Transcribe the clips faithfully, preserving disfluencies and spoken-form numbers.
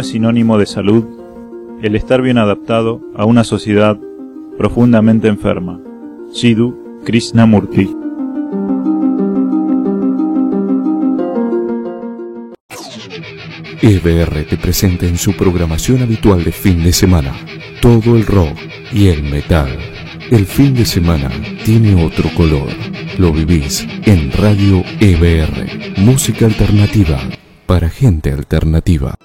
es sinónimo de salud el estar bien adaptado a una sociedad profundamente enferma. Jiddu Krishnamurti. E B R te presenta en su programación habitual de fin de semana todo el rock y el metal. El fin de semana tiene otro color. Lo vivís en Radio E B R. Música alternativa para gente alternativa.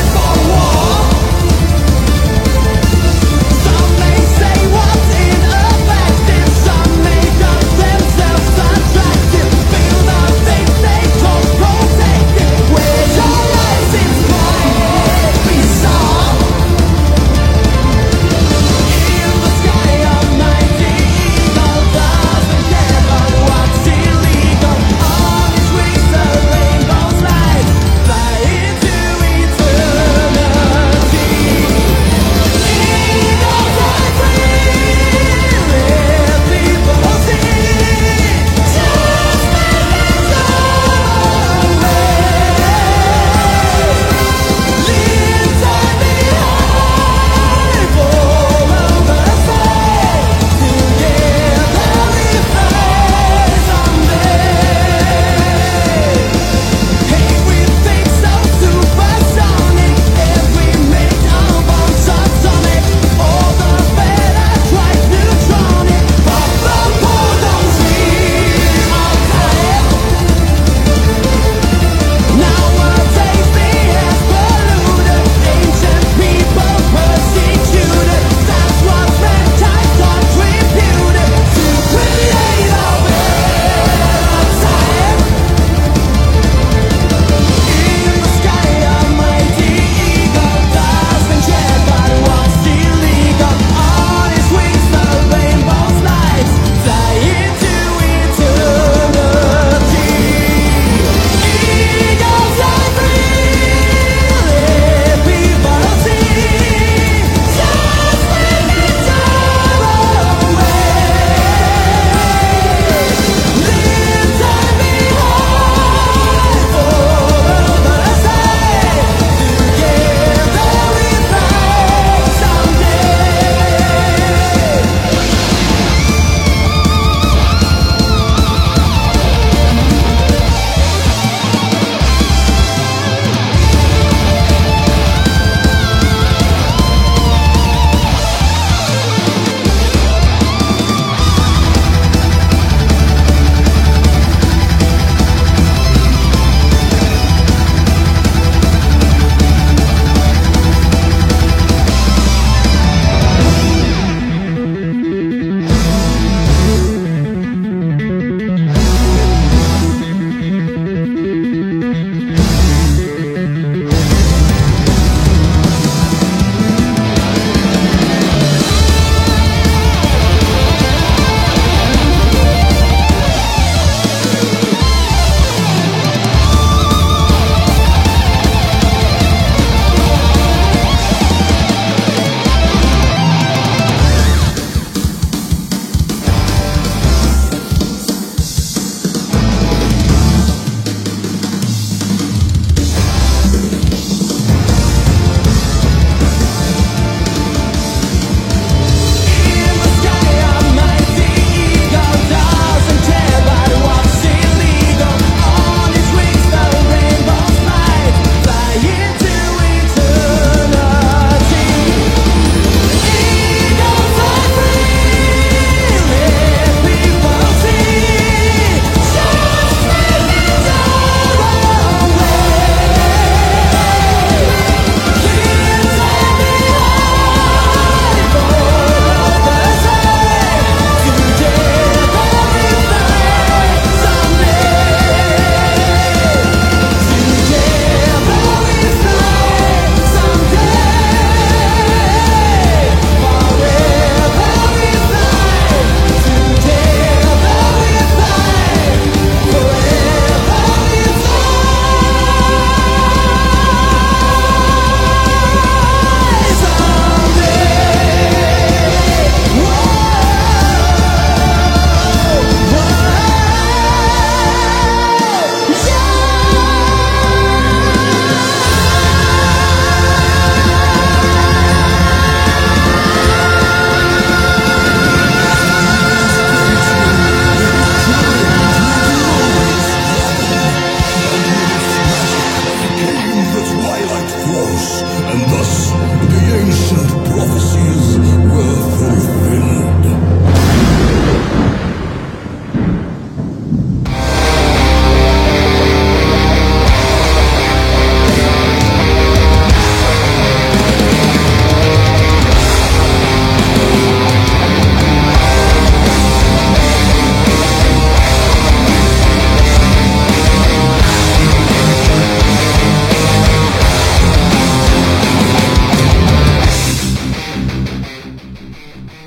Some may say what's in a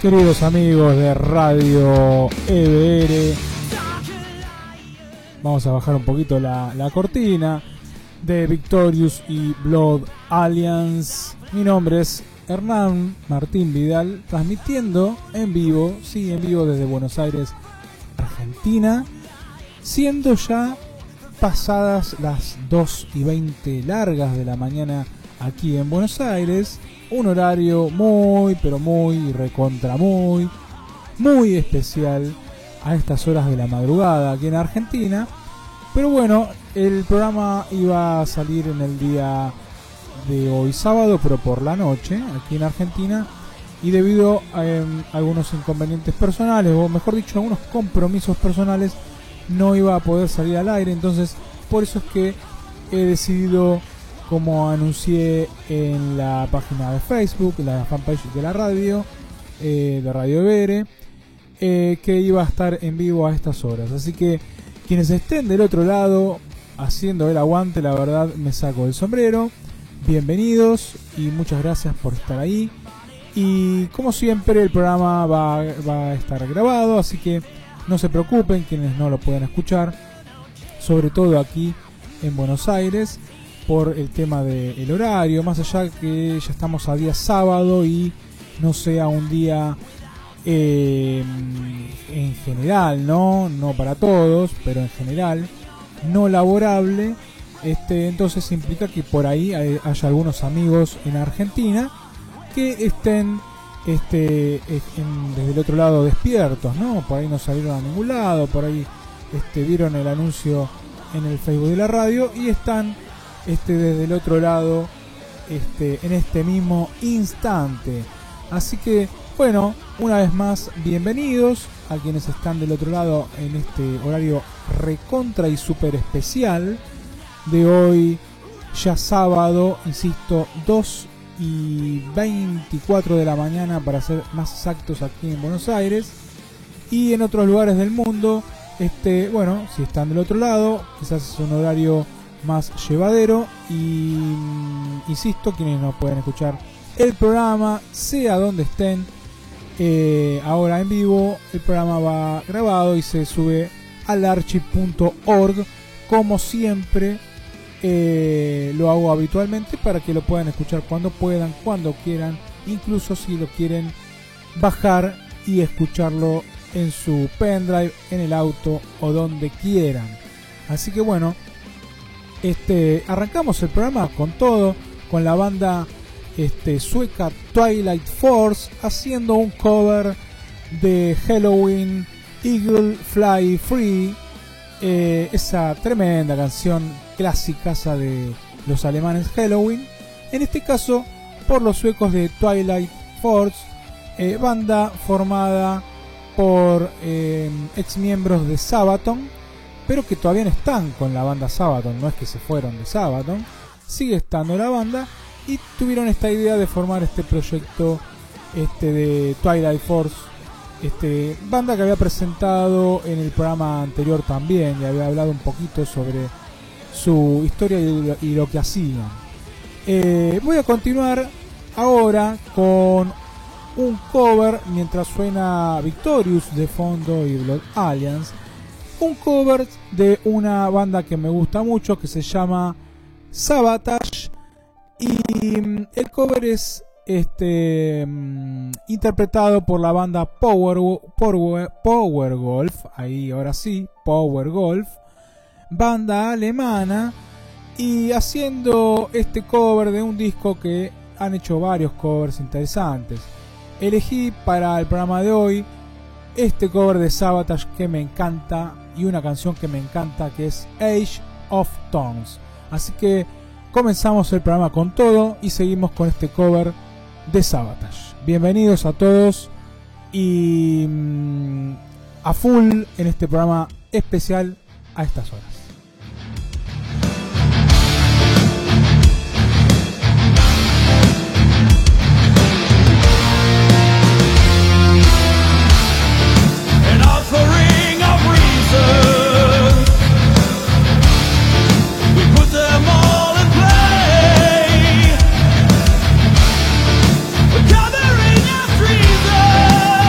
Queridos amigos de Radio E B R, vamos a bajar un poquito la, la cortina de Victorious y Blood Alliance. Mi nombre es Hernán Martín Vidal, transmitiendo en vivo, sí, en vivo desde Buenos Aires, Argentina, siendo ya pasadas las dos y veinte largas de la mañana aquí en Buenos Aires. Un horario muy, pero muy, recontra muy, muy especial a estas horas de la madrugada aquí en Argentina. Pero bueno, el programa iba a salir en el día de hoy sábado, pero por la noche, aquí en Argentina. Y debido a eh, algunos inconvenientes personales, o mejor dicho, algunos compromisos personales, no iba a poder salir al aire. Entonces, por eso es que he decidido, como anuncié en la página de Facebook, en la fanpage de la radio, eh, de Radio E B R, eh, que iba a estar en vivo a estas horas. Así que quienes estén del otro lado haciendo el aguante, la verdad me saco el sombrero. Bienvenidos y muchas gracias por estar ahí. Y como siempre, el programa va, va a estar grabado, así que no se preocupen quienes no lo puedan escuchar, sobre todo aquí en Buenos Aires, por el tema del horario, más allá que ya estamos a día sábado y no sea un día eh, en general, no no para todos, pero en general no laborable. Este, entonces implica que por ahí hay, haya algunos amigos en Argentina que estén este, en, desde el otro lado despiertos, ¿no? Por ahí no salieron a ningún lado, por ahí este, vieron el anuncio en el Facebook de la radio y están este, desde el otro lado este, en este mismo instante. Así que, bueno, una vez más, bienvenidos a quienes están del otro lado en este horario recontra y super especial de hoy, ya sábado, insisto, dos y veinticuatro de la mañana para ser más exactos aquí en Buenos Aires. Y en otros lugares del mundo, este, bueno, si están del otro lado, quizás es un horario más llevadero. Y insisto, quienes no pueden escuchar el programa, sea donde estén, eh, ahora en vivo, el programa va grabado y se sube al archive punto org, como siempre. Eh, lo hago habitualmente para que lo puedan escuchar cuando puedan, cuando quieran, incluso si lo quieren bajar y escucharlo en su pendrive, en el auto o donde quieran. Así que bueno, este arrancamos el programa con todo, con la banda este, sueca Twilight Force haciendo un cover de Helloween, Eagle Fly Free. Eh, esa tremenda canción clásica de los alemanes Helloween, en este caso por los suecos de Twilight Force, eh, banda formada por eh, ex miembros de Sabaton, pero que todavía no están con la banda Sabaton, no es que se fueron de Sabaton, sigue estando la banda y tuvieron esta idea de formar este proyecto este de Twilight Force. Este, banda que había presentado en el programa anterior también, y había hablado un poquito sobre su historia y lo, y lo que hacían. Eh, voy a continuar ahora con un cover mientras suena Victorious de fondo y Blood Alliance. Un cover de una banda que me gusta mucho que se llama Sabotage, y el cover es Este um, interpretado por la banda Power, Power, Power Golf, ahí ahora sí, Power Golf, banda alemana, y haciendo este cover de un disco que han hecho varios covers interesantes. Elegí para el programa de hoy este cover de Sabotage que me encanta y una canción que me encanta que es Age of Tongues. Así que comenzamos el programa con todo y seguimos con este cover de Sabotage. Bienvenidos a todos y mmm, a full en este programa especial a estas horas. Gathering our treason.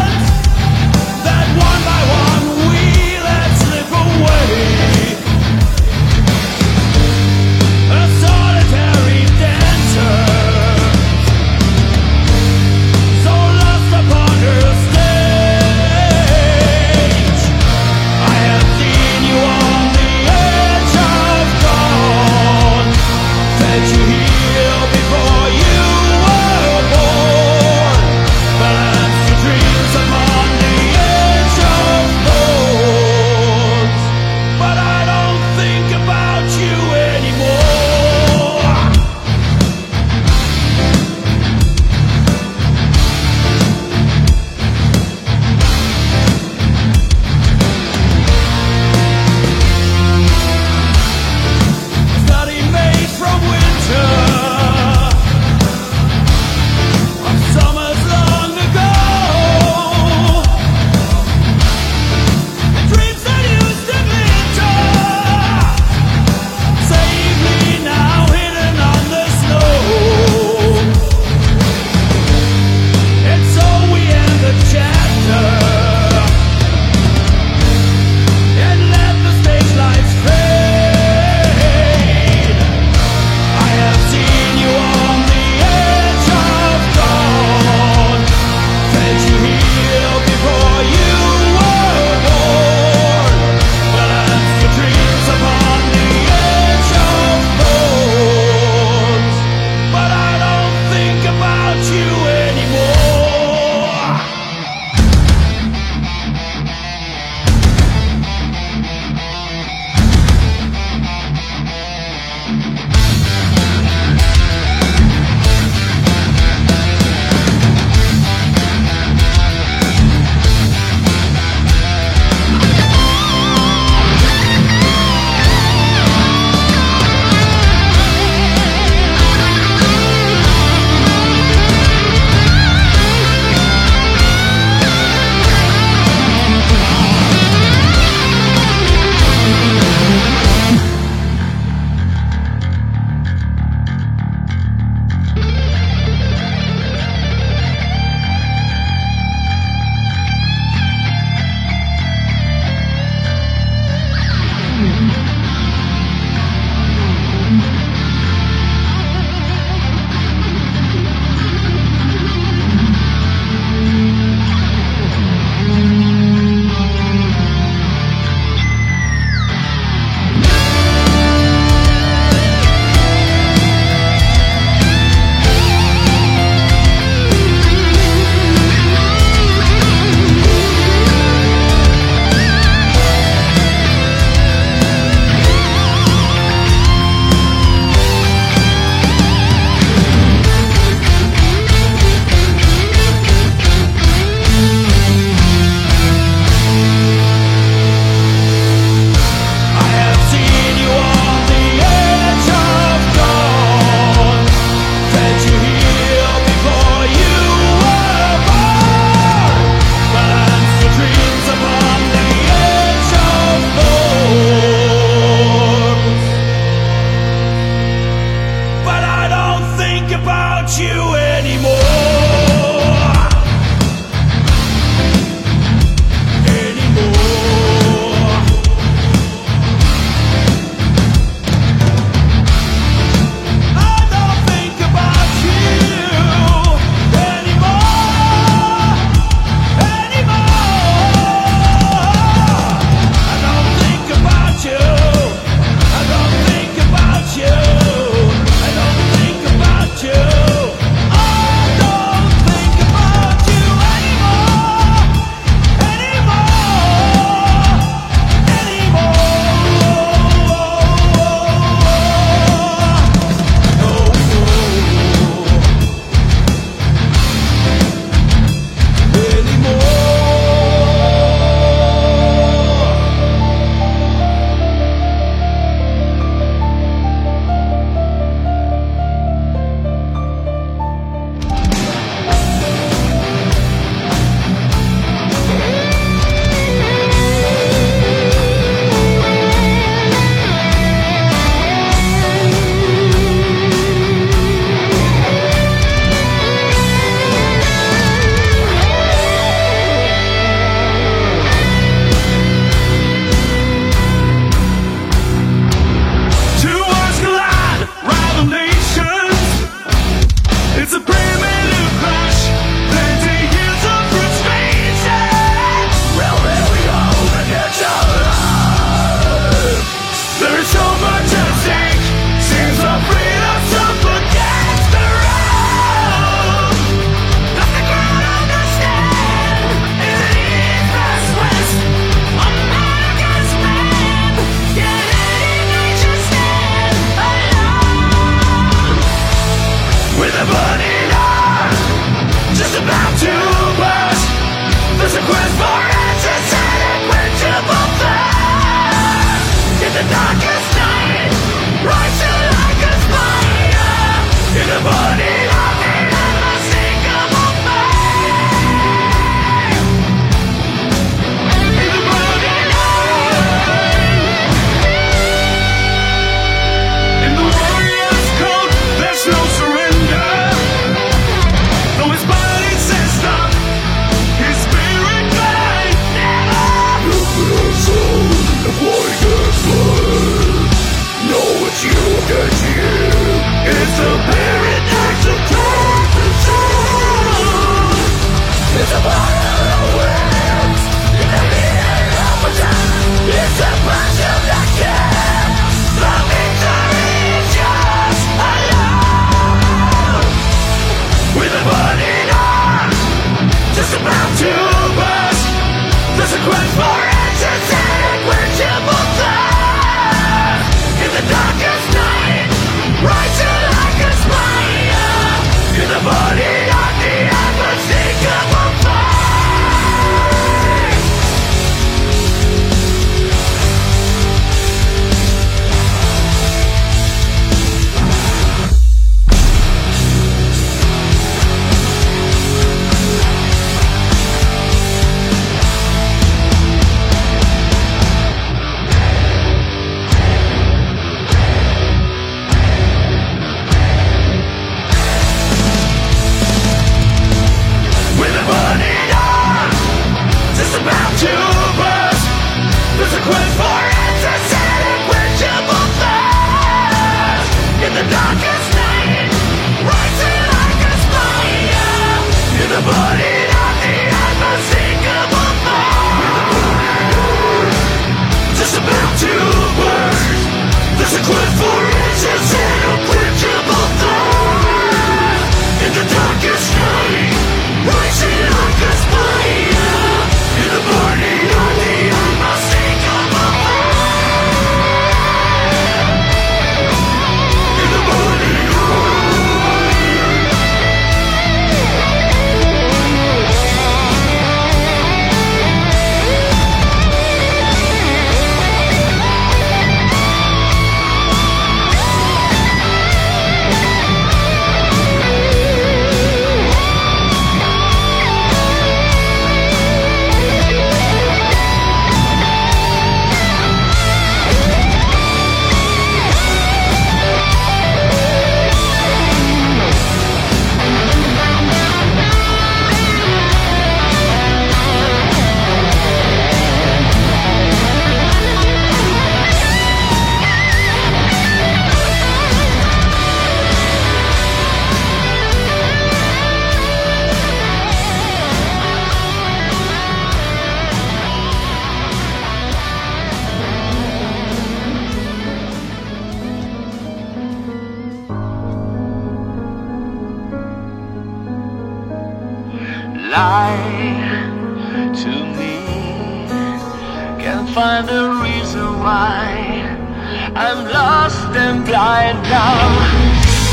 lie to me. Can't find a reason why I'm lost and blind now.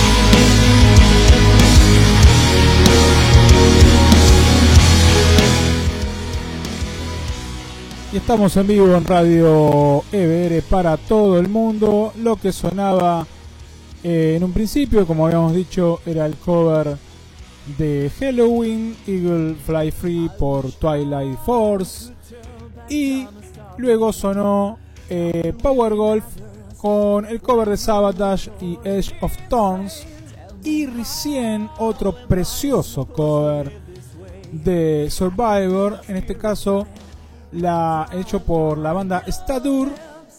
Y estamos en vivo en Radio E B R para todo el mundo. Lo que sonaba eh, en un principio, como habíamos dicho, era el cover de Halloween, Eagle Fly Free por Twilight Force. Y luego sonó eh, Power Golf con el cover de Sabotage y Edge of Thorns. Y recién otro precioso cover de Survivor, en este caso la hecho por la banda Stadur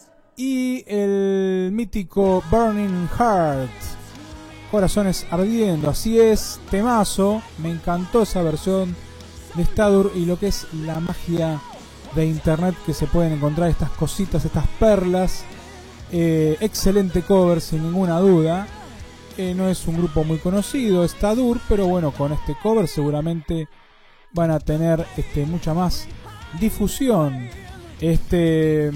y el mítico Burning Heart, Corazones Ardiendo. Así es, temazo. Me encantó esa versión de Stadur y lo que es la magia de internet, que se pueden encontrar estas cositas, estas perlas. Eh, excelente cover, sin ninguna duda. Eh, no es un grupo muy conocido, Stadur, pero bueno, con este cover seguramente van a tener este, mucha más difusión. Este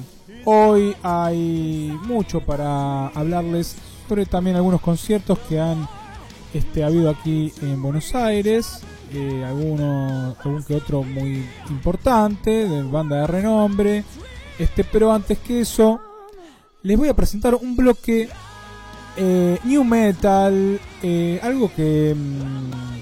hoy hay mucho para hablarles sobre también algunos conciertos que han este, habido aquí en Buenos Aires, eh, alguno, algún que otro muy importante, de banda de renombre. Este, pero antes que eso, les voy a presentar un bloque eh, new metal, eh, algo que mmm,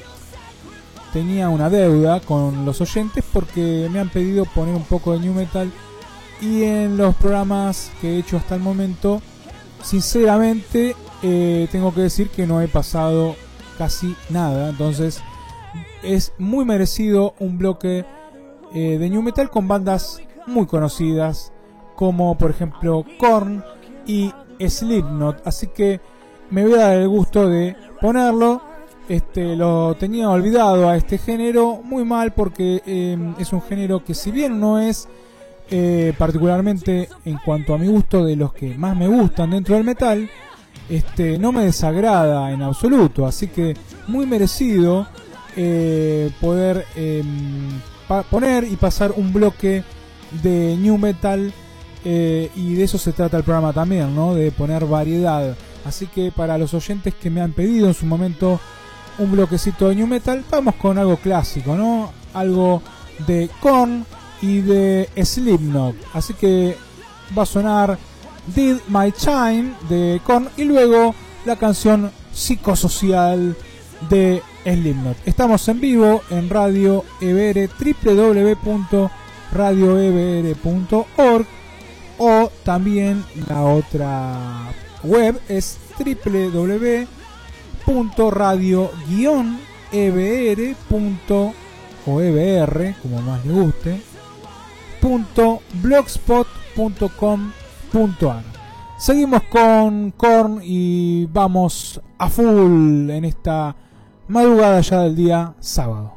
tenía una deuda con los oyentes porque me han pedido poner un poco de new metal, y en los programas que he hecho hasta el momento, sinceramente eh, tengo que decir que no he pasado casi nada. Entonces es muy merecido un bloque eh, de new metal con bandas muy conocidas como por ejemplo Korn y Slipknot, así que me voy a dar el gusto de ponerlo. Este, lo tenía olvidado a este género, muy mal, porque eh, es un género que, si bien no es eh, particularmente en cuanto a mi gusto de los que más me gustan dentro del metal, este, no me desagrada en absoluto, así que muy merecido eh, poder eh, pa- poner y pasar un bloque de new metal, eh, y de eso se trata el programa también, ¿no? De poner variedad. Así que para los oyentes que me han pedido en su momento un bloquecito de new metal, vamos con algo clásico, ¿no? Algo de Korn y de Slipknot. Así que va a sonar Did My Time de Korn y luego la canción Psicosocial de Slipknot. Estamos en vivo en Radio E B R, doble u doble u doble u punto radio e b r punto org, o también la otra web es doble u doble u doble u punto radio guion e b r punto o e b r, como más le guste, punto blogspot punto com punto a r. Seguimos con Korn y vamos a full en esta madrugada ya del día sábado.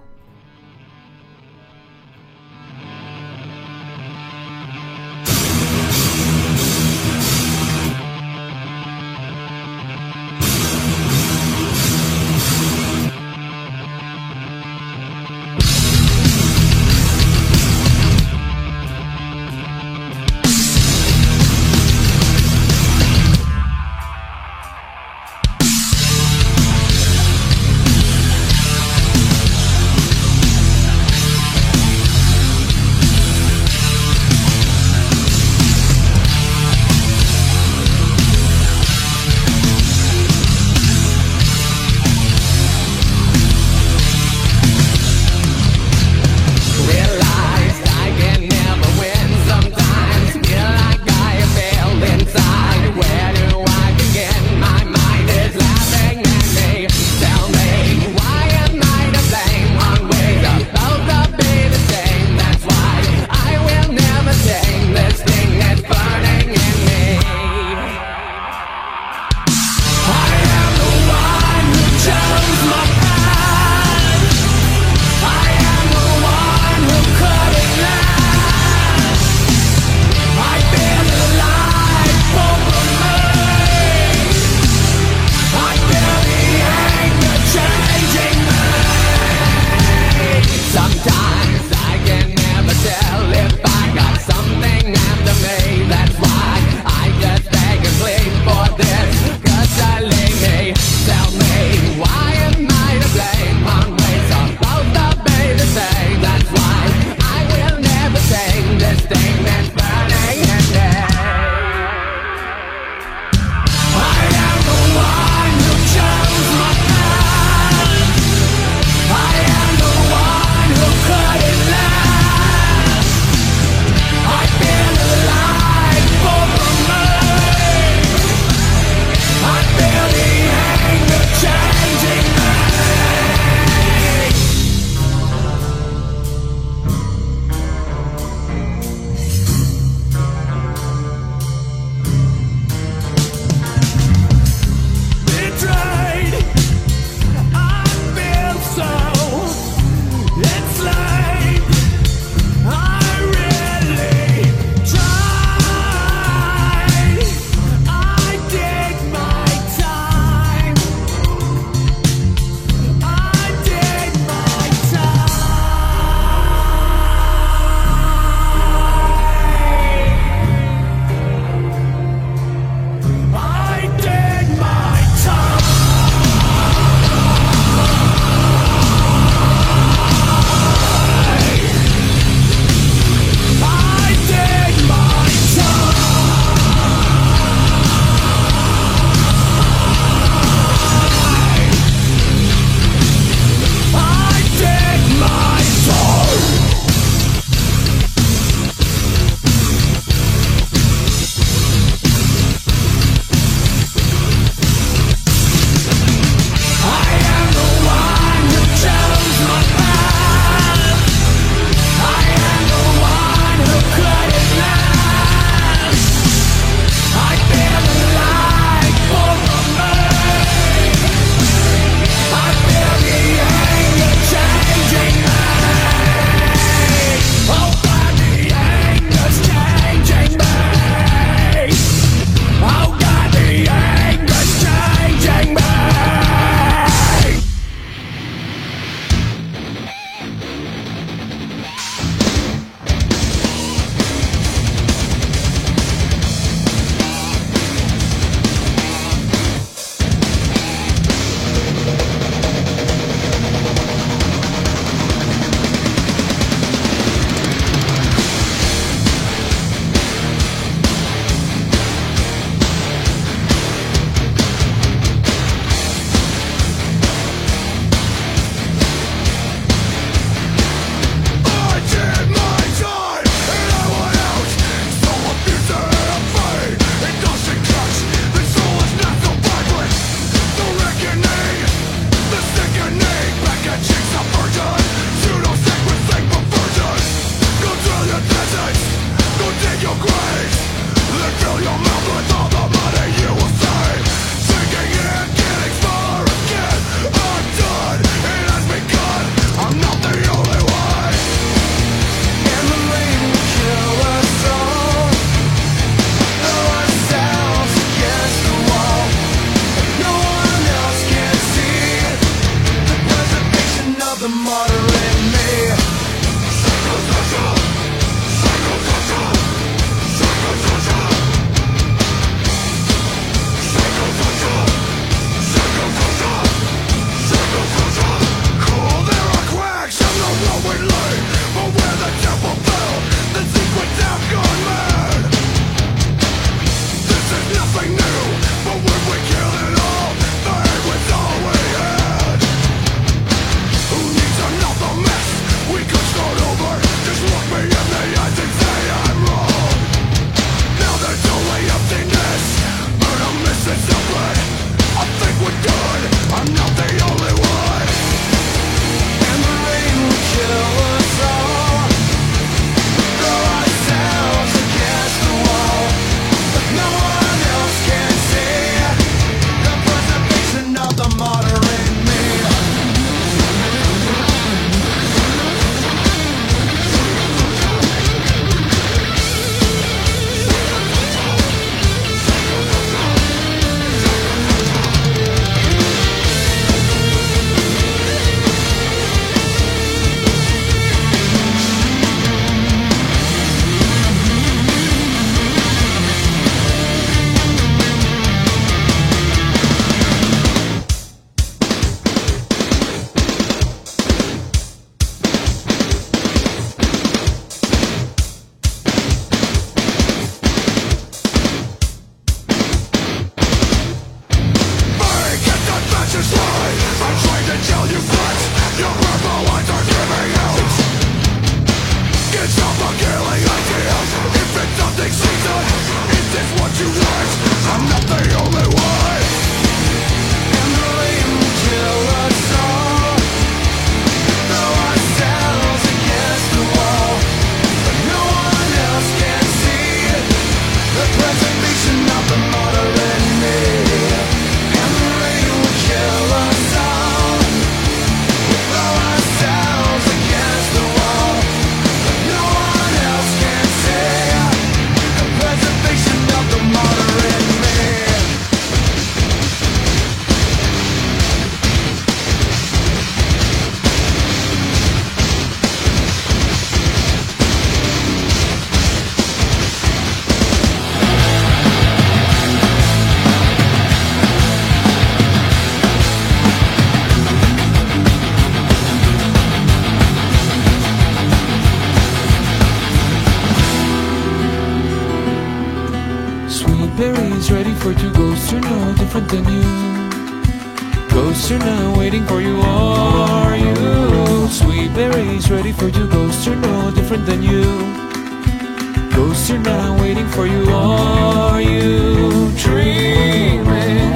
Sweet berries ready for two ghosts are no different than you. Ghosts are now waiting for you, are you? Sweet berries ready for two ghosts are no different than you. Ghosts are now waiting for you, are you? Dreaming,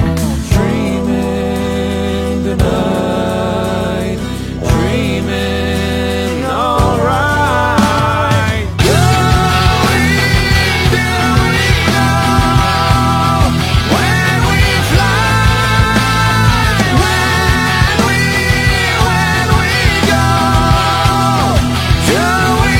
dreaming the night, dreaming alright. Going, doing now when we fly, when we, when we go, till we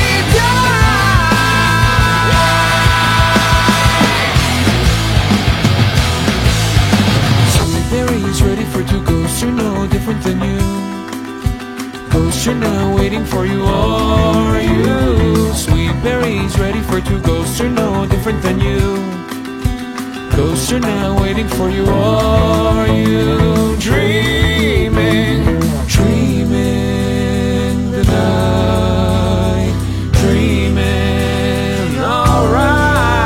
ready for two ghosts are no different than you. Ghosts are now waiting for you, are you? Sweet berries ready for two ghosts are no different than you. Ghosts are now waiting for you, are you? Dreaming, dreaming the night, dreaming alright.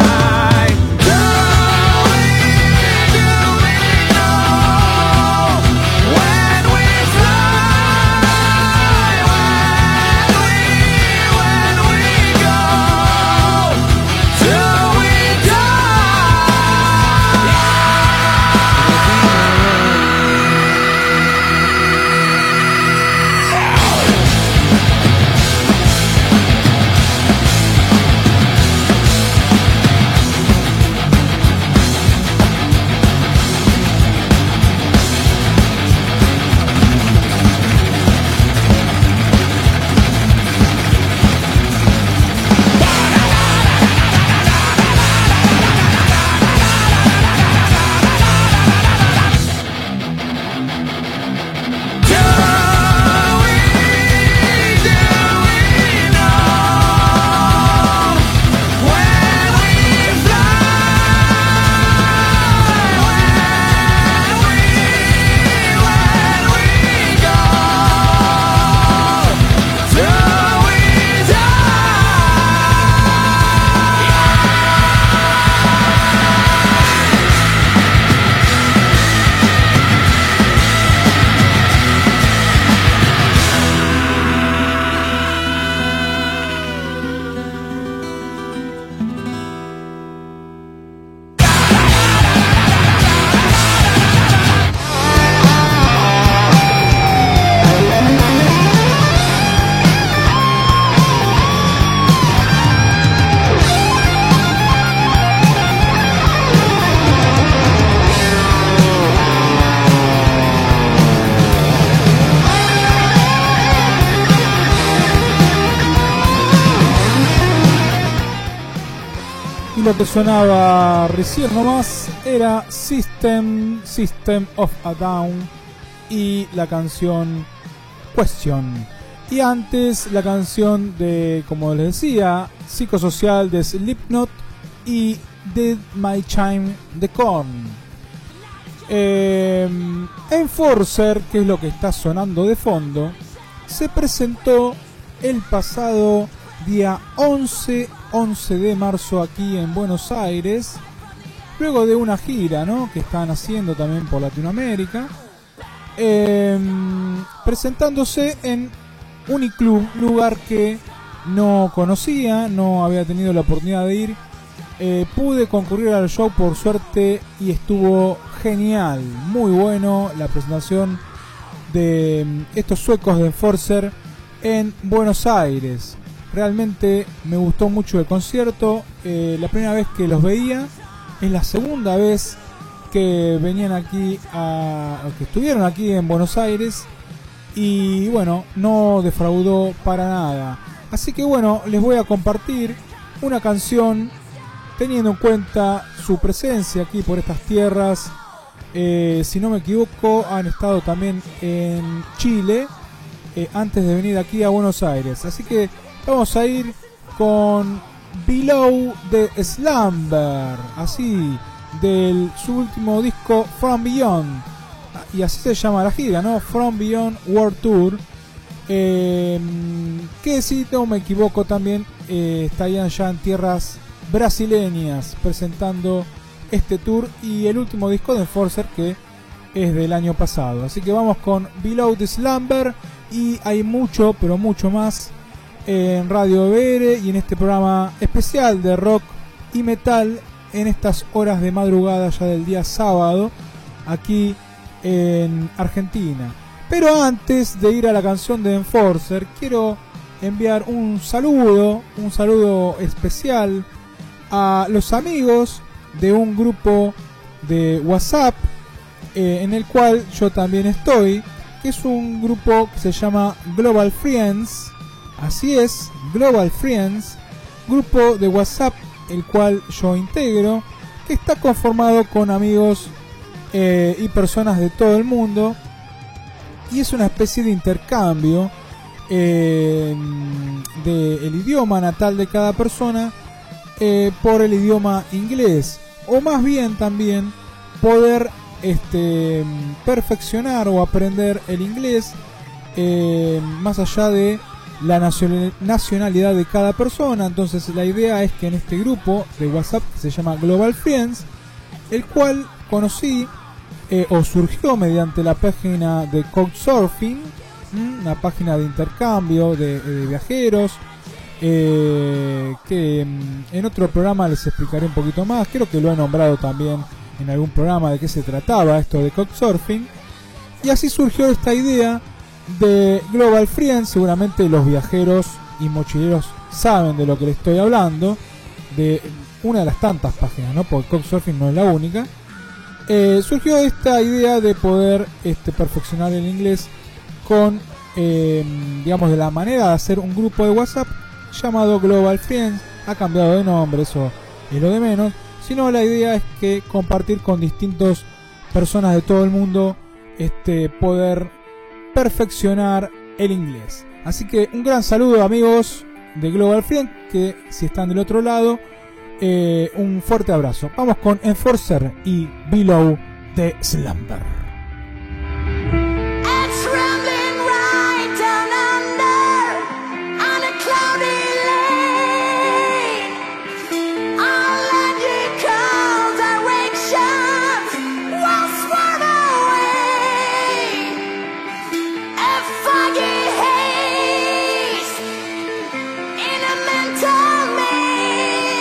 Lo que sonaba recién nomás era System, System of a Down y la canción Question. Y antes la canción de, como les decía, Psicosocial de Slipknot y Dead My Chime de Korn. Eh, Enforcer, que es lo que está sonando de fondo, se presentó el pasado día once de marzo aquí en Buenos Aires, luego de una gira, ¿no?, que están haciendo también por Latinoamérica, eh, presentándose en Uniclub, lugar que no conocía, no había tenido la oportunidad de ir. Eh, pude concurrir al show por suerte y estuvo genial, muy bueno la presentación de estos suecos de Enforcer en Buenos Aires. Realmente me gustó mucho el concierto. Eh, la primera vez que los veía, es la segunda vez que venían aquí, a, que estuvieron aquí en Buenos Aires, y bueno, no defraudó para nada. Así que bueno, les voy a compartir una canción teniendo en cuenta su presencia aquí por estas tierras. Eh, si no me equivoco, han estado también en Chile eh, antes de venir aquí a Buenos Aires. Así que vamos a ir con Below de Slumber, así, del su último disco From Beyond, y así se llama la gira, ¿no? From Beyond World Tour, eh, que si no me equivoco también eh, estarían ya en tierras brasileñas presentando este tour y el último disco de Enforcer, que es del año pasado. Así que vamos con Below the Slumber, y hay mucho, pero mucho más en Radio B R y en este programa especial de rock y metal en estas horas de madrugada ya del día sábado aquí en Argentina. Pero antes de ir a la canción de Enforcer, quiero enviar un saludo, un saludo especial a los amigos de un grupo de WhatsApp eh, en el cual yo también estoy, que es un grupo que se llama Global Friends. Así es, Global Friends, grupo de WhatsApp el cual yo integro, que está conformado con amigos eh, y personas de todo el mundo, y es una especie de intercambio eh, del idioma natal de cada persona eh, por el idioma inglés, o más bien también poder este, perfeccionar o aprender el inglés eh, más allá de la nacionalidad de cada persona. Entonces la idea es que en este grupo de WhatsApp que se llama Global Friends, el cual conocí eh, o surgió mediante la página de Couchsurfing, una página de intercambio de, de viajeros, eh, que en otro programa les explicaré un poquito más. Creo que lo he nombrado también en algún programa de qué se trataba esto de Couchsurfing, y así surgió esta idea de Global Friends. Seguramente los viajeros y mochileros saben de lo que les estoy hablando, de una de las tantas páginas, ¿no? Porque Couchsurfing no es la única. Eh, surgió esta idea de poder este, perfeccionar el inglés con, eh, digamos, de la manera de hacer un grupo de WhatsApp llamado Global Friends. Ha cambiado de nombre, eso es lo de menos, sino la idea es que compartir con distintas personas de todo el mundo, este, poder perfeccionar el inglés. Así que un gran saludo, amigos de Global Friends, que si están del otro lado, eh, un fuerte abrazo. Vamos con Enforcer y Below the Slumber.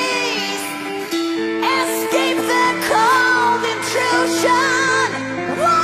Escape the cold intrusion.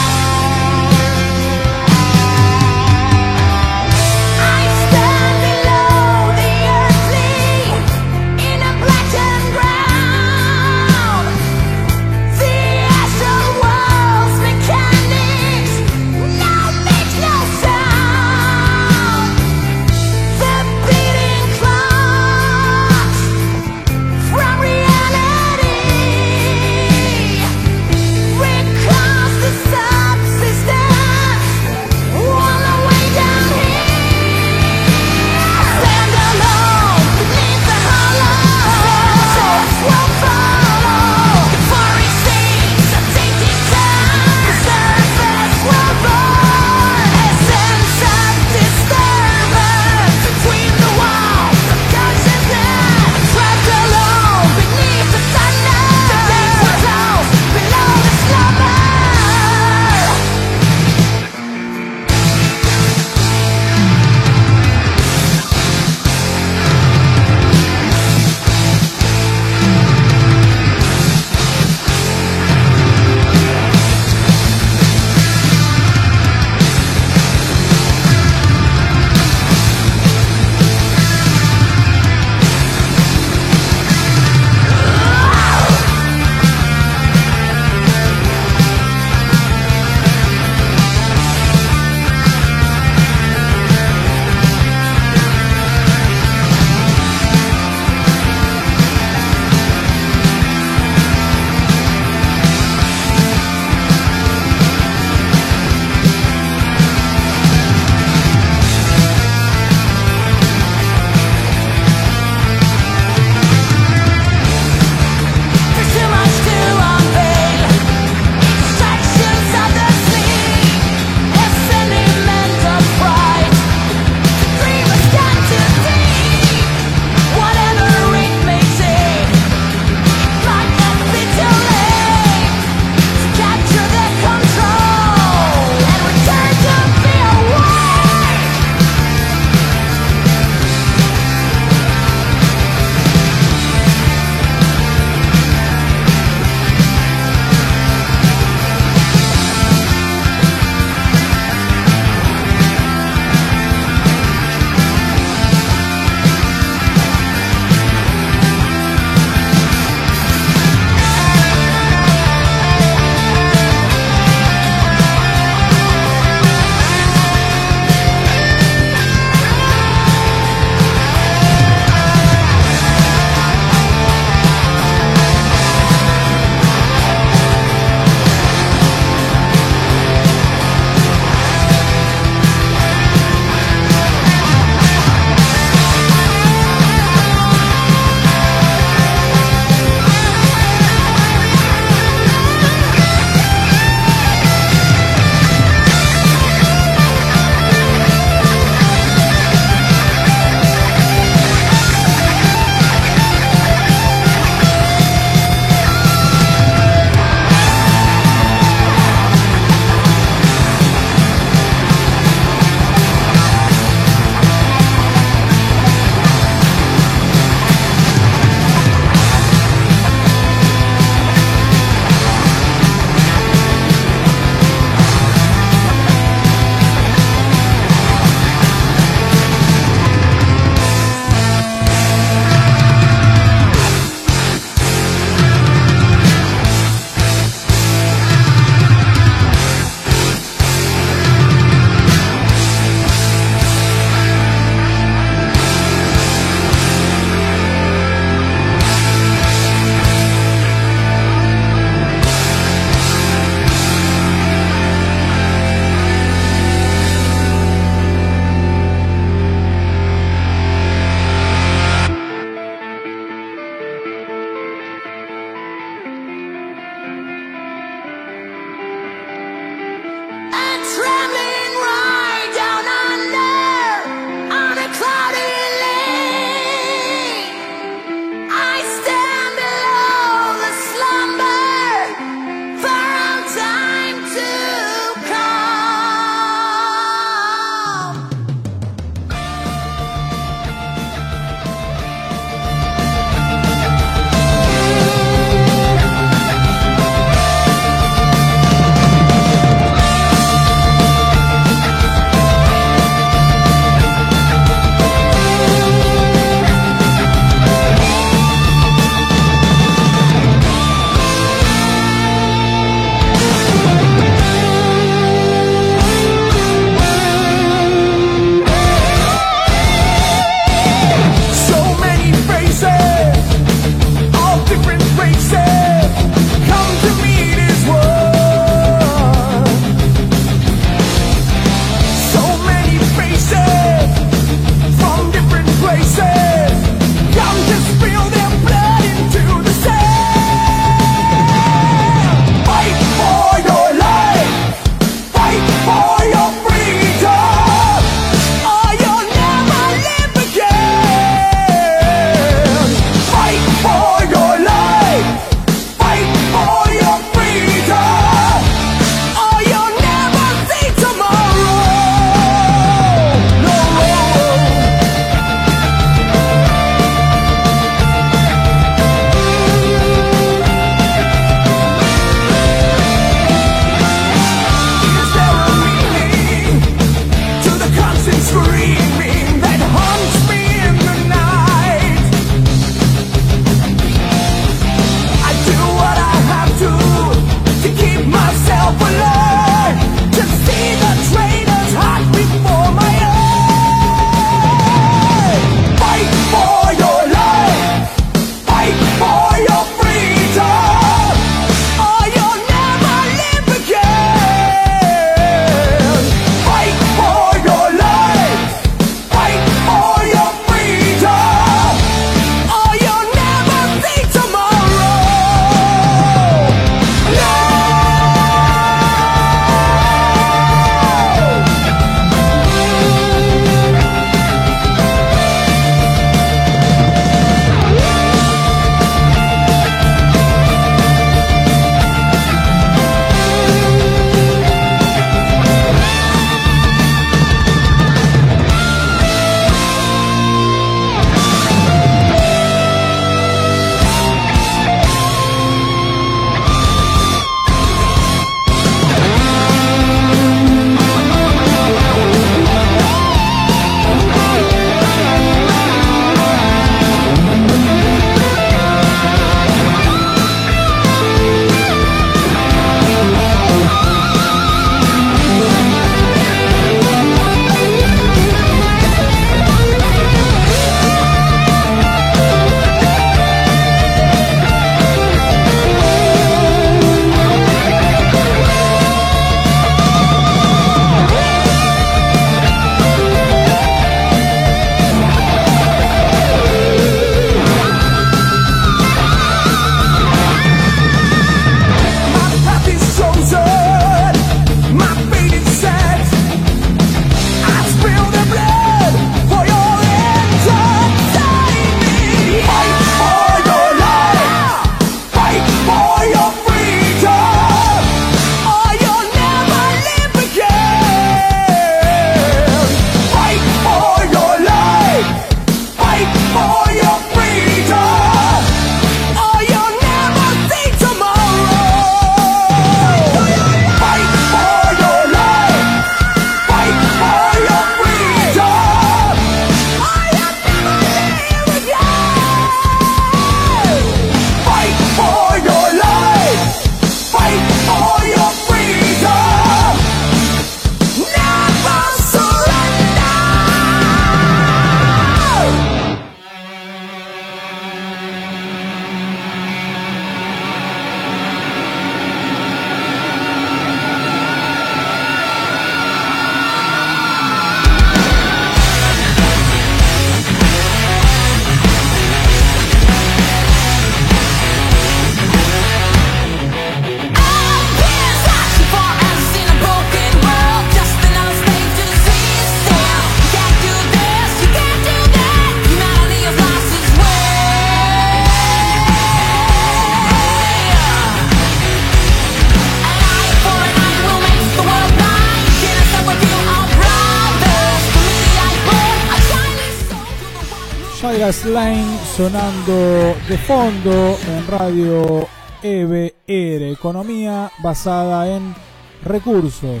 Silas Lane sonando de fondo en Radio E B R, economía basada en recursos.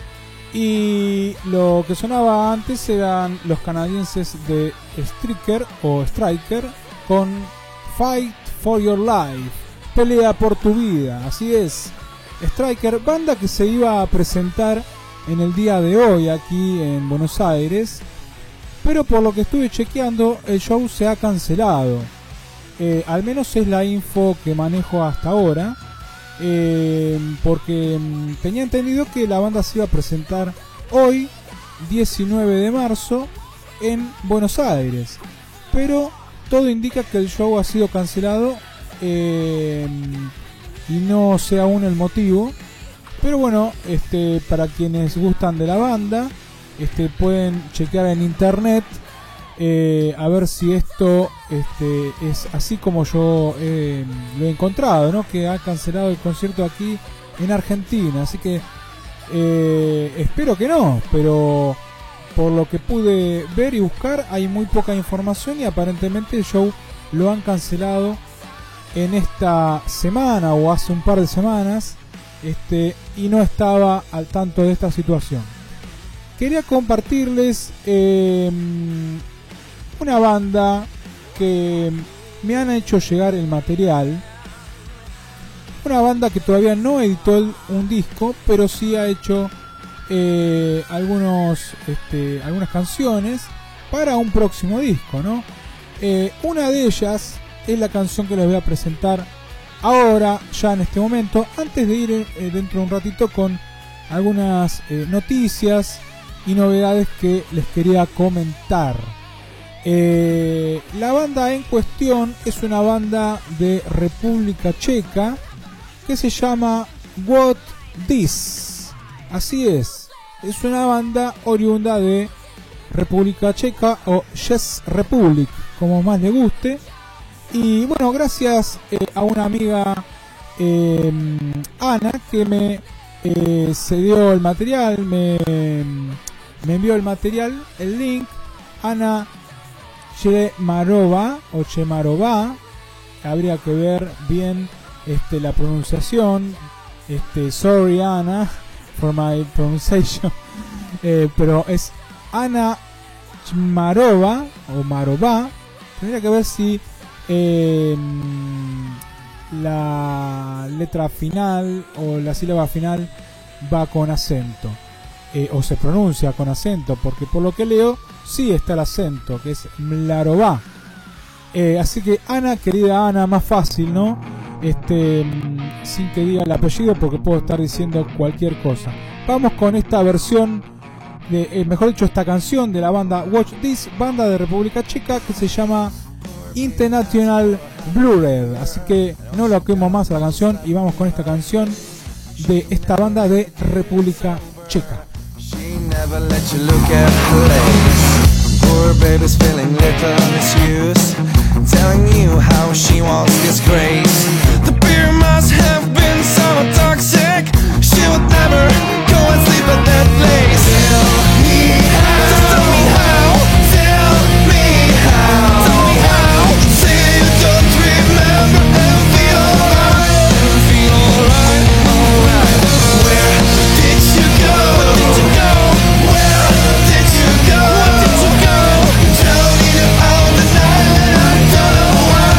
Y lo que sonaba antes eran los canadienses de Striker o Striker con Fight for Your Life, pelea por tu vida. Así es, Striker, banda que se iba a presentar en el día de hoy aquí en Buenos Aires, pero por lo que estuve chequeando el show se ha cancelado. Eh, al menos es la info que manejo hasta ahora, eh, porque mm, tenía entendido que la banda se iba a presentar hoy, diecinueve de marzo, en Buenos Aires, pero todo indica que el show ha sido cancelado, eh, y no sé aún el motivo. Pero bueno, este, para quienes gustan de la banda, este, pueden chequear en internet, eh, a ver si esto este, es así como yo eh, lo he encontrado, ¿no? Que ha cancelado el concierto aquí en Argentina. Así que eh, espero que no, pero por lo que pude ver y buscar hay muy poca información y aparentemente el show lo han cancelado en esta semana o hace un par de semanas. Este, y no estaba al tanto de esta situación. Quería compartirles eh, una banda que me han hecho llegar el material. Una banda que todavía no editó el, un disco, pero sí ha hecho eh, algunos, este, algunas canciones para un próximo disco, ¿no? Eh, una de ellas es la canción que les voy a presentar ahora, ya en este momento, antes de ir eh, dentro de un ratito con algunas eh, noticias y novedades que les quería comentar. Eh, la banda en cuestión es una banda de República Checa que se llama What This. Así es, es una banda oriunda de República Checa o Czech Republic, como más le guste. Y bueno, gracias eh, a una amiga, eh, Ana, que me eh, cedió el material, me, me envió el material, el link. Ana Chemarova o Chemarova, habría que ver bien este, la pronunciación. Este, sorry Ana for my pronunciation, eh, pero es Ana Chemarova o Marova. Tendría que ver si Eh, la letra final o la sílaba final va con acento, eh, o se pronuncia con acento, porque por lo que leo sí está el acento, que es Mlarová. Eh, así que Ana, querida Ana, más fácil, ¿no? Este, sin que diga el apellido, porque puedo estar diciendo cualquier cosa. Vamos con esta versión de, eh, mejor dicho, esta canción de la banda Watch This, banda de República Checa, que se llama International Blurred. Así que no lo quemo más a la canción y vamos con esta canción de esta banda de República Checa. She never let you look at place. Poor baby's feeling little misused, telling you how she was disgraced. The beer must have been so toxic, she would never go and sleep at that place. Tell me how, just tell me how, tell me how, tell me how. Say you don't remember and feel alright, and feel alright, alright. Where did you go? Where did you go? Where did you go? Where did you go? Tell me all the night and I don't know why.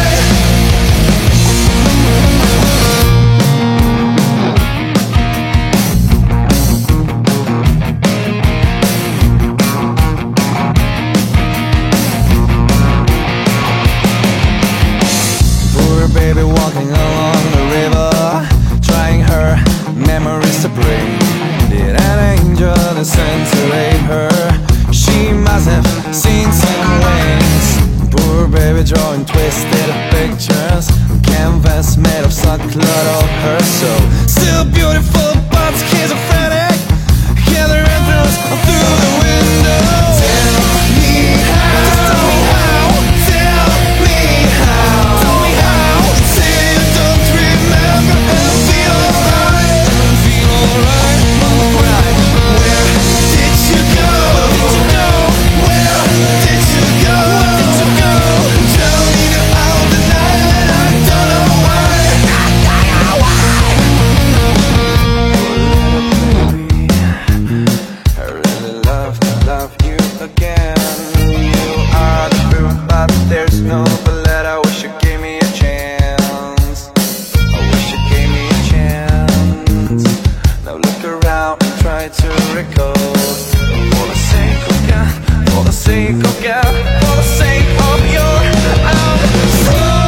love you again. You are the proof, but there's no bullet. I wish you gave me a chance. I wish you gave me a chance. Now look around and try to recall. For the sake of God, for the sake of God, for the sake of your love.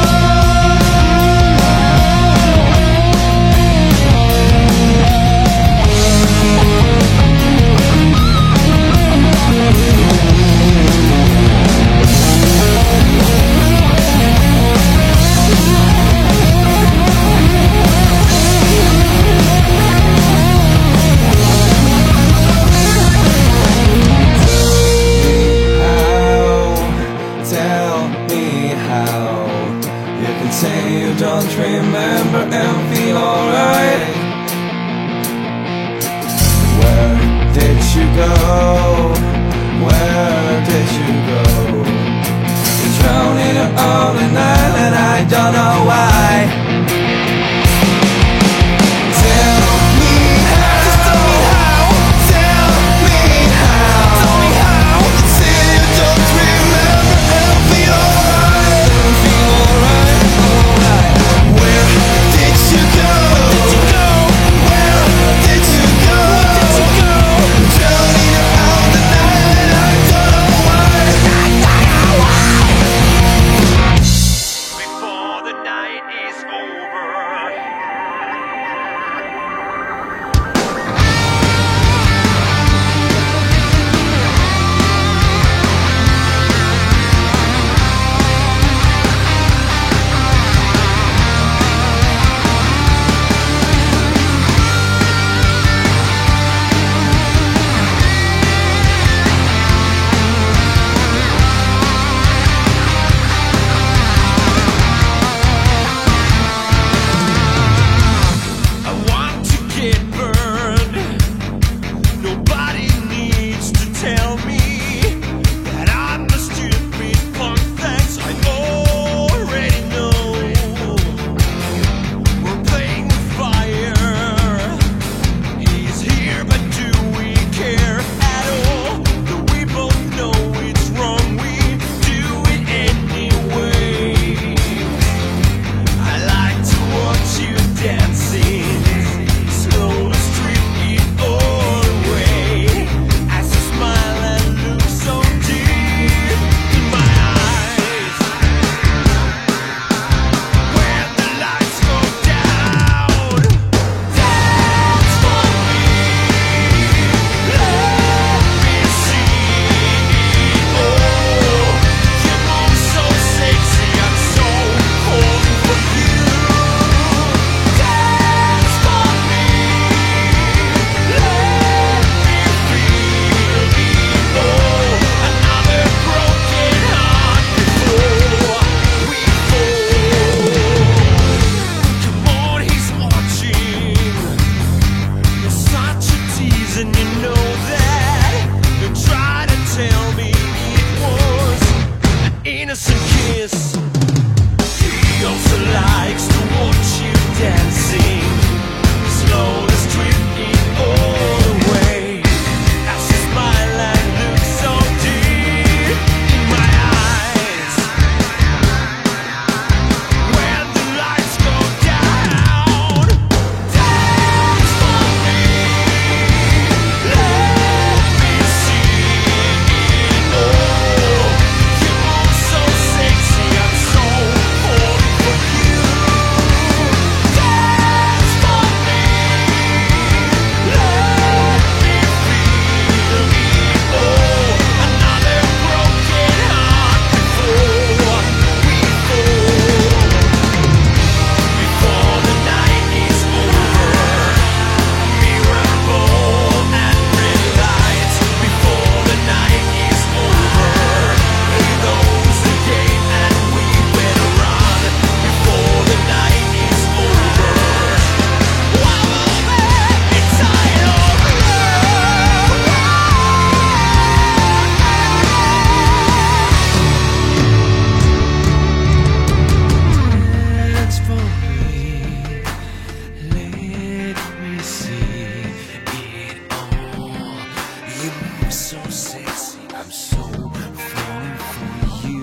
sexy, I'm so falling for you.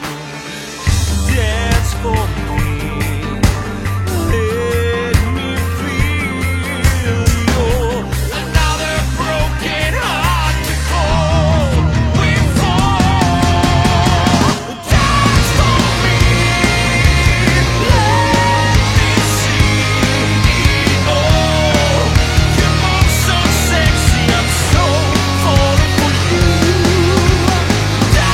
Dance for me, let me feel your another broken heart to fall. We fall. Dance for me, let me see. Oh, you move so sexy, I'm so falling for you. Dance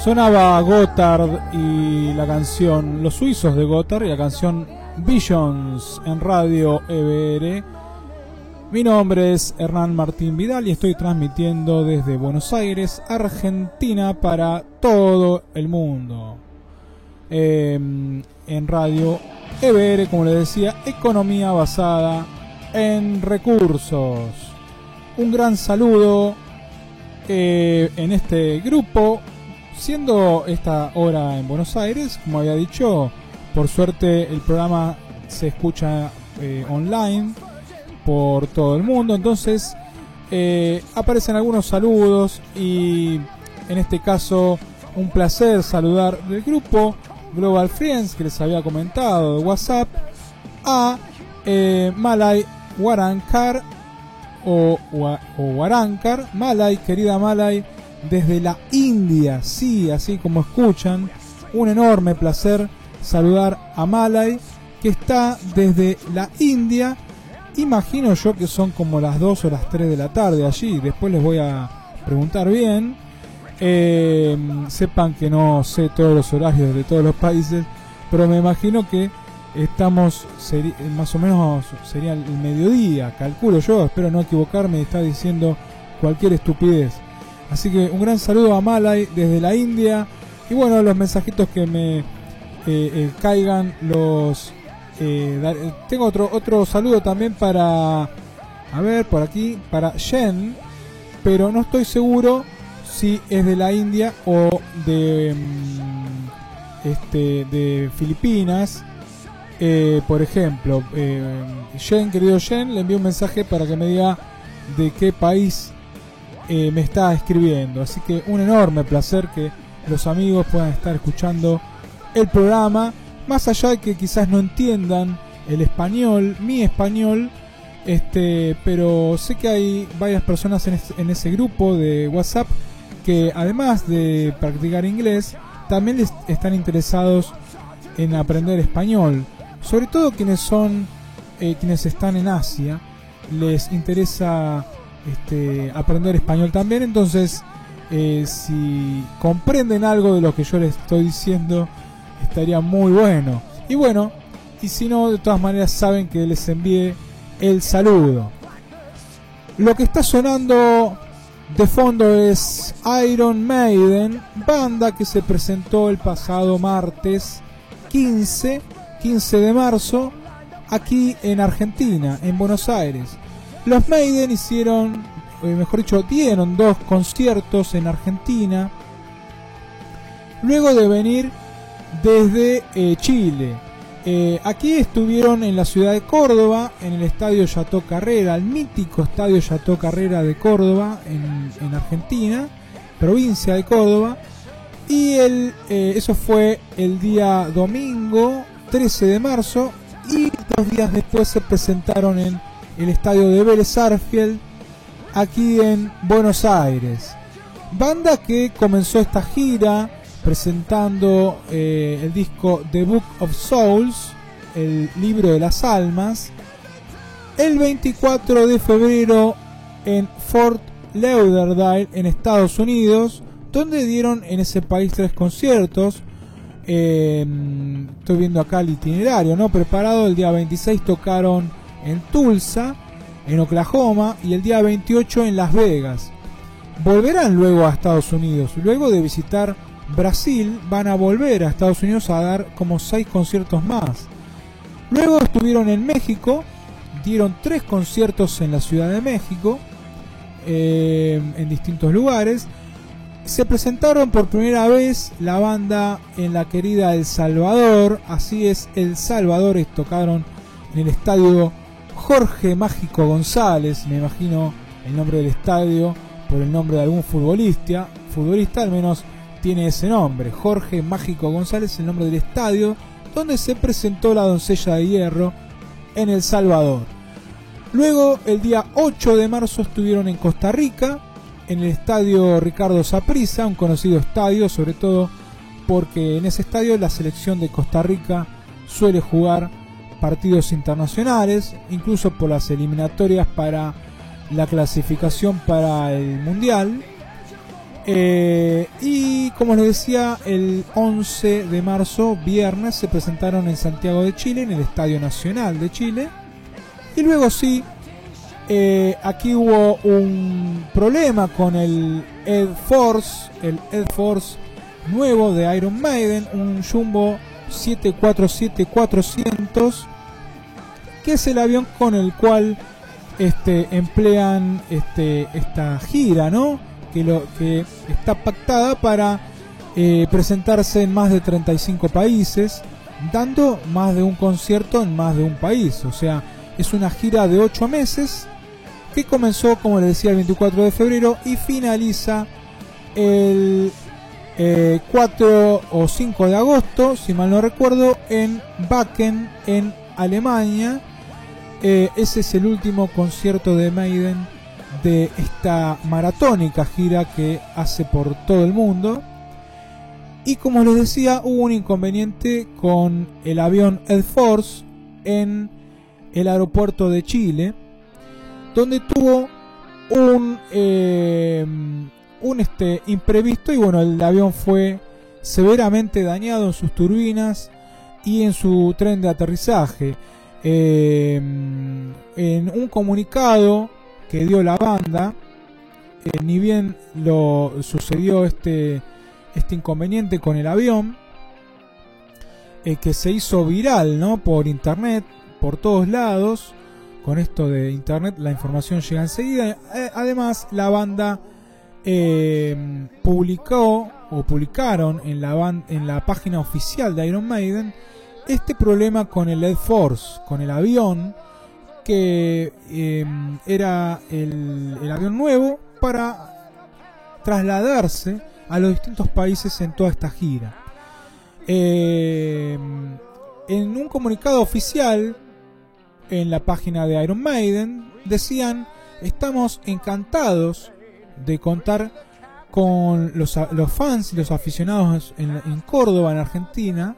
Sonaba Gotthard y la canción Los Suizos de Gotthard y la canción Visions en Radio E B R. Mi nombre es Hernán Martín Vidal y estoy transmitiendo desde Buenos Aires, Argentina, para todo el mundo. Eh, en Radio E B R, como les decía, economía basada en recursos. Un gran saludo eh, en este grupo. Siendo esta hora en Buenos Aires, como había dicho, por suerte el programa se escucha eh, online por todo el mundo, entonces eh, aparecen algunos saludos y en este caso un placer saludar del grupo Global Friends que les había comentado de WhatsApp a eh, Malay Warankar o, o, o Warankar. Malay, querida Malay, desde la India, sí, así como escuchan, un enorme placer saludar a Malay, que está desde la India. Imagino yo que son como las dos o las tres de la tarde allí, después les voy a preguntar bien. Eh, sepan que no sé todos los horarios de todos los países, pero me imagino que estamos, seri- más o menos sería el mediodía, calculo yo, espero no equivocarme y estar diciendo cualquier estupidez. Así que un gran saludo a Malay desde la India. Y bueno, los mensajitos que me eh, eh, caigan los... Eh, dar, eh, tengo otro otro saludo también para... A ver, por aquí, para Jen. Pero no estoy seguro si es de la India o de... Um, este de Filipinas. Eh, por ejemplo, eh, Jen, querido Jen, le envío un mensaje para que me diga de qué país Eh, me está escribiendo, así que un enorme placer que los amigos puedan estar escuchando el programa, más allá de que quizás no entiendan el español, mi español, este, pero sé que hay varias personas en, es, en ese grupo de WhatsApp que además de practicar inglés, también les están interesados en aprender español, sobre todo quienes son eh, quienes están en Asia, les interesa Este, aprender español también. Entonces eh, si comprenden algo de lo que yo les estoy diciendo, estaría muy bueno. Y bueno, y si no, de todas maneras saben que les envié el saludo. Lo que está sonando de fondo es Iron Maiden, banda que se presentó el pasado martes quince de marzo aquí en Argentina, en Buenos Aires. Los Maiden hicieron, eh, mejor dicho, dieron dos conciertos en Argentina, luego de venir desde eh, Chile. Eh, aquí estuvieron en la ciudad de Córdoba, en el Estadio Chateau Carrera, el mítico Estadio Chateau Carrera de Córdoba, en, en Argentina, provincia de Córdoba. Y el, eh, eso fue el día domingo, trece de marzo, y dos días después se presentaron en el estadio de Vélez Sarsfield, aquí en Buenos Aires. Banda que comenzó esta gira presentando eh, el disco The Book of Souls, el libro de las almas, el veinticuatro de febrero en Fort Lauderdale, en Estados Unidos, donde dieron en ese país tres conciertos. Eh, estoy viendo acá el itinerario, ¿no? Preparado. El día veintiséis tocaron en Tulsa, en Oklahoma, y el día veintiocho en Las Vegas. Volverán luego a Estados Unidos. Luego de visitar Brasil, van a volver a Estados Unidos a dar como seis conciertos más. Luego estuvieron en México, dieron tres conciertos en la Ciudad de México, eh, en distintos lugares. Se presentaron por primera vez la banda en la querida El Salvador, así es, El Salvador, y tocaron en el estadio Jorge Mágico González, me imagino el nombre del estadio por el nombre de algún futbolista, futbolista al menos tiene ese nombre, Jorge Mágico González, el nombre del estadio donde se presentó La Doncella de Hierro en El Salvador. Luego, el día ocho de marzo estuvieron en Costa Rica, en el estadio Ricardo Saprissa, un conocido estadio, sobre todo porque en ese estadio la selección de Costa Rica suele jugar partidos internacionales, incluso por las eliminatorias para la clasificación para el Mundial. Eh, y como les decía, el once de marzo, viernes, se presentaron en Santiago de Chile, en el Estadio Nacional de Chile. Y luego sí, eh, aquí hubo un problema con el Ed Force, el Ed Force nuevo de Iron Maiden, un Jumbo siete cuatro siete cuatrocientos, que es el avión con el cual este, emplean este, esta gira, ¿no? Que, lo, que está pactada para eh, presentarse en más de treinta y cinco países, dando más de un concierto en más de un país. O sea, es una gira de ocho meses que comenzó, como les decía, el veinticuatro de febrero y finaliza el eh, cuatro o cinco de agosto, si mal no recuerdo, en Wacken, en Alemania. Eh, ese es el último concierto de Maiden de esta maratónica gira que hace por todo el mundo. Y como les decía, hubo un inconveniente con el avión Ed Force en el aeropuerto de Chile, donde tuvo un eh, un este imprevisto, y bueno, el avión fue severamente dañado en sus turbinas y en su tren de aterrizaje. Eh, en un comunicado que dio la banda, eh, ni bien lo sucedió este este inconveniente con el avión, eh, que se hizo viral, ¿no?, por internet, por todos lados. Con esto de internet la información llega enseguida. Eh, además, la banda eh, publicó o publicaron en la ban- en la página oficial de Iron Maiden este problema con el Ed Force, con el avión, que eh, era el, el avión nuevo para trasladarse a los distintos países en toda esta gira. Eh, en un comunicado oficial en la página de Iron Maiden decían: estamos encantados de contar con los, los fans y los aficionados en, en Córdoba, en Argentina,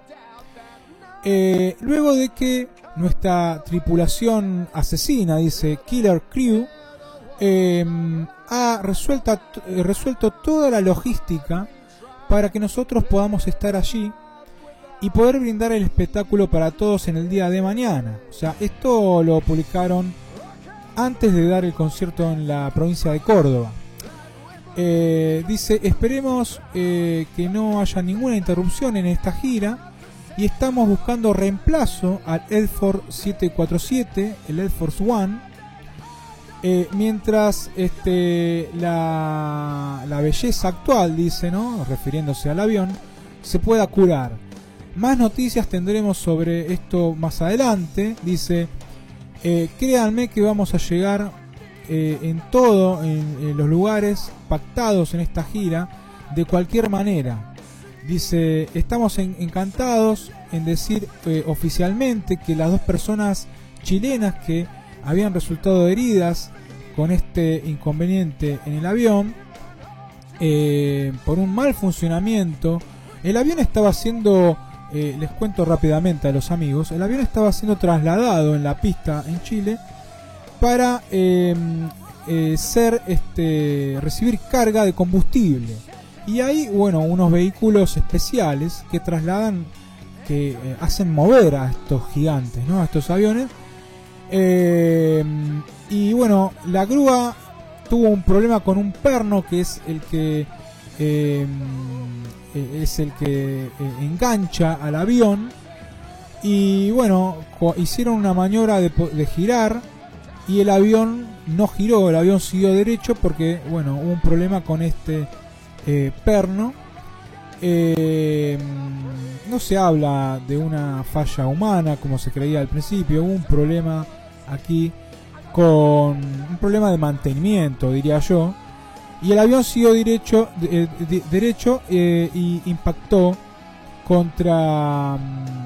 eh, luego de que nuestra tripulación asesina, dice Killer Crew, eh, ha resuelto, resuelto toda la logística para que nosotros podamos estar allí y poder brindar el espectáculo para todos en el día de mañana. O sea, esto lo publicaron antes de dar el concierto en la provincia de Córdoba. Eh, dice: esperemos eh, que no haya ninguna interrupción en esta gira, y estamos buscando reemplazo al Ed Force siete cuatro siete, el Ed Force One, eh, mientras este, la, la belleza actual, dice, ¿no?, refiriéndose al avión, se pueda curar. Más noticias tendremos sobre esto más adelante. Dice: eh, créanme que vamos a llegar eh, en todo, en, en los lugares pactados en esta gira, de cualquier manera. Dice: estamos en, encantados en decir eh, oficialmente que las dos personas chilenas que habían resultado heridas con este inconveniente en el avión, eh, por un mal funcionamiento, el avión estaba siendo, eh, les cuento rápidamente a los amigos, el avión estaba siendo trasladado en la pista en Chile para eh, eh, ser este, recibir carga de combustible. Y hay, bueno, unos vehículos especiales que trasladan, que eh, hacen mover a estos gigantes, ¿no?, a estos aviones. Eh, y bueno, la grúa tuvo un problema con un perno, que es el que eh, es el que eh, engancha al avión. Y bueno, hicieron una maniobra de, de girar, y el avión no giró, el avión siguió derecho porque, bueno, hubo un problema con este Eh, perno. Eh, no se habla de una falla humana como se creía al principio. Hubo un problema aquí, con un problema de mantenimiento, diría yo, y el avión siguió derecho, de, de, derecho eh, y impactó contra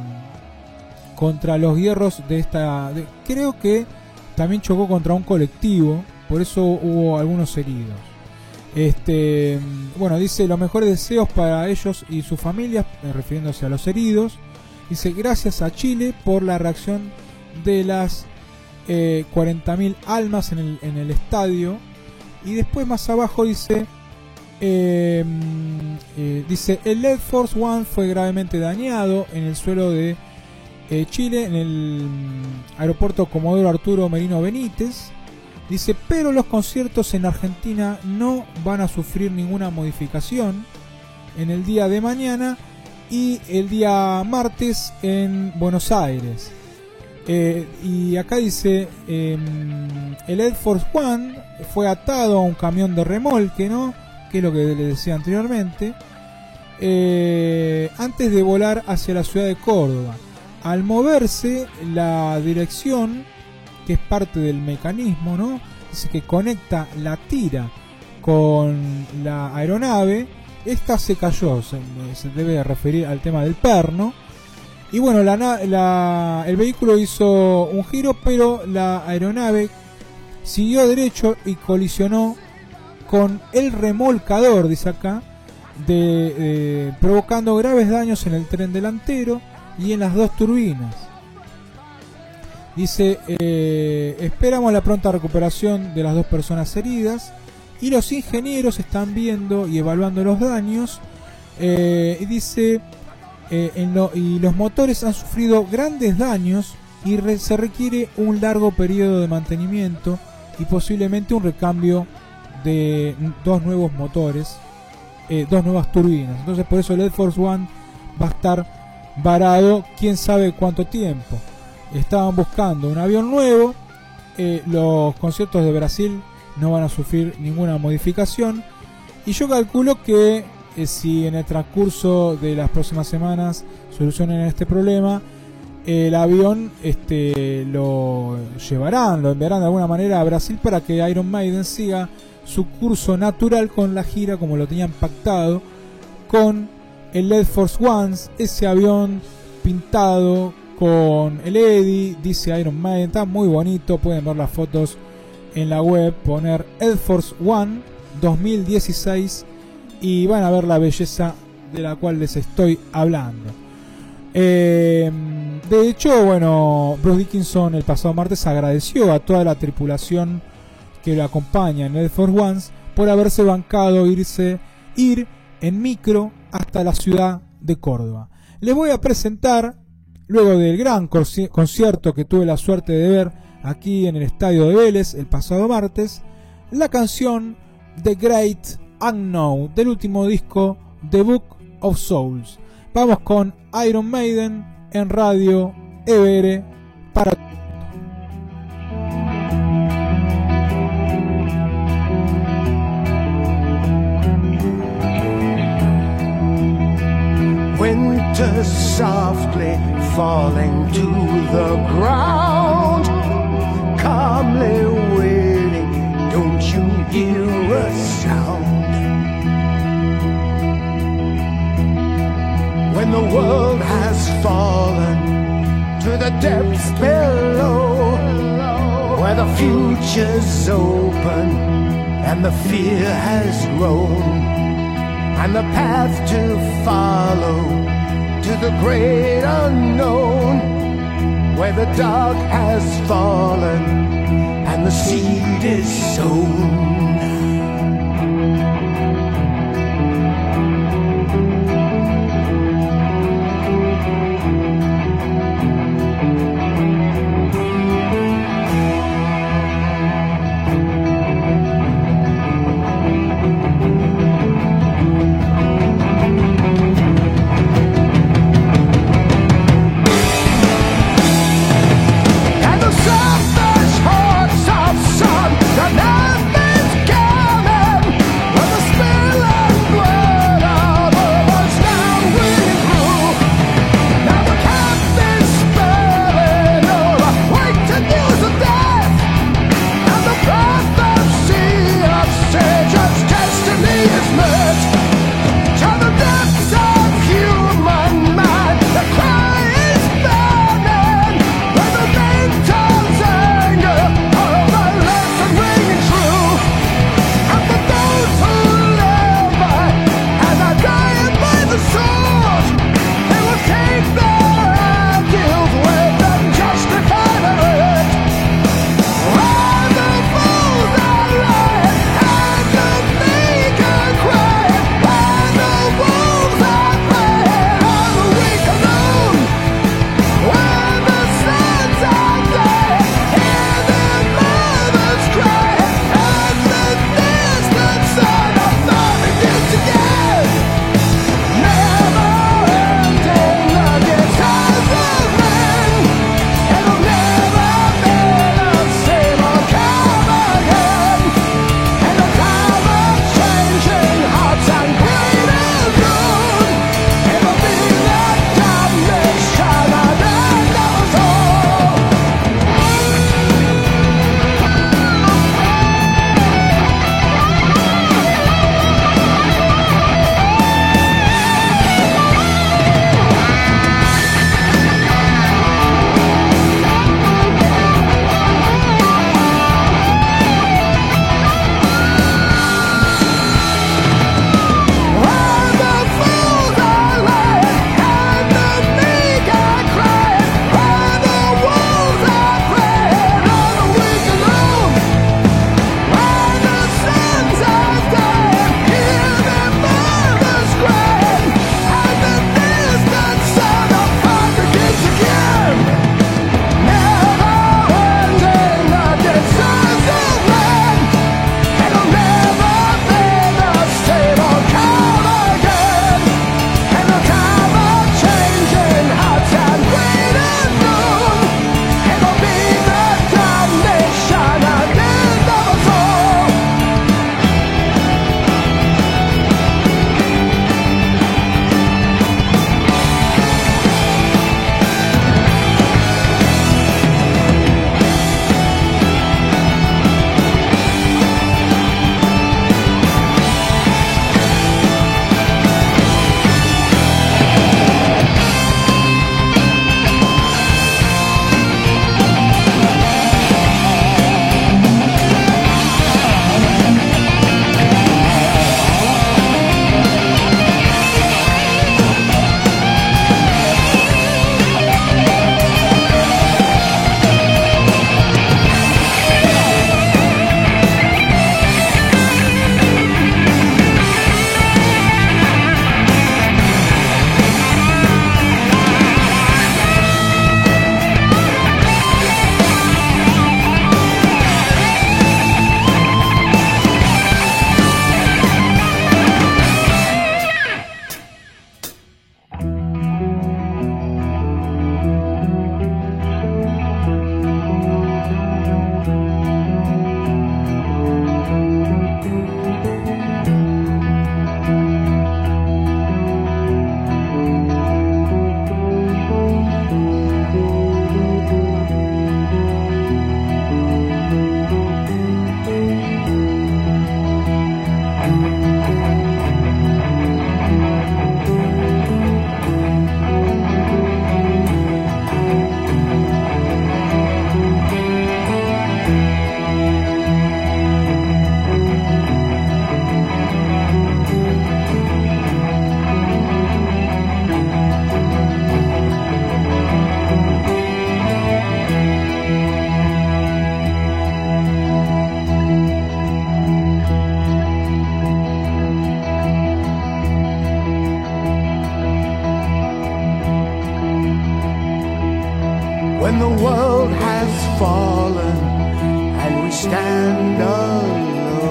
contra los hierros de esta de, creo que también chocó contra un colectivo, por eso hubo algunos heridos. Este, bueno, dice: los mejores deseos para ellos y sus familias, eh, refiriéndose a los heridos. Dice: gracias a Chile por la reacción de las eh, cuarenta mil almas en el, en el estadio. Y después más abajo dice: Eh, eh, dice, el Air Force One fue gravemente dañado en el suelo de eh, Chile, en el mm, aeropuerto Comodoro Arturo Merino Benítez. Dice, pero los conciertos en Argentina no van a sufrir ninguna modificación en el día de mañana y el día martes en Buenos Aires. Eh, y acá dice, eh, el Air Force One fue atado a un camión de remolque, ¿no? Que es lo que le decía anteriormente, eh, antes de volar hacia la ciudad de Córdoba. Al moverse, la dirección, que es parte del mecanismo, ¿no? Dice que conecta la tira con la aeronave. Esta se cayó, se, se debe referir al tema del perno. Y bueno, la, la, el vehículo hizo un giro, pero la aeronave siguió derecho y colisionó con el remolcador, dice acá, de, eh, provocando graves daños en el tren delantero y en las dos turbinas. Dice, eh, esperamos la pronta recuperación de las dos personas heridas y los ingenieros están viendo y evaluando los daños. Eh, y dice, eh, en lo, y los motores han sufrido grandes daños y re, se requiere un largo periodo de mantenimiento y posiblemente un recambio de dos nuevos motores, eh, dos nuevas turbinas. Entonces por eso el Air Force One va a estar varado quién sabe cuánto tiempo. Estaban buscando un avión nuevo. eh, los conciertos de Brasil no van a sufrir ninguna modificación y yo calculo que eh, si en el transcurso de las próximas semanas solucionan este problema, el avión este, lo llevarán, lo enviarán de alguna manera a Brasil para que Iron Maiden siga su curso natural con la gira como lo tenían pactado con el Air Force One, ese avión pintado con el Eddie, dice Iron Maiden, está muy bonito, pueden ver las fotos en la web, poner Air Force One dos mil dieciséis y van a ver la belleza de la cual les estoy hablando. Eh, de hecho, bueno, Bruce Dickinson el pasado martes agradeció a toda la tripulación que lo acompaña en Air Force One por haberse bancado irse ir en micro hasta la ciudad de Córdoba. Les voy a presentar, luego del gran concierto que tuve la suerte de ver aquí en el estadio de Vélez el pasado martes, la canción The Great Unknown del último disco The Book of Souls. Vamos con Iron Maiden en Radio E B R para winter softly falling to the ground, calmly waiting, don't you hear a sound? When the world has fallen to the depths below, where the future's open and the fear has grown, and the path to follow to the great unknown, where the dark has fallen and the seed is sown. And the selfish hearts of sun that never when the world has fallen and we stand alone.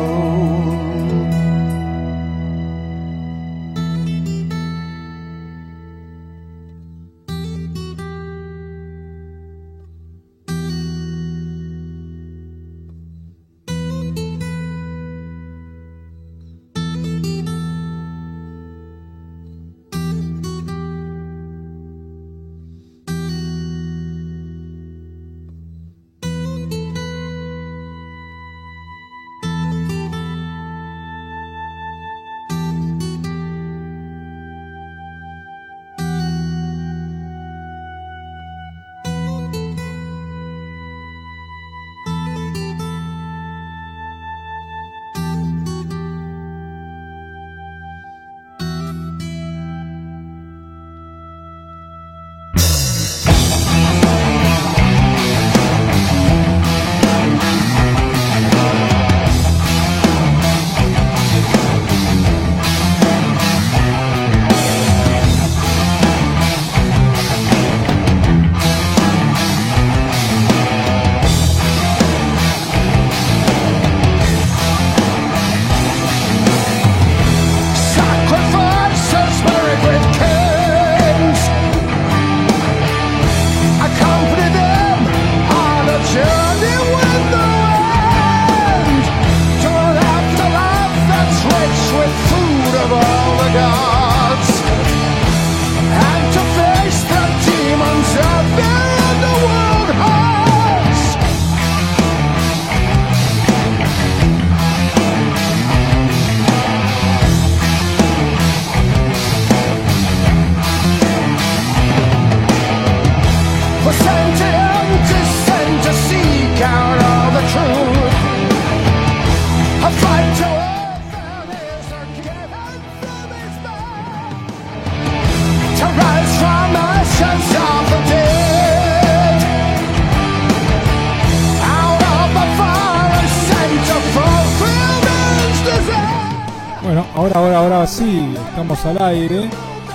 Ahora, ahora, ahora sí, estamos al aire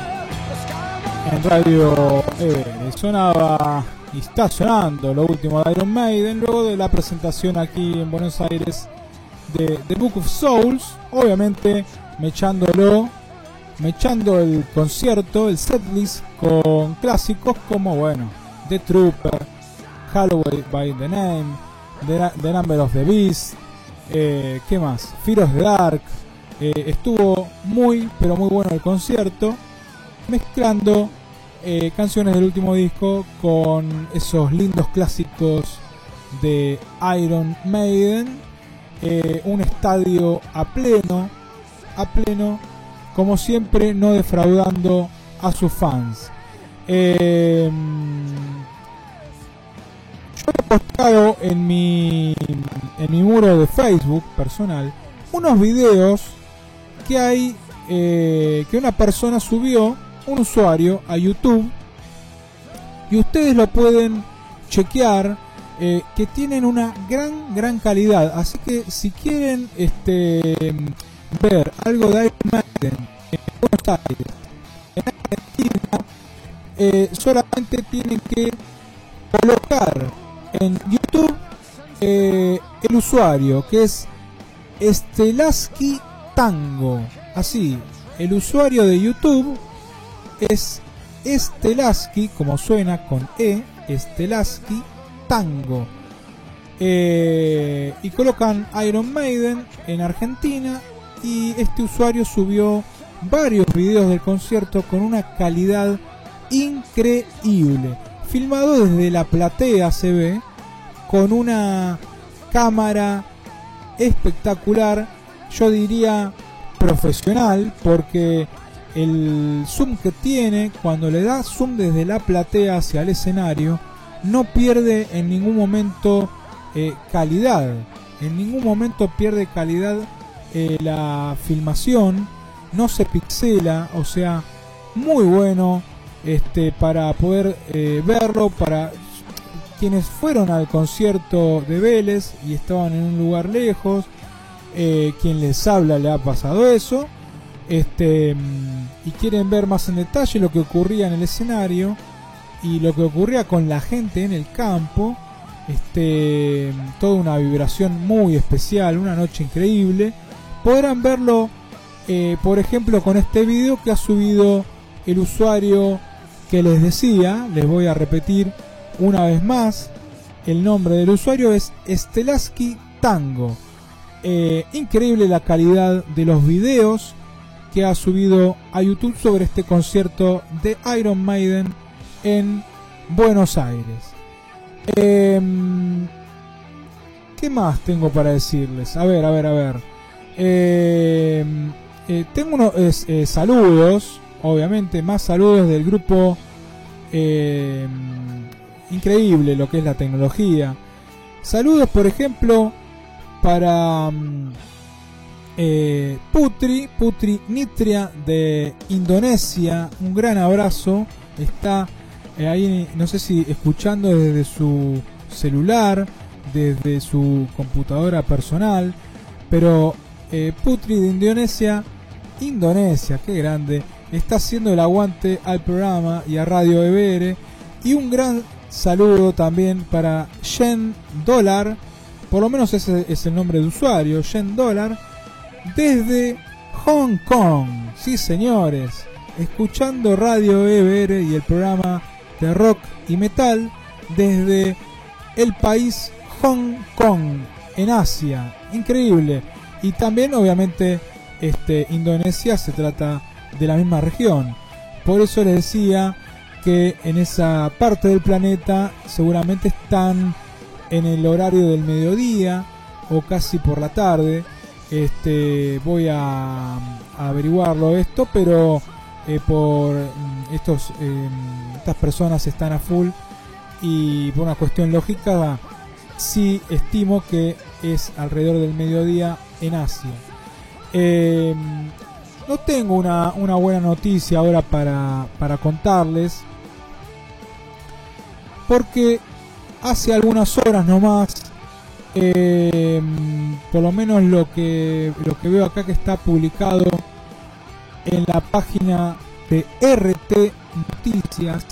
en Radio Everest. Sonaba y está sonando lo último de Iron Maiden, luego de la presentación aquí en Buenos Aires de The Book of Souls, obviamente mechándolo, mechando el concierto, el setlist con clásicos como, bueno, The Trooper, Halloween by the Name, The, the Number of the Beast, eh, ¿qué más? Fear of the Dark. Eh, estuvo muy, pero muy bueno el concierto, mezclando eh, canciones del último disco con esos lindos clásicos de Iron Maiden. Eh, un estadio a pleno, a pleno, como siempre, no defraudando a sus fans. Eh, yo he postado en mi, en mi muro de Facebook personal unos videos que hay, eh, que una persona subió, un usuario, a YouTube, y ustedes lo pueden chequear, eh, que tienen una gran gran calidad. Así que si quieren este ver algo de Iron Maiden en Buenos Aires, en Argentina, eh, solamente tienen que colocar en YouTube eh, el usuario, que es Stelaski Tango. Así, el usuario de YouTube es Stelaski, como suena, con E, Stelaski Tango. Eh, y colocan Iron Maiden en Argentina, y este usuario subió varios videos del concierto con una calidad increíble, filmado desde la platea, se ve, con una cámara espectacular, yo diría profesional, porque el zoom que tiene, cuando le da zoom desde la platea hacia el escenario, no pierde en ningún momento eh, calidad, en ningún momento pierde calidad eh, la filmación, no se pixela, o sea, muy bueno este para poder eh, verlo. Para quienes fueron al concierto de Vélez y estaban en un lugar lejos, eh, quien les habla le ha pasado eso, este y quieren ver más en detalle lo que ocurría en el escenario, y lo que ocurría con la gente en el campo. Este, toda una vibración muy especial, una noche increíble. Podrán verlo, eh, por ejemplo, con este video que ha subido el usuario que les decía. Les voy a repetir una vez más. El nombre del usuario es Stelaski Tango. Eh, increíble la calidad de los videos que ha subido a YouTube sobre este concierto de Iron Maiden en Buenos Aires. Eh, ¿Qué más tengo para decirles? A ver, a ver, a ver. Eh, eh, tengo unos eh, eh, saludos, obviamente, más saludos del grupo. Eh, increíble lo que es la tecnología. Saludos, por ejemplo, para eh, Putri, Putri Nitria de Indonesia. Un gran abrazo. Está eh, ahí, no sé si escuchando desde su celular, desde su computadora personal, pero eh, Putri de Indonesia, Indonesia, qué grande, está haciendo el aguante al programa y a Radio E B R. Y un gran saludo también para Yen Dollar, por lo menos ese es el nombre de usuario, Yen Dollar, desde Hong Kong. Sí, señores, escuchando Radio E B R y el programa de rock y metal desde el país Hong Kong, en Asia. Increíble. Y también, obviamente, este, Indonesia se trata de la misma región. Por eso les decía que en esa parte del planeta seguramente están en el horario del mediodía o casi por la tarde. Este, voy a, a averiguarlo esto, pero eh, por estos eh, estas personas están a full y por una cuestión lógica sí estimo que es alrededor del mediodía en Asia. Eh, no tengo una, una buena noticia ahora para, para contarles, porque hace algunas horas nomás, eh, por lo menos lo que, lo que veo acá que está publicado en la página de R T Noticias,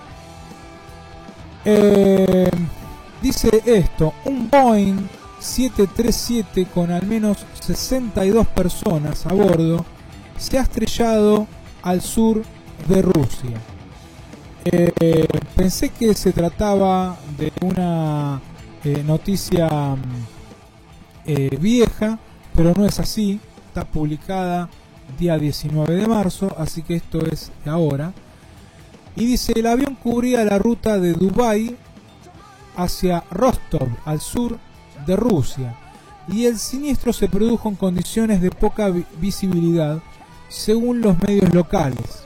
eh, dice esto: un Boeing siete treinta y siete con al menos sesenta y dos personas a bordo se ha estrellado al sur de Rusia. Eh, pensé que se trataba de una eh, noticia eh, vieja, pero no es así. Está publicada día diecinueve de marzo, así que esto es de ahora. Y dice: el avión cubría la ruta de Dubái hacia Rostov, al sur de Rusia, y el siniestro se produjo en condiciones de poca vi- visibilidad, según los medios locales.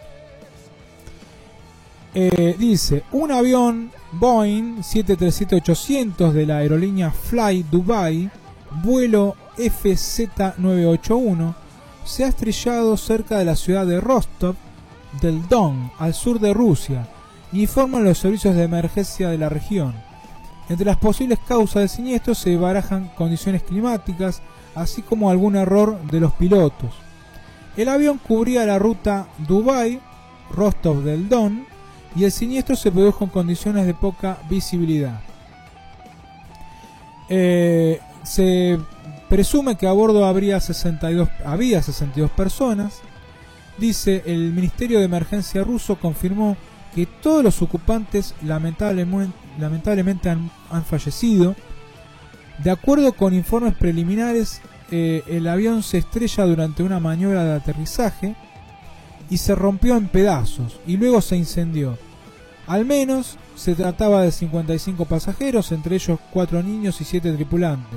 Eh, dice: un avión Boeing siete treinta y siete ochocientos de la aerolínea Fly Dubai, vuelo F Z novecientos ochenta y uno, se ha estrellado cerca de la ciudad de Rostov del Don, al sur de Rusia, informan los servicios de emergencia de la región. Entre las posibles causas del siniestro se barajan condiciones climáticas, así como algún error de los pilotos. El avión cubría la ruta Dubái-Rostov del Don y el siniestro se produjo en condiciones de poca visibilidad. Eh, se presume que a bordo habría sesenta y dos, había sesenta y dos personas. Dice: el Ministerio de Emergencia ruso confirmó que todos los ocupantes lamentablemente, lamentablemente han, han fallecido. De acuerdo con informes preliminares, eh, el avión se estrella durante una maniobra de aterrizaje y se rompió en pedazos y luego se incendió. Al menos se trataba de cincuenta y cinco pasajeros, entre ellos cuatro niños y siete tripulantes.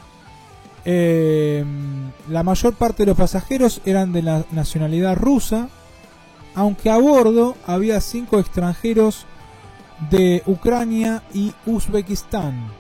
Eh, la mayor parte de los pasajeros eran de la nacionalidad rusa, aunque a bordo había cinco extranjeros de Ucrania y Uzbekistán.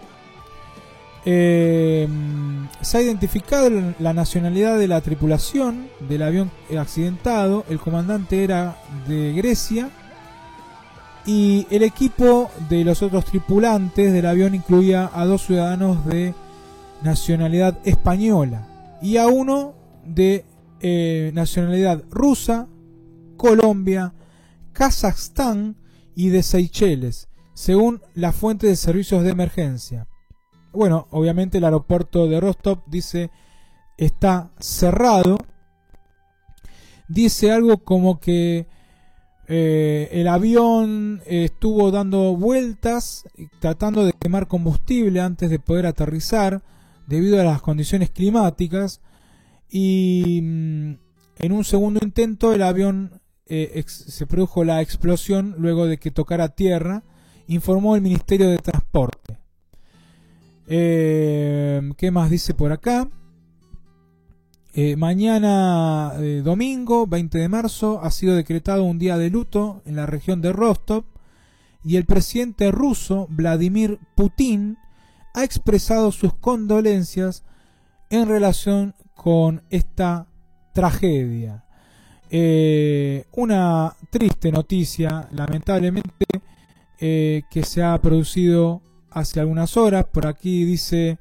Eh, se ha identificado la nacionalidad de la tripulación del avión accidentado. El comandante era de Grecia y el equipo de los otros tripulantes del avión incluía a dos ciudadanos de nacionalidad española y a uno de eh, nacionalidad rusa, Colombia, Kazajstán y de Seychelles, según la fuente de servicios de emergencia. Bueno, obviamente el aeropuerto de Rostov, dice, está cerrado. Dice algo como que eh, el avión eh, estuvo dando vueltas, tratando de quemar combustible antes de poder aterrizar, debido a las condiciones climáticas, y mm, en un segundo intento el avión eh, ex, se produjo la explosión luego de que tocara tierra, informó el Ministerio de Transporte. Eh, ¿Qué más dice por acá? Eh, mañana eh, domingo veinte de marzo ha sido decretado un día de luto en la región de Rostov, y el presidente ruso Vladimir Putin ha expresado sus condolencias en relación con esta tragedia. Eh, una triste noticia, lamentablemente, eh, que se ha producido hace algunas horas. Por aquí dice,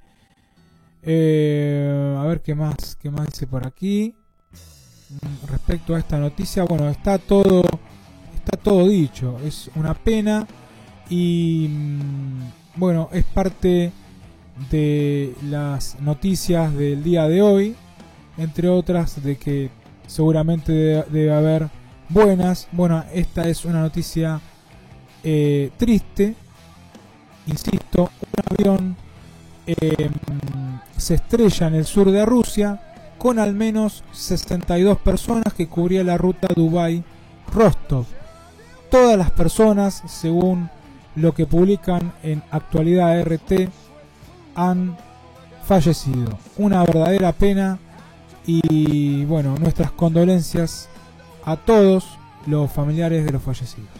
eh, a ver qué más, qué más dice por aquí respecto a esta noticia. Bueno, está todo, está todo dicho. Es una pena y bueno, es parte de las noticias del día de hoy, entre otras de que seguramente debe, debe haber buenas. Bueno, esta es una noticia eh, triste. Insisto, un avión eh, se estrella en el sur de Rusia con al menos sesenta y dos personas que cubría la ruta Dubái-Rostov. Todas las personas, según lo que publican en Actualidad R T, han fallecido. Una verdadera pena y bueno, nuestras condolencias a todos los familiares de los fallecidos.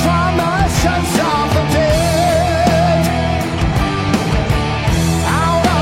Out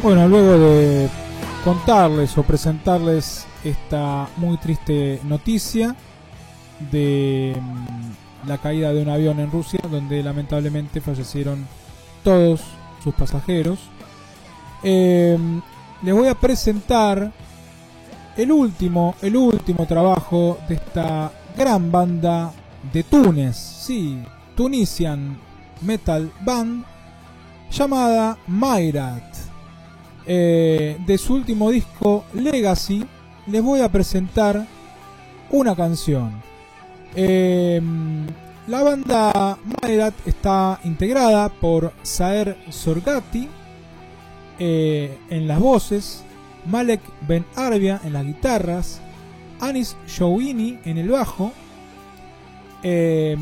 Bueno, luego de contarles o presentarles esta muy triste noticia de mm, la caída de un avión en Rusia, donde lamentablemente fallecieron todos sus pasajeros, eh, les voy a presentar el último, el último trabajo de esta gran banda de Túnez, sí, Tunisian Metal Band, llamada Mayrat. Eh, de su último disco Legacy les voy a presentar una canción. Eh, la banda Mayrat está integrada por Saer Sorgati eh, en las voces, Malek Ben Arbia en las guitarras, Anis Shouini en el bajo, eh,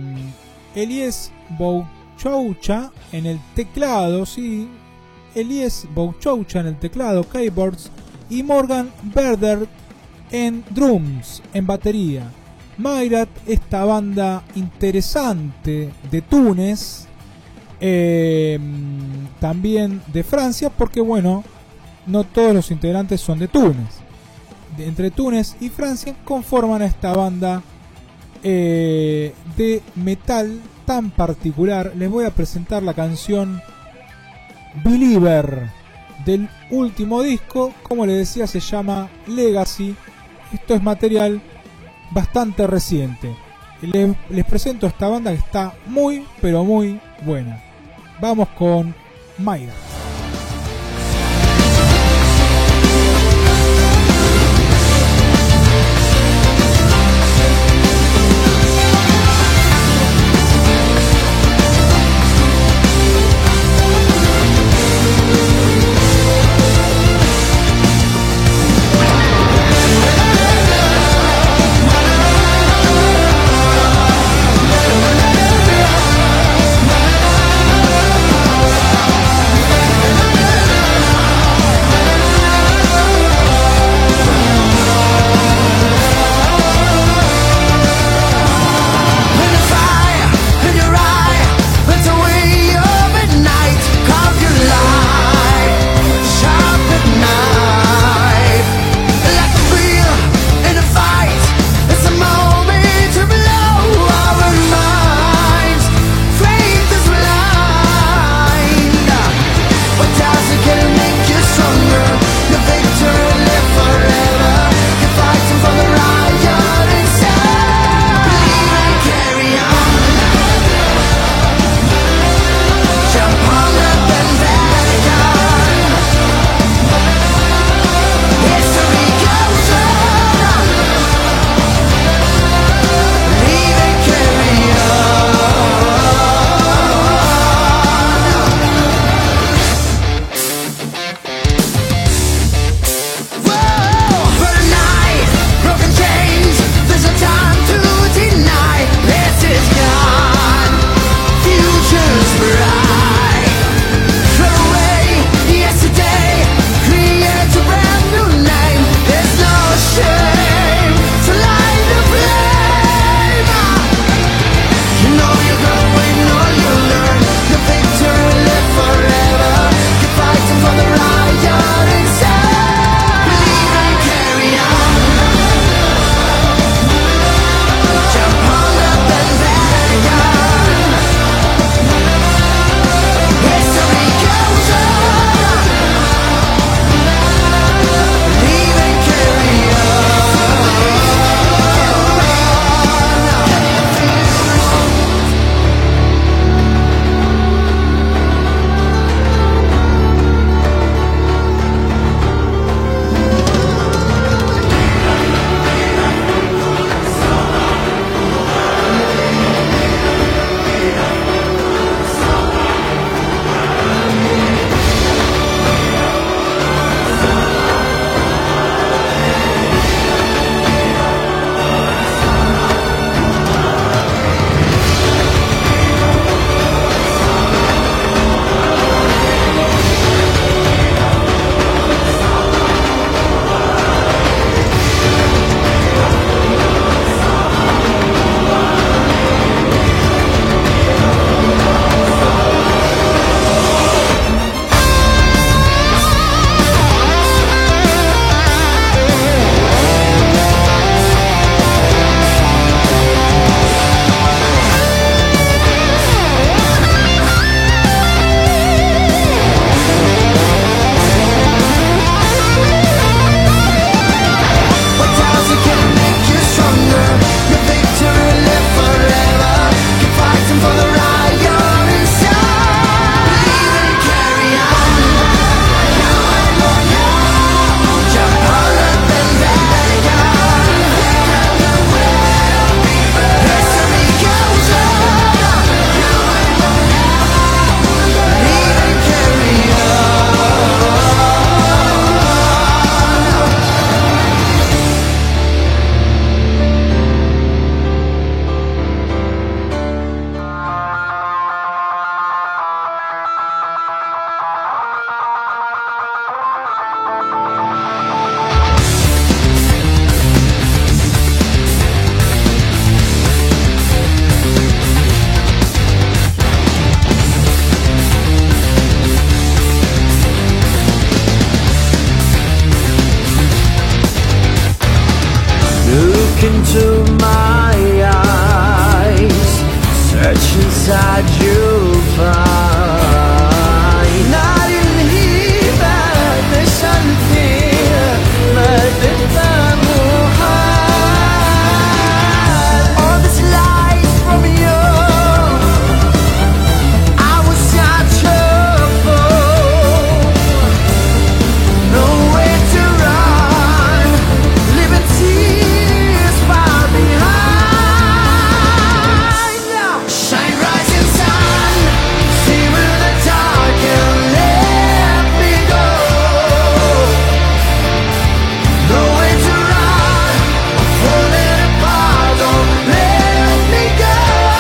Elies Bouchoucha en el teclado, sí, Elies Bouchoucha en el teclado, keyboards, y Morgan Berder en drums, en batería. Mayrat, esta banda interesante de Túnez, eh, también de Francia, porque bueno, no todos los integrantes son de Túnez. De, entre Túnez y Francia conforman esta banda eh, de metal tan particular. Les voy a presentar la canción Believer del último disco. Como les decía, se llama Legacy. Esto es material bastante reciente. Les, les presento a esta banda que está muy pero muy buena. Vamos con Mayrat. We'll be right back. Look into my eyes, search inside, you'll find. I didn't hear that there's something but the hide. All this lies from you, I was such a fool. Nowhere to run, liberty's far behind. Shine, rising sun, see through the dark and let me go. Nowhere to run, falling apart, don't let me go.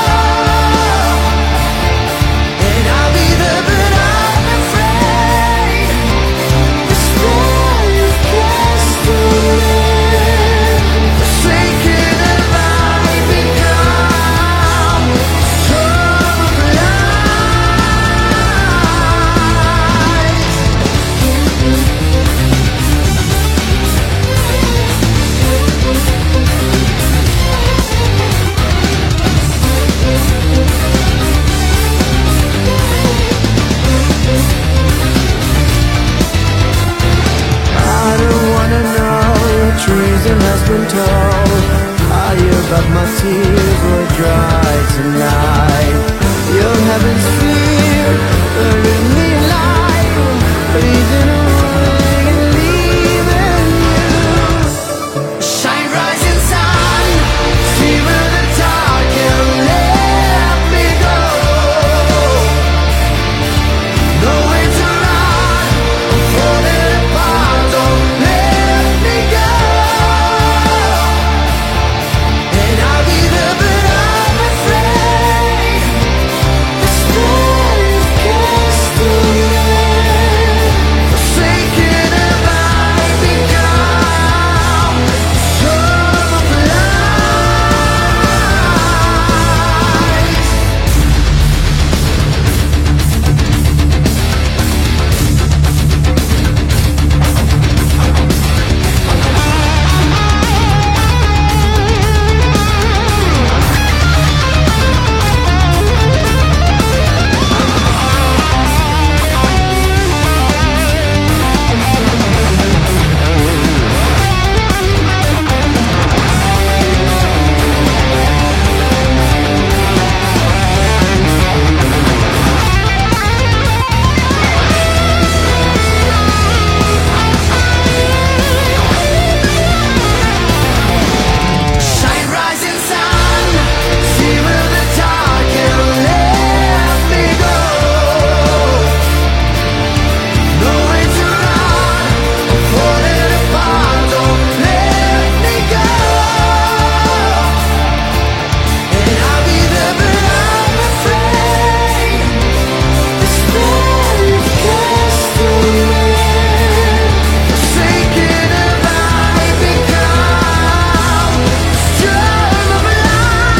And I'll be there, but I'm afraid the spell you've cast on me, forsaken have I become, storm of I don't wanna know your treason has been told. Are you but my tears were dry tonight? Your heavens fear, bury me alive, breathing away and leaving you. Shine, rising sun, see through the dark and let me go. Nowhere to run, I'm falling apart, don't let me go. And I'll be there, but I'm afraid the spell you've cast on me, forsaken have I become, storm of light. Shine, rising sun, see through the dark and let me go. Nowhere to run, I'm falling apart, don't let me go. And I'll be there, but I'm afraid the spell you've cast on me, forsaken have I become, storm of light.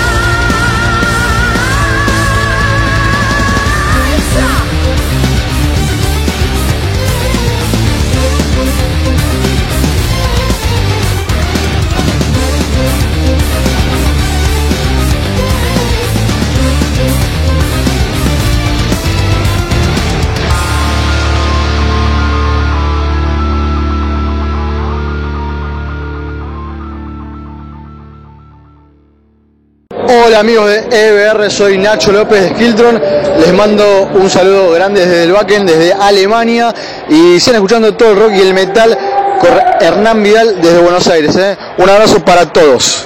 Hola amigos de E B R, soy Nacho López de Skiltron. Les mando un saludo grande desde el Wacken, desde Alemania. Y siguen escuchando todo el rock y el metal con Hernán Vidal desde Buenos Aires. ¿eh? Un abrazo para todos.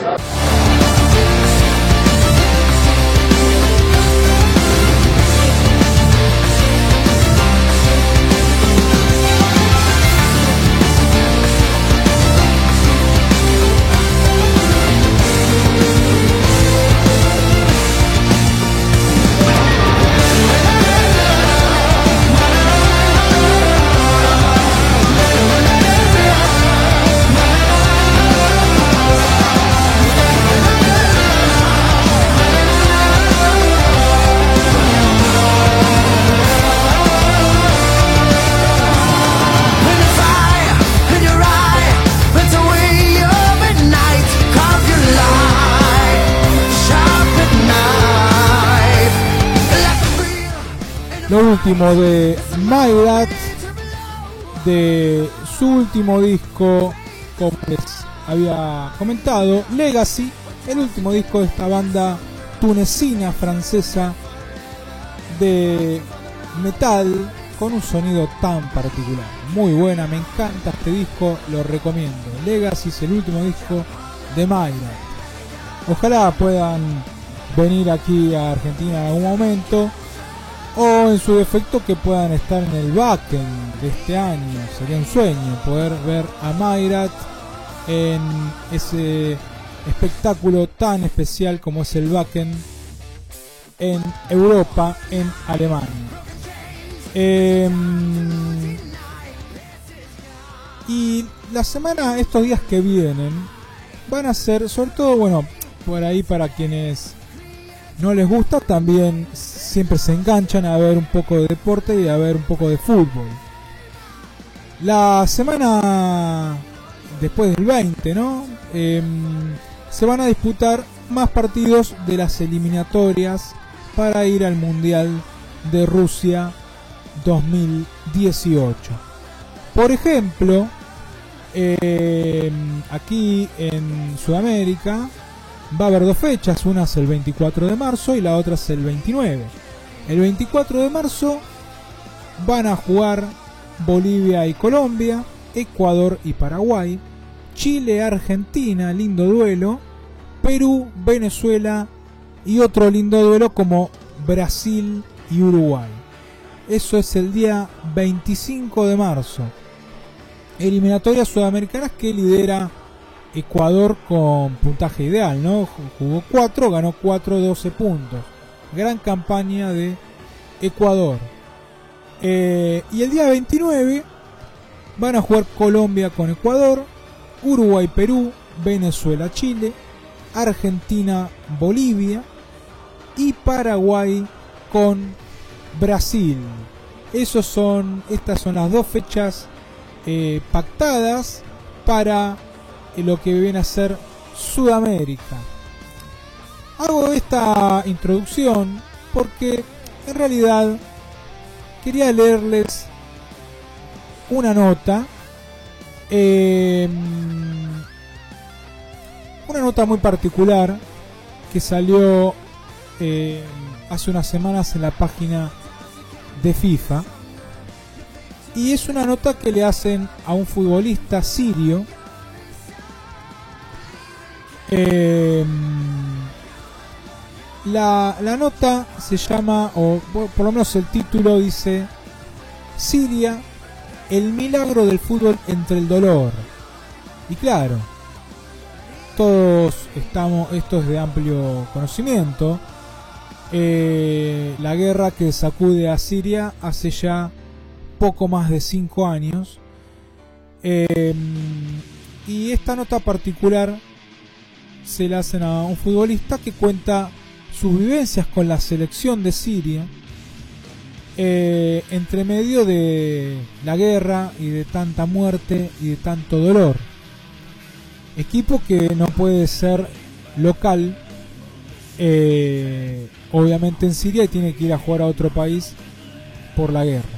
Shine, último de Mayrat, de su último disco, como les había comentado, Legacy, el último disco de esta banda tunecina francesa de metal con un sonido tan particular. Muy buena, me encanta este disco, lo recomiendo. Legacy es el último disco de Mayrat. Ojalá puedan venir aquí a Argentina en algún momento, o en su defecto que puedan estar en el Wacken de este año. Sería un sueño poder ver a Mayrat en ese espectáculo tan especial como es el Wacken en Europa, en Alemania. Eh, y la semana, estos días que vienen, van a ser, sobre todo, bueno, por ahí para quienes no les gusta, también siempre se enganchan a ver un poco de deporte y a ver un poco de fútbol. La semana después del veinte, ¿no? Eh, se van a disputar más partidos de las eliminatorias para ir al Mundial de Rusia dos mil dieciocho. Por ejemplo, eh, aquí en Sudamérica va a haber dos fechas, una es el veinticuatro de marzo y la otra es el veintinueve. El veinticuatro de marzo van a jugar Bolivia y Colombia, Ecuador y Paraguay, Chile, Argentina, lindo duelo, Perú, Venezuela y otro lindo duelo como Brasil y Uruguay. Eso es el día veinticinco de marzo. Eliminatorias sudamericanas que lidera Ecuador con puntaje ideal, ¿no? Jugó cuatro, ganó cuatro, doce puntos. Gran campaña de Ecuador. Eh, y el día veintinueve van a jugar Colombia con Ecuador, Uruguay, Perú, Venezuela, Chile, Argentina, Bolivia y Paraguay con Brasil. Esos son, estas son las dos fechas eh, pactadas para lo que viene a ser Sudamérica. Hago esta introducción porque en realidad quería leerles una nota, eh, una nota muy particular que salió eh, hace unas semanas en la página de FIFA, y es una nota que le hacen a un futbolista sirio. Eh, la, la nota se llama, o por, por lo menos el título dice: Siria, el milagro del fútbol entre el dolor. Y claro, todos estamos, esto es de amplio conocimiento, eh, la guerra que sacude a Siria hace ya poco más de cinco años, eh, y esta nota particular se la hacen a un futbolista que cuenta sus vivencias con la selección de Siria, eh, entre medio de la guerra y de tanta muerte y de tanto dolor. Equipo que no puede ser local, eh, obviamente en Siria, y tiene que ir a jugar a otro país por la guerra.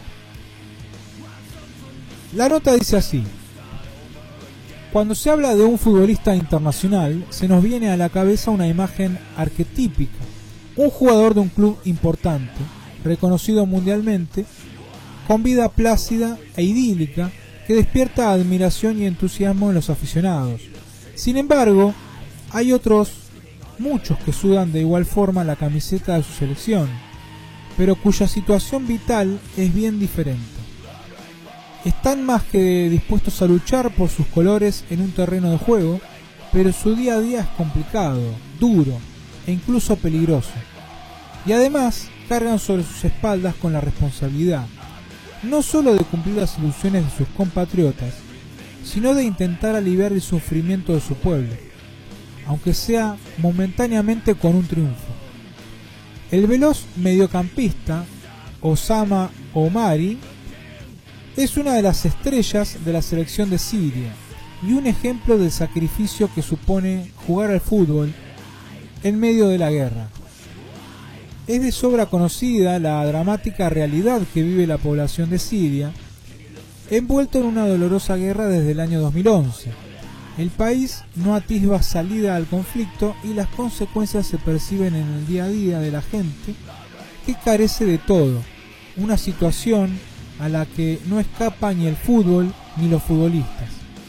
La nota dice así: cuando se habla de un futbolista internacional, se nos viene a la cabeza una imagen arquetípica, un jugador de un club importante, reconocido mundialmente, con vida plácida e idílica, que despierta admiración y entusiasmo en los aficionados. Sin embargo, hay otros, muchos, que sudan de igual forma la camiseta de su selección, pero cuya situación vital es bien diferente. Están más que dispuestos a luchar por sus colores en un terreno de juego, pero su día a día es complicado, duro e incluso peligroso. Y además cargan sobre sus espaldas con la responsabilidad, no solo de cumplir las ilusiones de sus compatriotas, sino de intentar aliviar el sufrimiento de su pueblo, aunque sea momentáneamente con un triunfo. El veloz mediocampista Osama Omari es una de las estrellas de la selección de Siria y un ejemplo del sacrificio que supone jugar al fútbol en medio de la guerra. Es de sobra conocida la dramática realidad que vive la población de Siria, envuelto en una dolorosa guerra desde el año dos mil once. El país no atisba salida al conflicto y las consecuencias se perciben en el día a día de la gente, que carece de todo, una situación a la que no escapa ni el fútbol ni los futbolistas.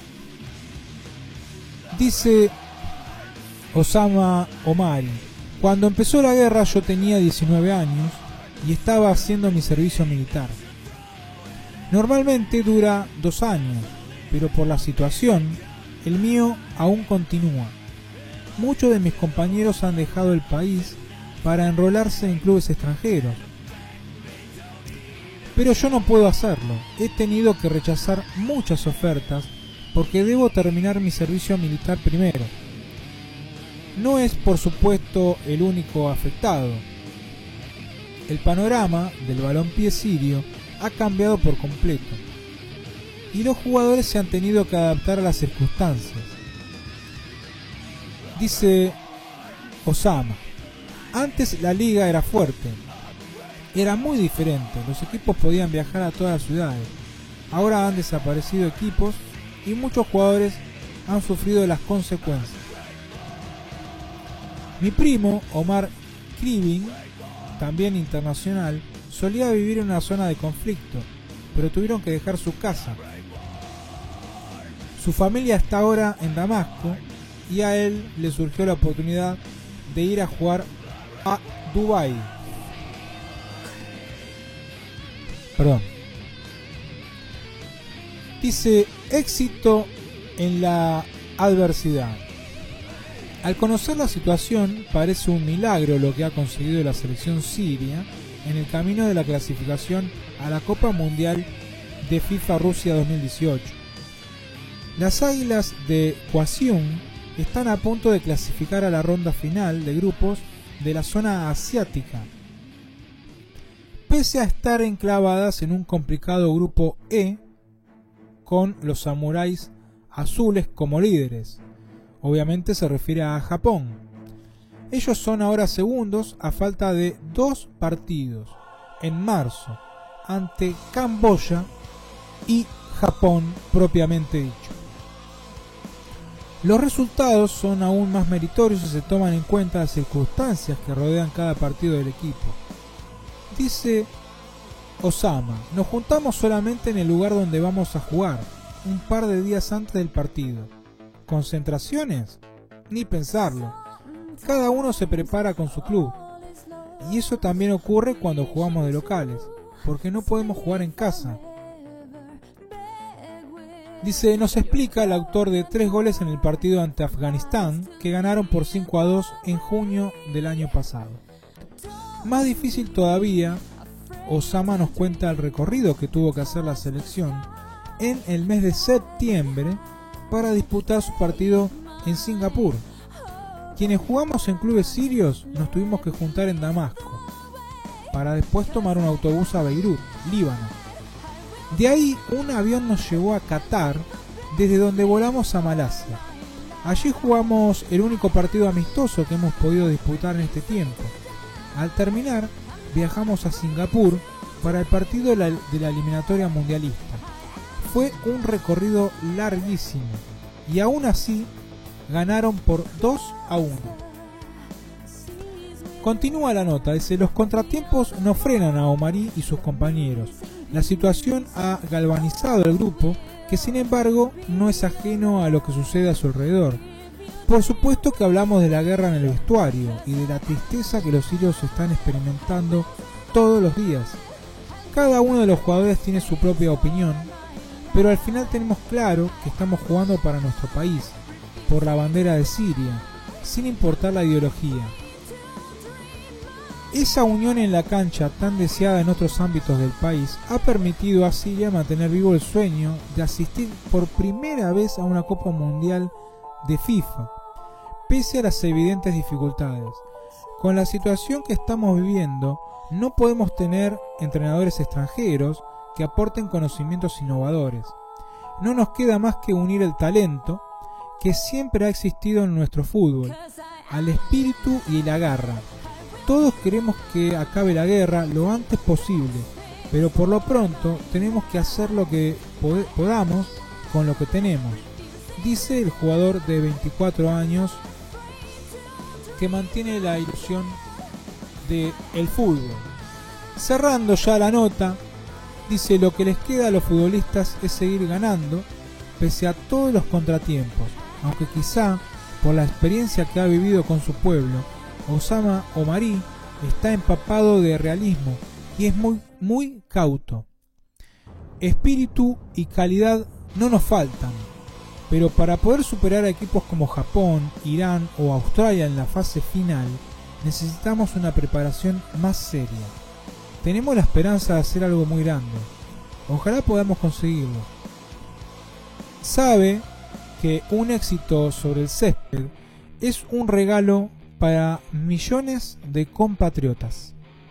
Dice Osama Omari: cuando empezó la guerra yo tenía diecinueve años y estaba haciendo mi servicio militar. Normalmente dura dos años, pero por la situación, el mío aún continúa. Muchos de mis compañeros han dejado el país para enrolarse en clubes extranjeros. Pero yo no puedo hacerlo. He tenido que rechazar muchas ofertas porque debo terminar mi servicio militar primero. No es, por supuesto, el único afectado. El panorama del balompié sirio ha cambiado por completo y los jugadores se han tenido que adaptar a las circunstancias. Dice Osama: antes la liga era fuerte, era muy diferente, los equipos podían viajar a todas las ciudades. Ahora han desaparecido equipos y muchos jugadores han sufrido las consecuencias. Mi primo, Omar Krivin, también internacional, solía vivir en una zona de conflicto, pero tuvieron que dejar su casa. Su familia está ahora en Damasco y a él le surgió la oportunidad de ir a jugar a Dubái. Perdón. Dice: éxito en la adversidad. Al conocer la situación, parece un milagro lo que ha conseguido la selección siria en el camino de la clasificación a la Copa Mundial de FIFA Rusia dos mil dieciocho. Las Águilas de Qasim están a punto de clasificar a la ronda final de grupos de la zona asiática, pese a estar enclavadas en un complicado grupo E con los samuráis azules como líderes. Obviamente se refiere a Japón. Ellos son ahora segundos a falta de dos partidos en marzo ante Camboya y Japón propiamente dicho. Los resultados son aún más meritorios si se toman en cuenta las circunstancias que rodean cada partido del equipo. Dice Osama: nos juntamos solamente en el lugar donde vamos a jugar, un par de días antes del partido. ¿Concentraciones? Ni pensarlo. Cada uno se prepara con su club. Y eso también ocurre cuando jugamos de locales, porque no podemos jugar en casa. Dice, nos explica el autor de tres goles en el partido ante Afganistán, que ganaron por cinco a dos en junio del año pasado. Más difícil todavía, Osama nos cuenta el recorrido que tuvo que hacer la selección en el mes de septiembre para disputar su partido en Singapur. Quienes jugamos en clubes sirios nos tuvimos que juntar en Damasco, para después tomar un autobús a Beirut, Líbano. De ahí un avión nos llevó a Qatar, desde donde volamos a Malasia. Allí jugamos el único partido amistoso que hemos podido disputar en este tiempo. Al terminar, viajamos a Singapur para el partido de la, de la eliminatoria mundialista. Fue un recorrido larguísimo y aún así ganaron por dos a uno. Continúa la nota, dice, los contratiempos no frenan a Omari y sus compañeros. La situación ha galvanizado al grupo, que sin embargo no es ajeno a lo que sucede a su alrededor. Por supuesto que hablamos de la guerra en el vestuario y de la tristeza que los sirios están experimentando todos los días. Cada uno de los jugadores tiene su propia opinión, pero al final tenemos claro que estamos jugando para nuestro país, por la bandera de Siria, sin importar la ideología. Esa unión en la cancha tan deseada en otros ámbitos del país ha permitido a Siria mantener vivo el sueño de asistir por primera vez a una Copa Mundial de FIFA, pese a las evidentes dificultades. Con la situación que estamos viviendo, no podemos tener entrenadores extranjeros que aporten conocimientos innovadores. No nos queda más que unir el talento que siempre ha existido en nuestro fútbol, al espíritu y la garra. Todos queremos que acabe la guerra lo antes posible, pero por lo pronto tenemos que hacer lo que pod- podamos con lo que tenemos, dice el jugador de veinticuatro años que mantiene la ilusión del fútbol. Cerrando ya la nota, dice: lo que les queda a los futbolistas es seguir ganando pese a todos los contratiempos, aunque quizá por la experiencia que ha vivido con su pueblo, Osama Omarí está empapado de realismo y es muy, muy cauto. Espíritu y calidad no nos faltan, pero para poder superar a equipos como Japón, Irán o Australia en la fase final, necesitamos una preparación más seria. Tenemos la esperanza de hacer algo muy grande. Ojalá podamos conseguirlo. Sabe que un éxito sobre el césped es un regalo para millones de compatriotas.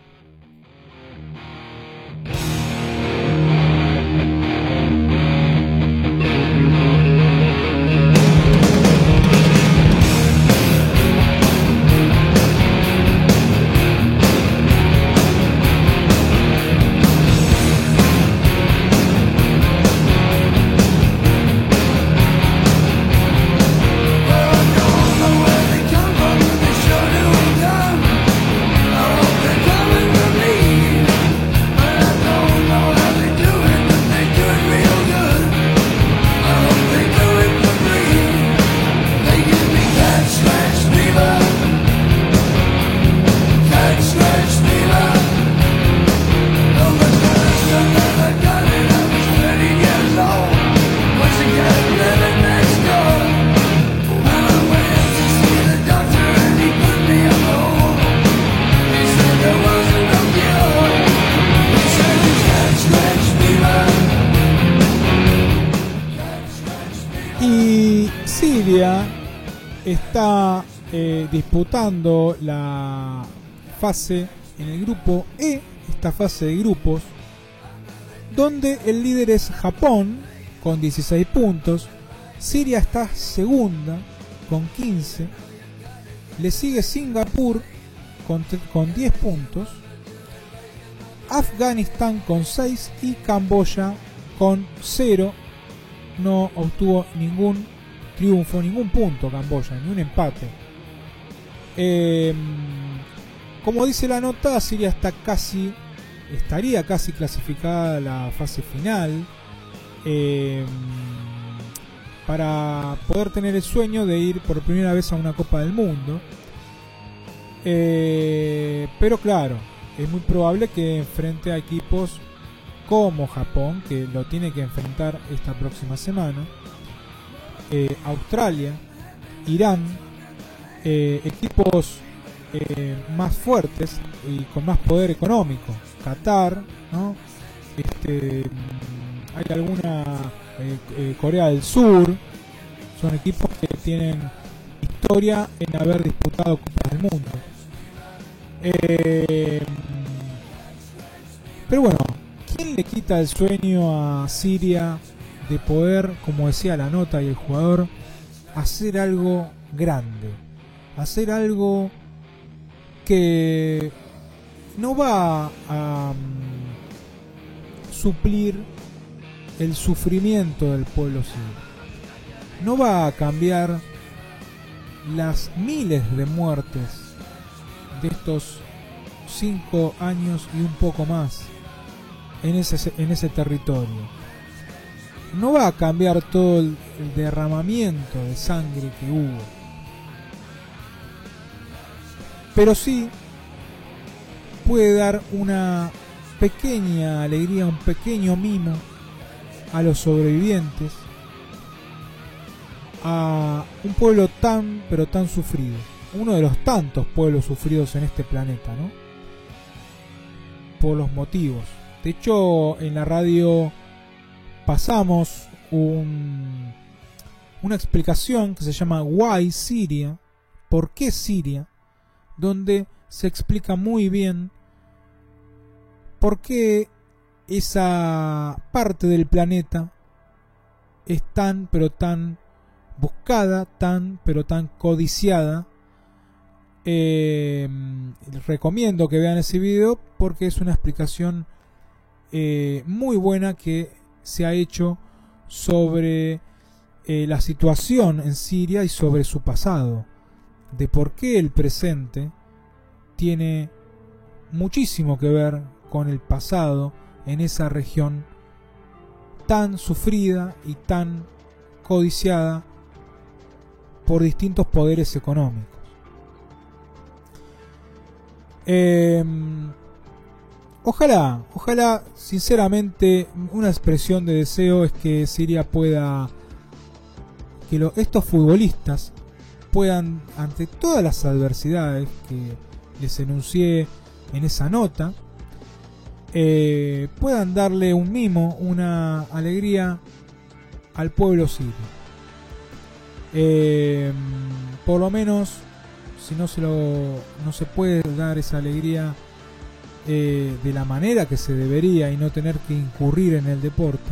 Está eh, disputando la fase en el grupo E, esta fase de grupos, donde el líder es Japón con dieciséis puntos, Siria está segunda con quince, le sigue Singapur con, con diez puntos, Afganistán con seis y Camboya con cero. No obtuvo ningún triunfo, ningún punto Camboya, ni un empate. Eh, como dice la nota, Siria está casi, estaría casi clasificada a la fase final, eh, para poder tener el sueño de ir por primera vez a una Copa del Mundo. Eh, pero claro, es muy probable que enfrente a equipos como Japón, que lo tiene que enfrentar esta próxima semana. Eh, Australia, Irán, eh, equipos eh, más fuertes y con más poder económico, Qatar, ¿no? Este, hay alguna eh, eh, Corea del Sur, son equipos que tienen historia en haber disputado Copas del Mundo. Eh, pero bueno, ¿quién le quita el sueño a Siria de poder, como decía la nota y el jugador, hacer algo grande, hacer algo que no va a um, suplir el sufrimiento del pueblo sirio, no va a cambiar las miles de muertes de estos cinco años y un poco más en ese, en ese territorio. No va a cambiar todo el, el derramamiento de sangre que hubo, pero sí puede dar una pequeña alegría, un pequeño mimo a los sobrevivientes, a un pueblo tan pero tan sufrido, uno de los tantos pueblos sufridos en este planeta, ¿no? Por los motivos. De hecho, en la radio pasamos un, una explicación que se llama Why Syria, ¿por qué Siria?, donde se explica muy bien por qué esa parte del planeta es tan pero tan buscada, tan pero tan codiciada, Eh, recomiendo que vean ese video porque es una explicación eh, muy buena que se ha hecho sobre eh, la situación en Siria y sobre su pasado, de por qué el presente tiene muchísimo que ver con el pasado en esa región tan sufrida y tan codiciada por distintos poderes económicos. Eh, ojalá, ojalá, sinceramente, una expresión de deseo es que Siria pueda, que lo, estos futbolistas puedan, ante todas las adversidades que les enuncié en esa nota, eh, puedan darle un mimo, una alegría al pueblo sirio. Eh, por lo menos, si no se lo no se puede dar esa alegría eh, de la manera que se debería y no tener que incurrir en el deporte,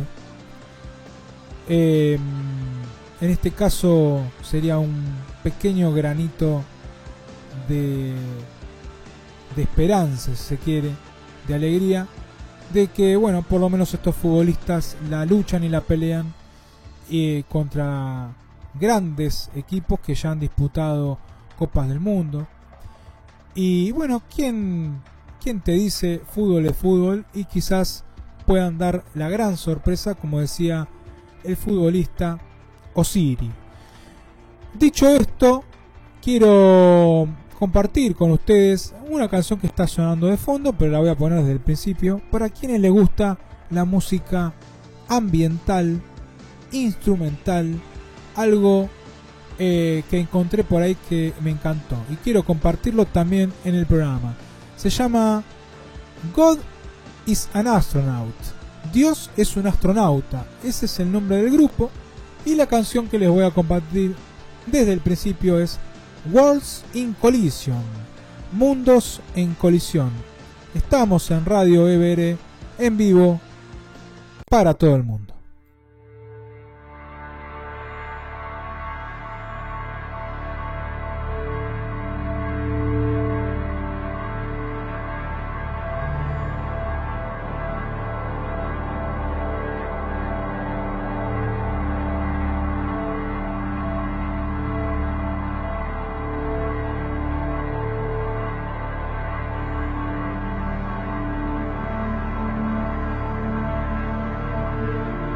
eh, en este caso sería un pequeño granito de de esperanza, si se quiere, de alegría, de que, bueno, por lo menos estos futbolistas la luchan y la pelean eh, contra grandes equipos que ya han disputado Copas del Mundo. Y bueno, ¿quién, quién te dice fútbol es fútbol? Y quizás puedan dar la gran sorpresa, como decía el futbolista Osiri. Dicho esto, quiero compartir con ustedes una canción que está sonando de fondo, pero la voy a poner desde el principio, para quienes les gusta la música ambiental, instrumental, algo eh, que encontré por ahí que me encantó y quiero compartirlo también en el programa. Se llama God is an Astronaut. Dios es un astronauta. Ese es el nombre del grupo y la canción que les voy a compartir desde el principio es Worlds in Collision, Mundos en Colisión. Estamos en Radio E B R en vivo para todo el mundo. Thank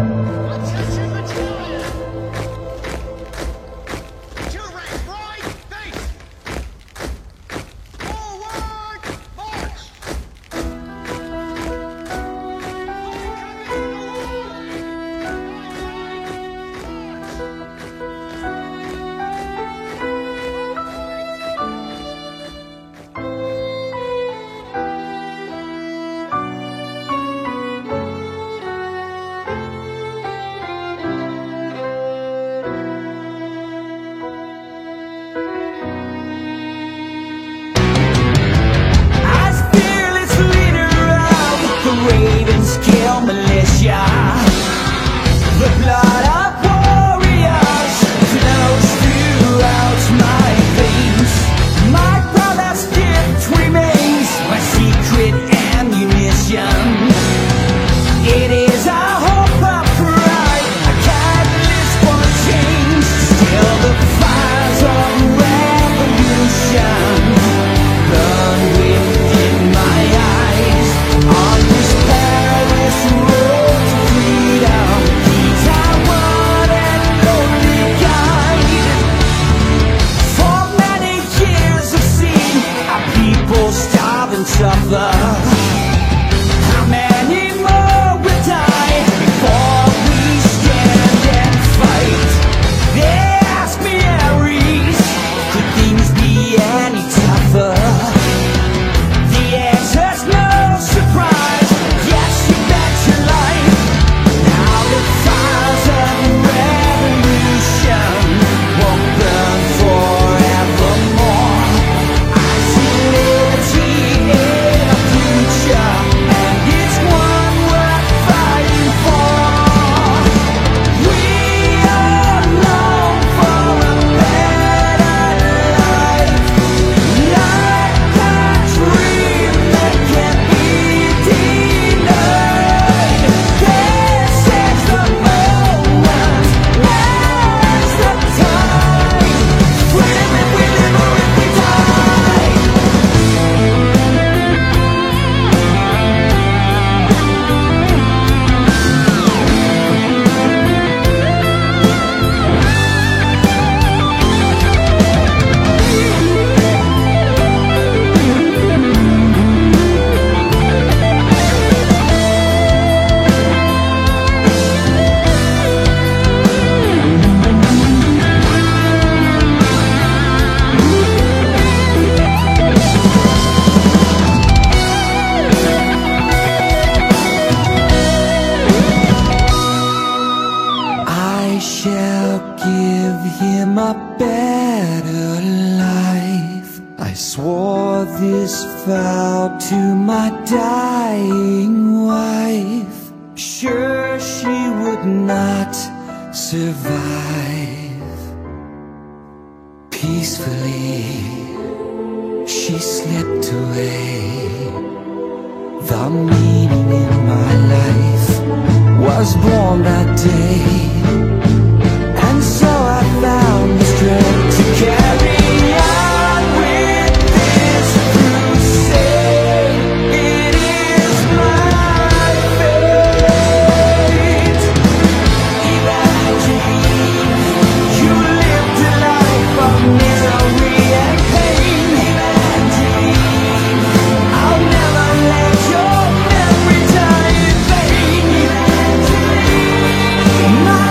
My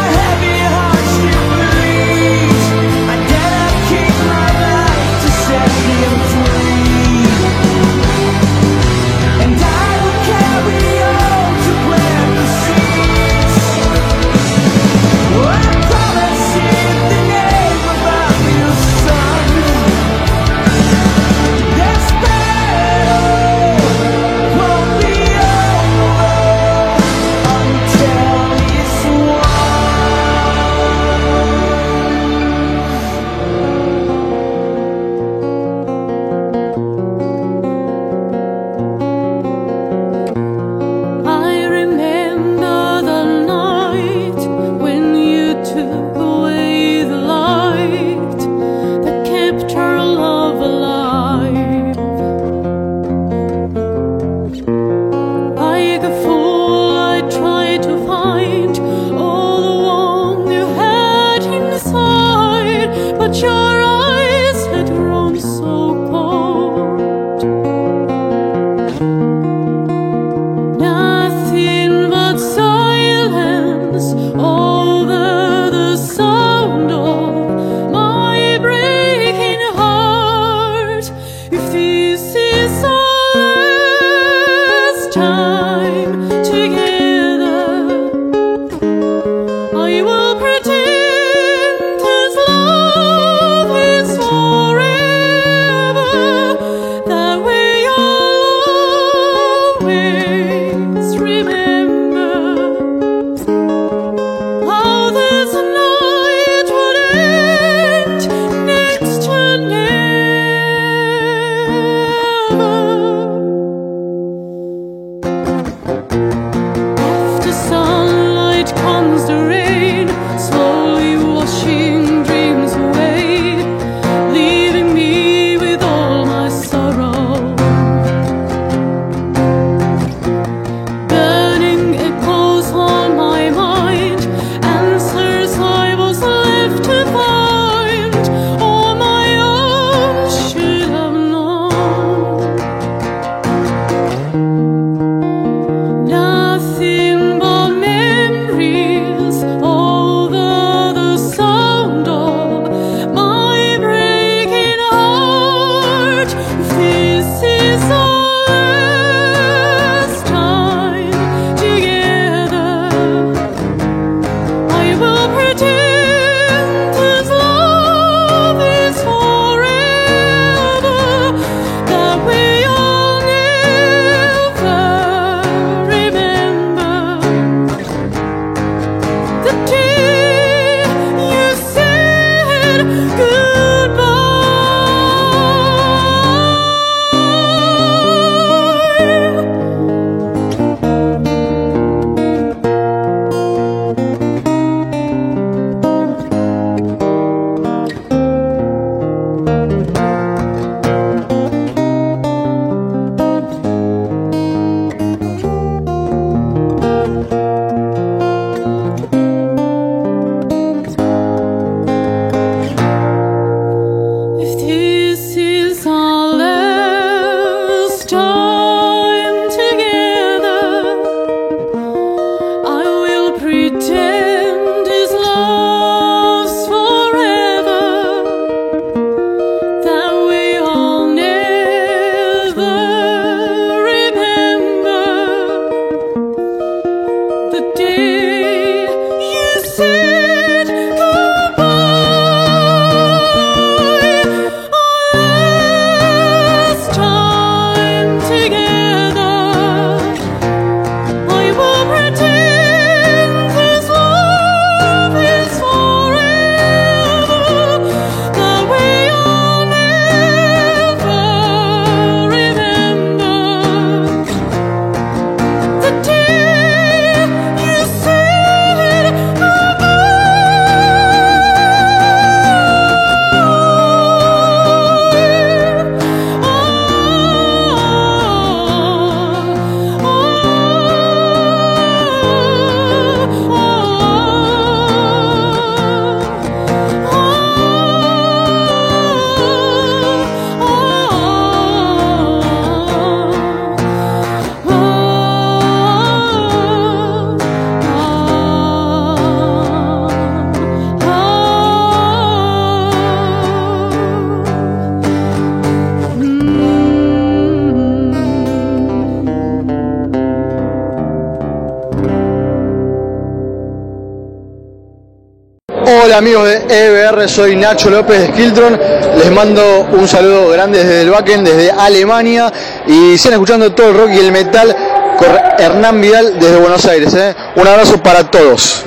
Hola amigos de E B R, soy Nacho López de Skiltron, les mando un saludo grande desde el backend, desde Alemania, y siguen escuchando todo el rock y el metal con Hernán Vidal desde Buenos Aires, ¿eh? Un abrazo para todos.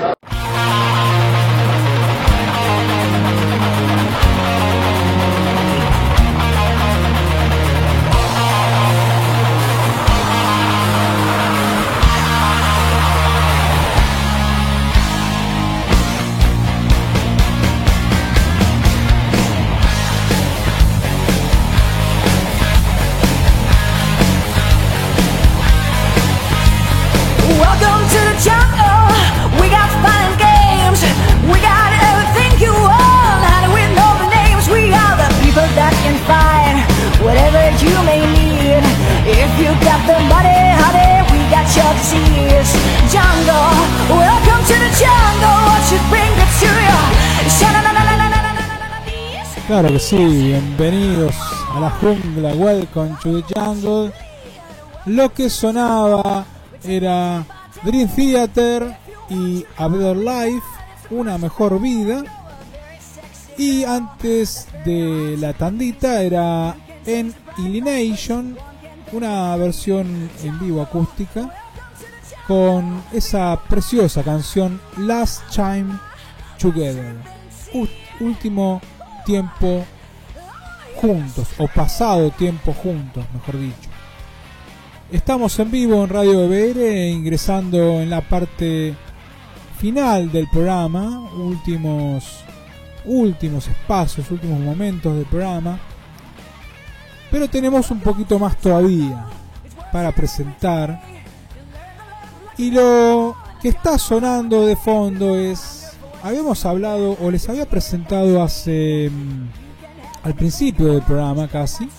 Claro que sí, bienvenidos a la jungla, welcome to the jungle. Lo que sonaba era Dream Theater y A Better Life, una mejor vida. Y antes de la tandita era Annihilation, una versión en vivo acústica con esa preciosa canción Last Time Together, último tiempo juntos, o pasado tiempo juntos, mejor dicho. Estamos en vivo en Radio E B R, ingresando en la parte final del programa, últimos últimos espacios, últimos momentos del programa, pero tenemos un poquito más todavía para presentar, y lo que está sonando de fondo es, habíamos hablado, o les había presentado hace al principio del programa casi,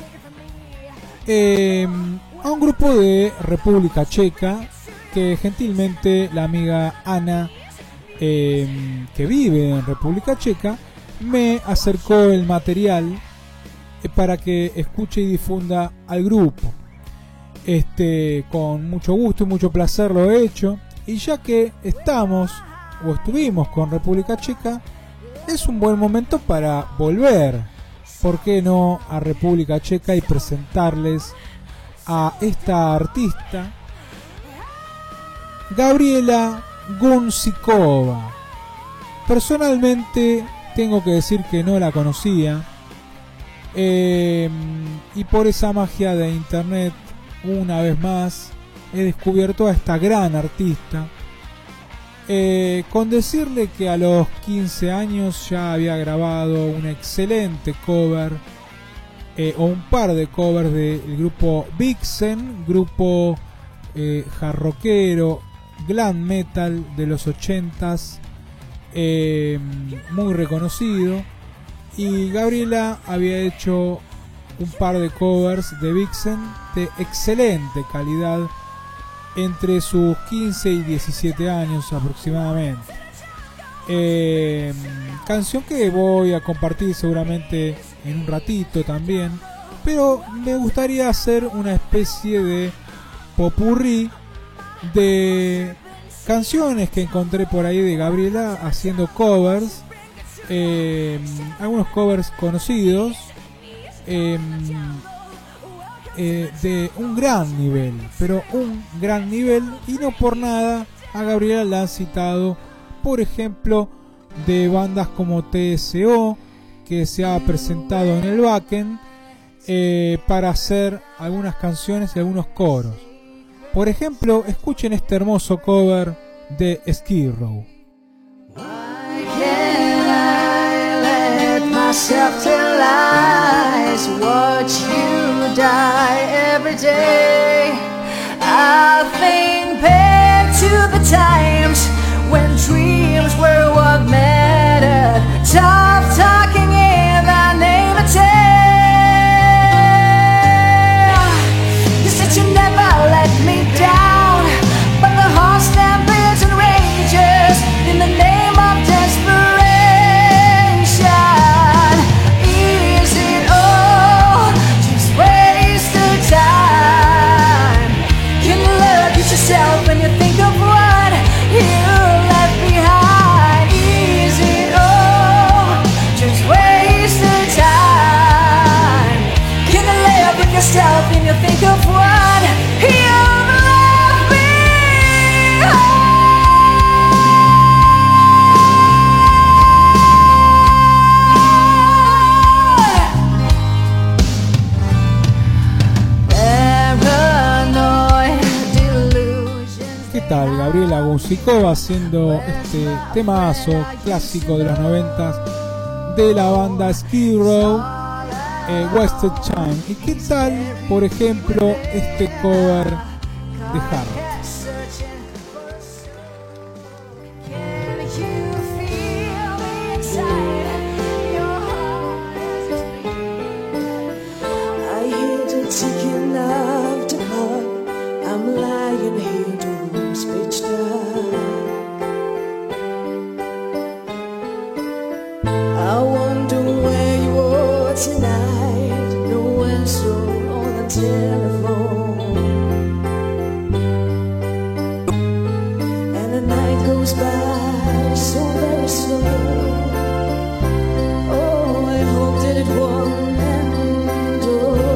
eh, a un grupo de República Checa que gentilmente la amiga Ana, eh, que vive en República Checa, me acercó el material eh, para que escuche y difunda al grupo. Este, con mucho gusto y mucho placer lo he hecho, y ya que estamos o estuvimos con República Checa, es un buen momento para volver, ¿por qué no?, a República Checa y presentarles a esta artista, Gabriela Gunčíková. Personalmente tengo que decir que no la conocía, eh, y por esa magia de internet, una vez más he descubierto a esta gran artista. Eh, con decirle que a los quince años ya había grabado un excelente cover, eh, o un par de covers del grupo Vixen, grupo eh, hardrockero, glam metal de los ochentas, eh, muy reconocido. Y Gabriela había hecho un par de covers de Vixen de excelente calidad entre sus quince y diecisiete años aproximadamente. Eh, canción que voy a compartir seguramente en un ratito también, pero me gustaría hacer una especie de popurrí de canciones que encontré por ahí de Gabriela haciendo covers, eh, algunos covers conocidos, eh, Eh, de un gran nivel, pero un gran nivel, y no por nada a Gabriela la han citado, por ejemplo, de bandas como T S O, que se ha presentado en el backend, eh, para hacer algunas canciones y algunos coros. Por ejemplo, escuchen este hermoso cover de Skid Row. Myself till lies, watch you die every day. I think back to the times when dreams were what mattered. Tough talking in the name of tale. You said you never let me down, but the heart stampedes and rages in the name of desperation. When you think of what musicó haciendo este temazo clásico de los noventas de la banda Skid Row, eh, Wasted Time. ¿Y qué tal, por ejemplo, este cover de Heart? Taking love to heart, I'm lying here, doom speech dark. I wonder where you are tonight, no answer on the telephone. And the night goes by so very slow. Oh, I hope that it won't end. Oh,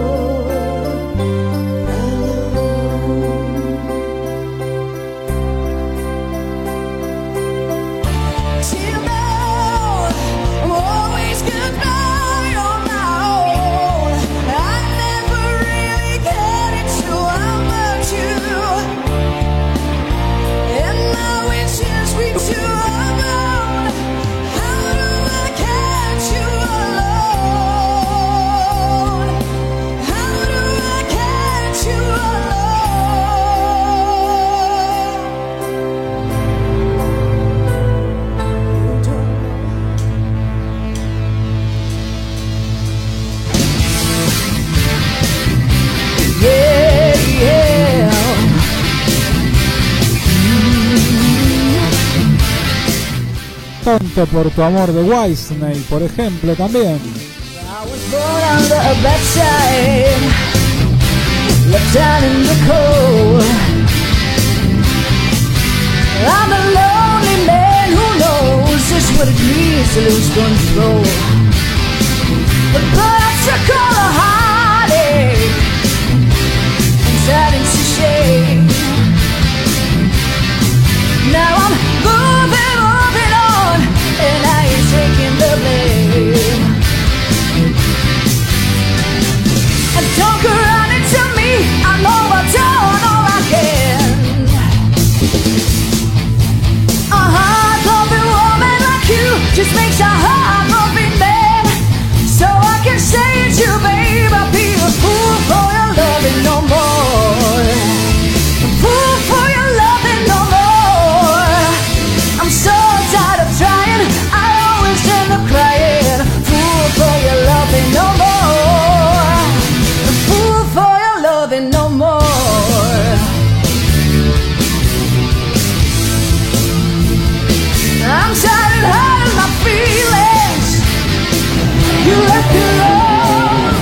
Tonto por tu amor de Whitesnake, por ejemplo, también. I was born under a bad side, left down in the cold. I'm a lonely man who knows just what it means to lose control. But I took all the heartache and silence to shame. Now I'm moving, moving on, and I ain't taking the blame. And don't run into me, I know I've done all I can. A heart-loving woman like you just makes a heart-loving man. So I can say to you, babe, I'll be a fool for your loving no more. A fool for your loving no more. I'm so tired of trying, I always end up crying. Fool for your loving no more. A fool for your loving no more. I'm tired of hiding my feelings. You left me alone.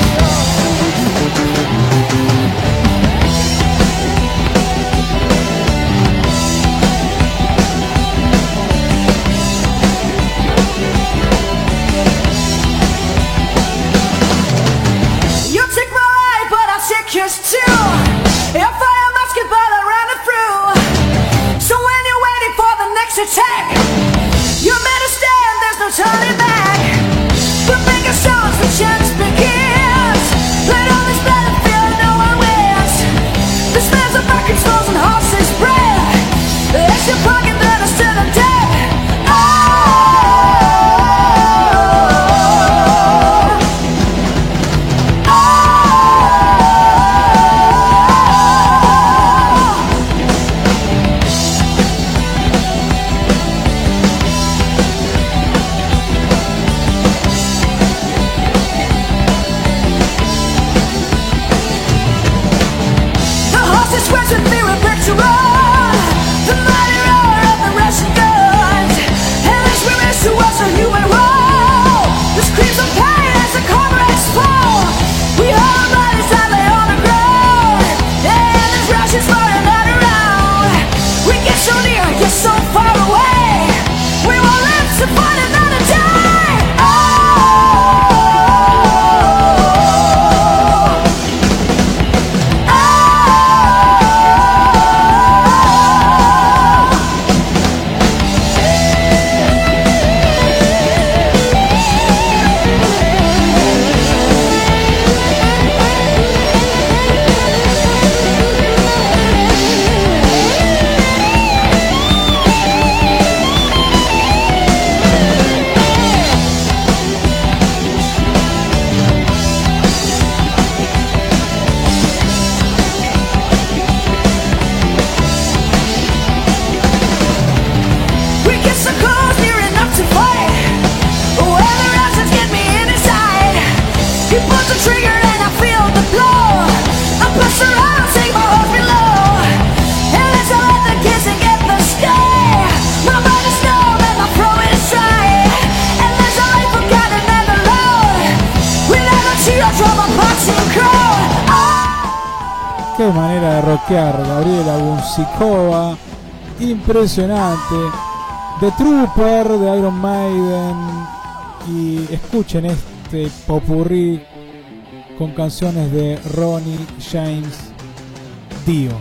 You take my life, but I'll take yours too. If I am asking, but I ran it through. So when you're waiting for the next attack, you better stand, there's no turning back. The bigger songs, the chance begins. Let all this battlefield, no one wins. The smells of broken souls and horses' breath. It's your pocket that is still a dead. rockear. Gabriela Bunsikova, impresionante. The Trooper de Iron Maiden. Y escuchen este popurrí con canciones de Ronnie James Dio.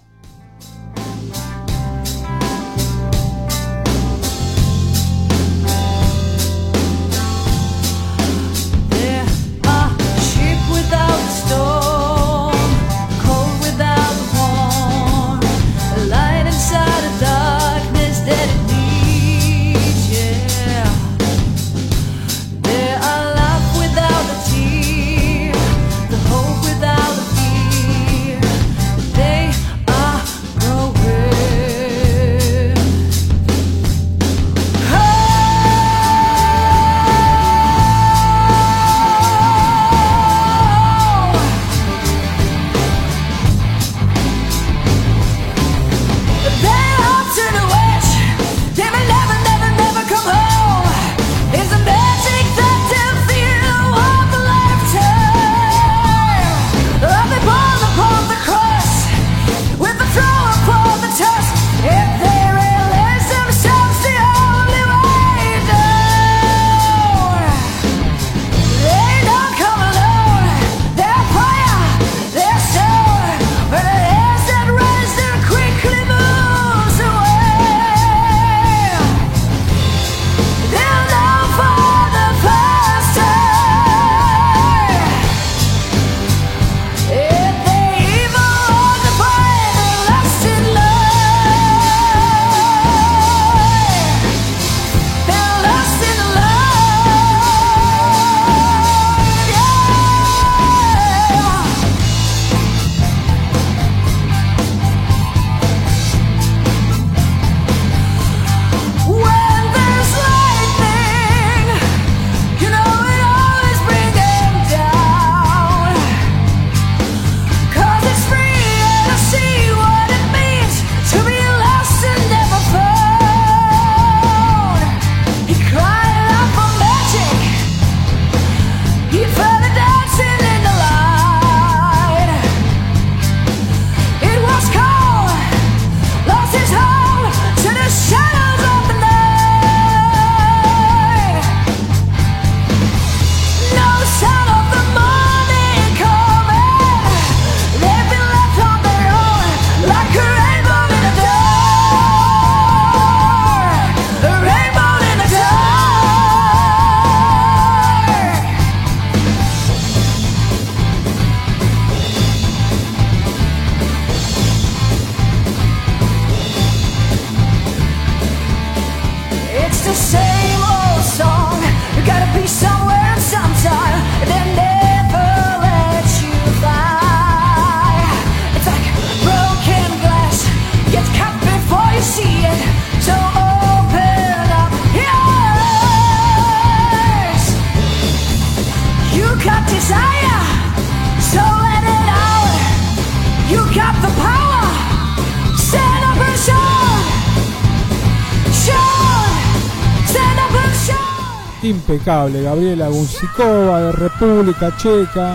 Impecable, Gabriela Bunsikova de República Checa.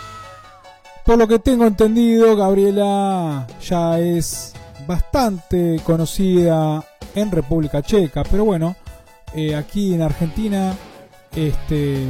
Por lo que tengo entendido, Gabriela ya es bastante conocida en República Checa, pero bueno, eh, aquí en Argentina, este,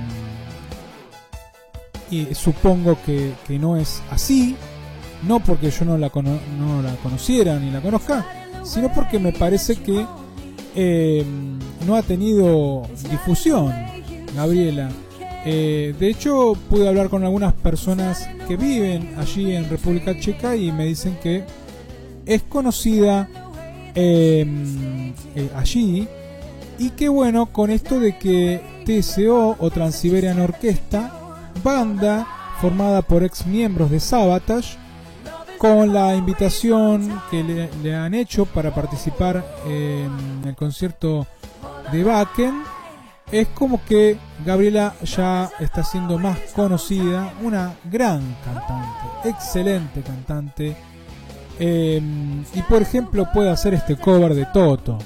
y supongo que, que no es así, no porque yo no la, cono no la conociera ni la conozca, sino porque me parece que eh, no ha tenido difusión, Gabriela. Eh, de hecho, pude hablar con algunas personas que viven allí en República Checa y me dicen que es conocida eh, eh, allí, y que bueno, con esto de que T S O o Trans-Siberian Orchestra, banda formada por ex miembros de Sabotage, con la invitación que le, le han hecho para participar en el concierto de Wacken, es como que Gabriela ya está siendo más conocida, una gran cantante, excelente cantante, eh, y por ejemplo puede hacer este cover de Toto.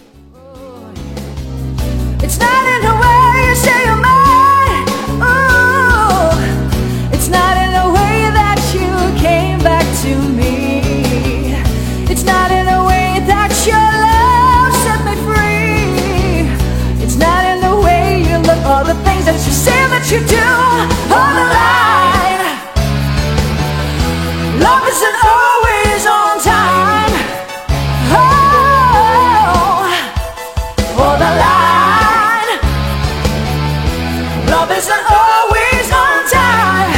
It's not in the way you say you're mine. Ooh, it's not in the way that you came back to me. that you do on the line. Love isn't always on time. Oh, on the line. Love isn't always on time.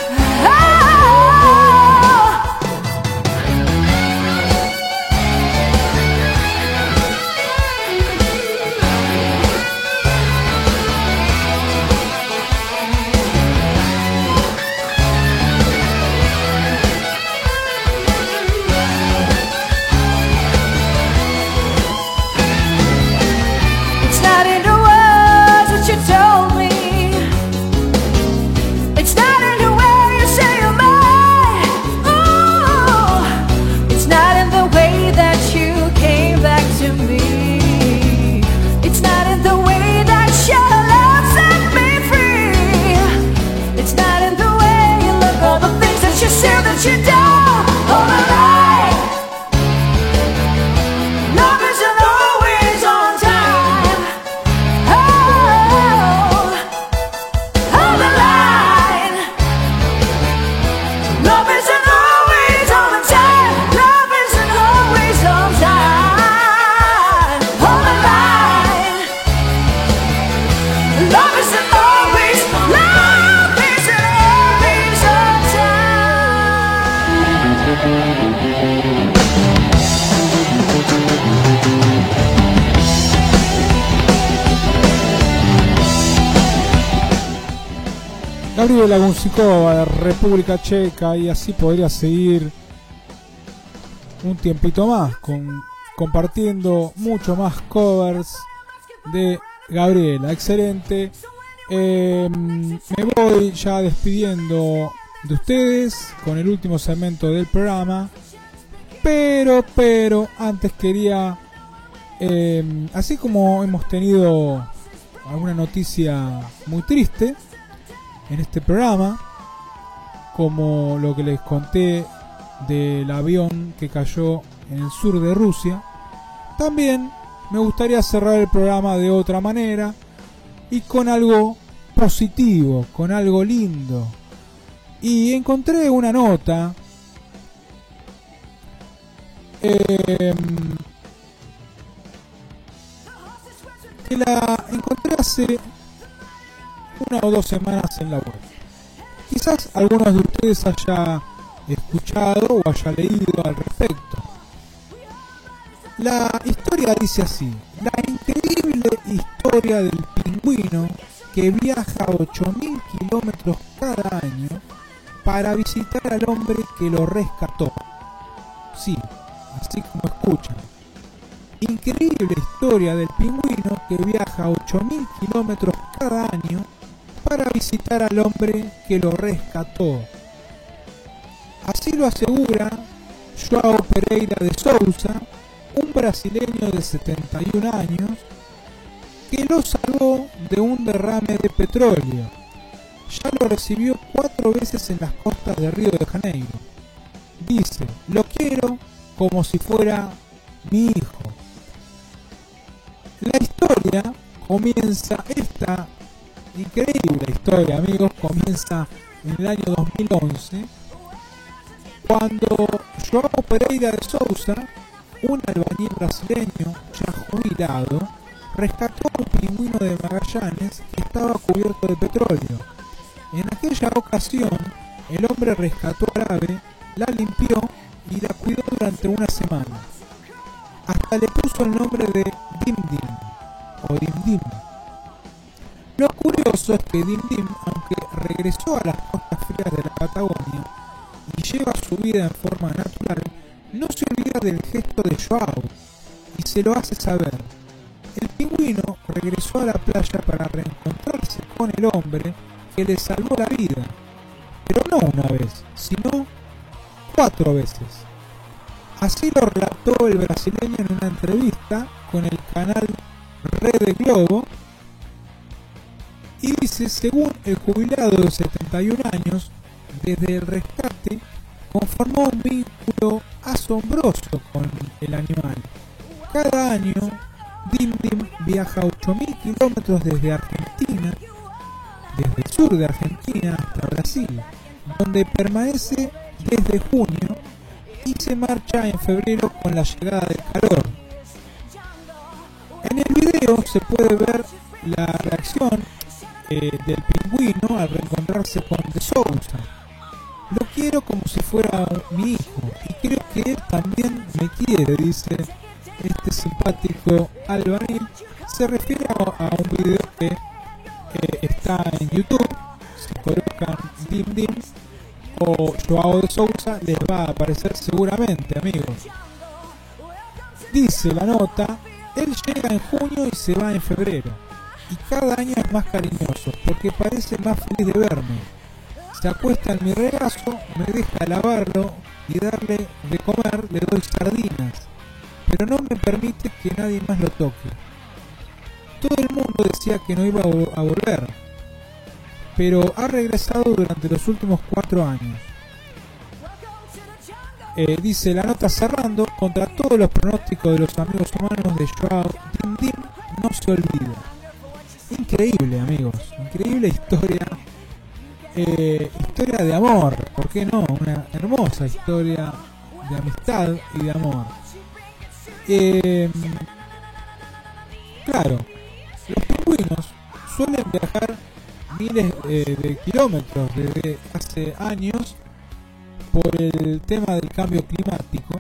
You don't hold the line. Love isn't always on time. Oh, hold the line. Love isn't always on time. Love isn't always on time. Hold the line. Love isn't always. Love isn't always on time. Gabriela Gunzikova de República Checa, y así podría seguir un tiempito más con, compartiendo mucho más covers de Gabriela. Excelente. Eh, me voy ya despidiendo de ustedes con el último segmento del programa, pero pero antes quería eh, así como hemos tenido alguna noticia muy triste en este programa, como lo que les conté del avión que cayó en el sur de Rusia, también me gustaría cerrar el programa de otra manera y con algo positivo, con algo lindo. Y encontré una nota eh, que la encontré hace una o dos semanas en la web. Quizás algunos de ustedes haya escuchado o haya leído al respecto. La historia dice así: la increíble historia del pingüino que viaja ocho mil kilómetros cada año para visitar al hombre que lo rescató. Sí, así como escuchan. Increíble historia del pingüino que viaja ocho mil kilómetros cada año para visitar al hombre que lo rescató. Así lo asegura João Pereira de Souza, un brasileño de setenta y un años que lo salvó de un derrame de petróleo. Ya lo recibió cuatro veces en las costas de Río de Janeiro. Dice: lo quiero como si fuera mi hijo. La historia comienza, esta increíble historia, amigos, comienza en el año dos mil once, cuando João Pereira de Souza, un albañil brasileño ya jubilado, rescató a un pingüino de Magallanes que estaba cubierto de petróleo. En aquella ocasión, el hombre rescató al ave, la limpió y la cuidó durante una semana. Hasta le puso el nombre de Dim Dim o Dim Dim. Lo curioso es que Dim Dim, aunque regresó a las costas frías de la Patagonia y lleva su vida en forma natural, no se olvida del gesto de João y se lo hace saber. El pingüino regresó a la playa para reencontrarse con el hombre que le salvó la vida, pero no una vez, sino cuatro veces. Así lo relató el brasileño en una entrevista con el canal Rede Globo, y dice: según el jubilado de setenta y un años, desde el rescate conformó un vínculo asombroso con el animal. Cada año Dim Dim viaja ocho mil kilómetros desde Argentina, desde sur de Argentina hasta Brasil, donde permanece desde junio y se marcha en febrero con la llegada del calor. En el video se puede ver la reacción eh, del pingüino al reencontrarse con De Souza. Lo quiero como si fuera mi hijo y creo que él también me quiere, dice este simpático albañil. Se refiere a, a un video que eh, está en YouTube. Si colocan Dim Dim o Joao de Souza les va a aparecer seguramente, amigos. Dice la nota: él llega en junio y se va en febrero, y cada año es más cariñoso porque parece más feliz de verme. Se acuesta en mi regazo, me deja lavarlo y darle de comer, le doy sardinas, pero no me permite que nadie más lo toque. Todo el mundo decía que no iba a volver, pero ha regresado durante los últimos cuatro años. Eh, dice la nota cerrando: contra todos los pronósticos de los amigos humanos de Joao, Dim Dim no se olvida. Increíble, amigos, increíble historia. Eh, historia de amor, ¿por qué no? Una hermosa historia de amistad y de amor. Eh, claro, los pingüinos suelen viajar miles eh, de kilómetros desde hace años por el tema del cambio climático.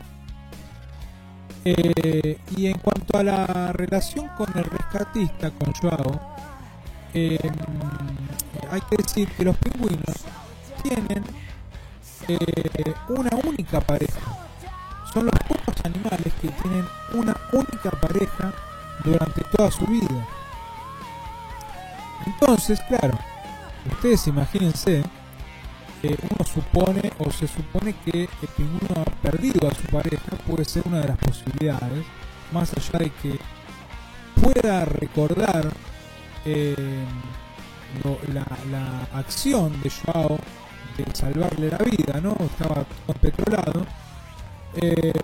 Eh, y en cuanto a la relación con el rescatista, con Joao, eh, hay que decir que los pingüinos tienen eh, una única pareja. Son los pocos animales que tienen una única pareja durante toda su vida. Entonces, claro, ustedes imagínense, eh, uno supone o se supone que el pingüino ha perdido a su pareja, puede ser una de las posibilidades, más allá de que pueda recordar eh, lo, la, la acción de Joao de salvarle la vida, ¿no? Estaba empetrolado. Eh,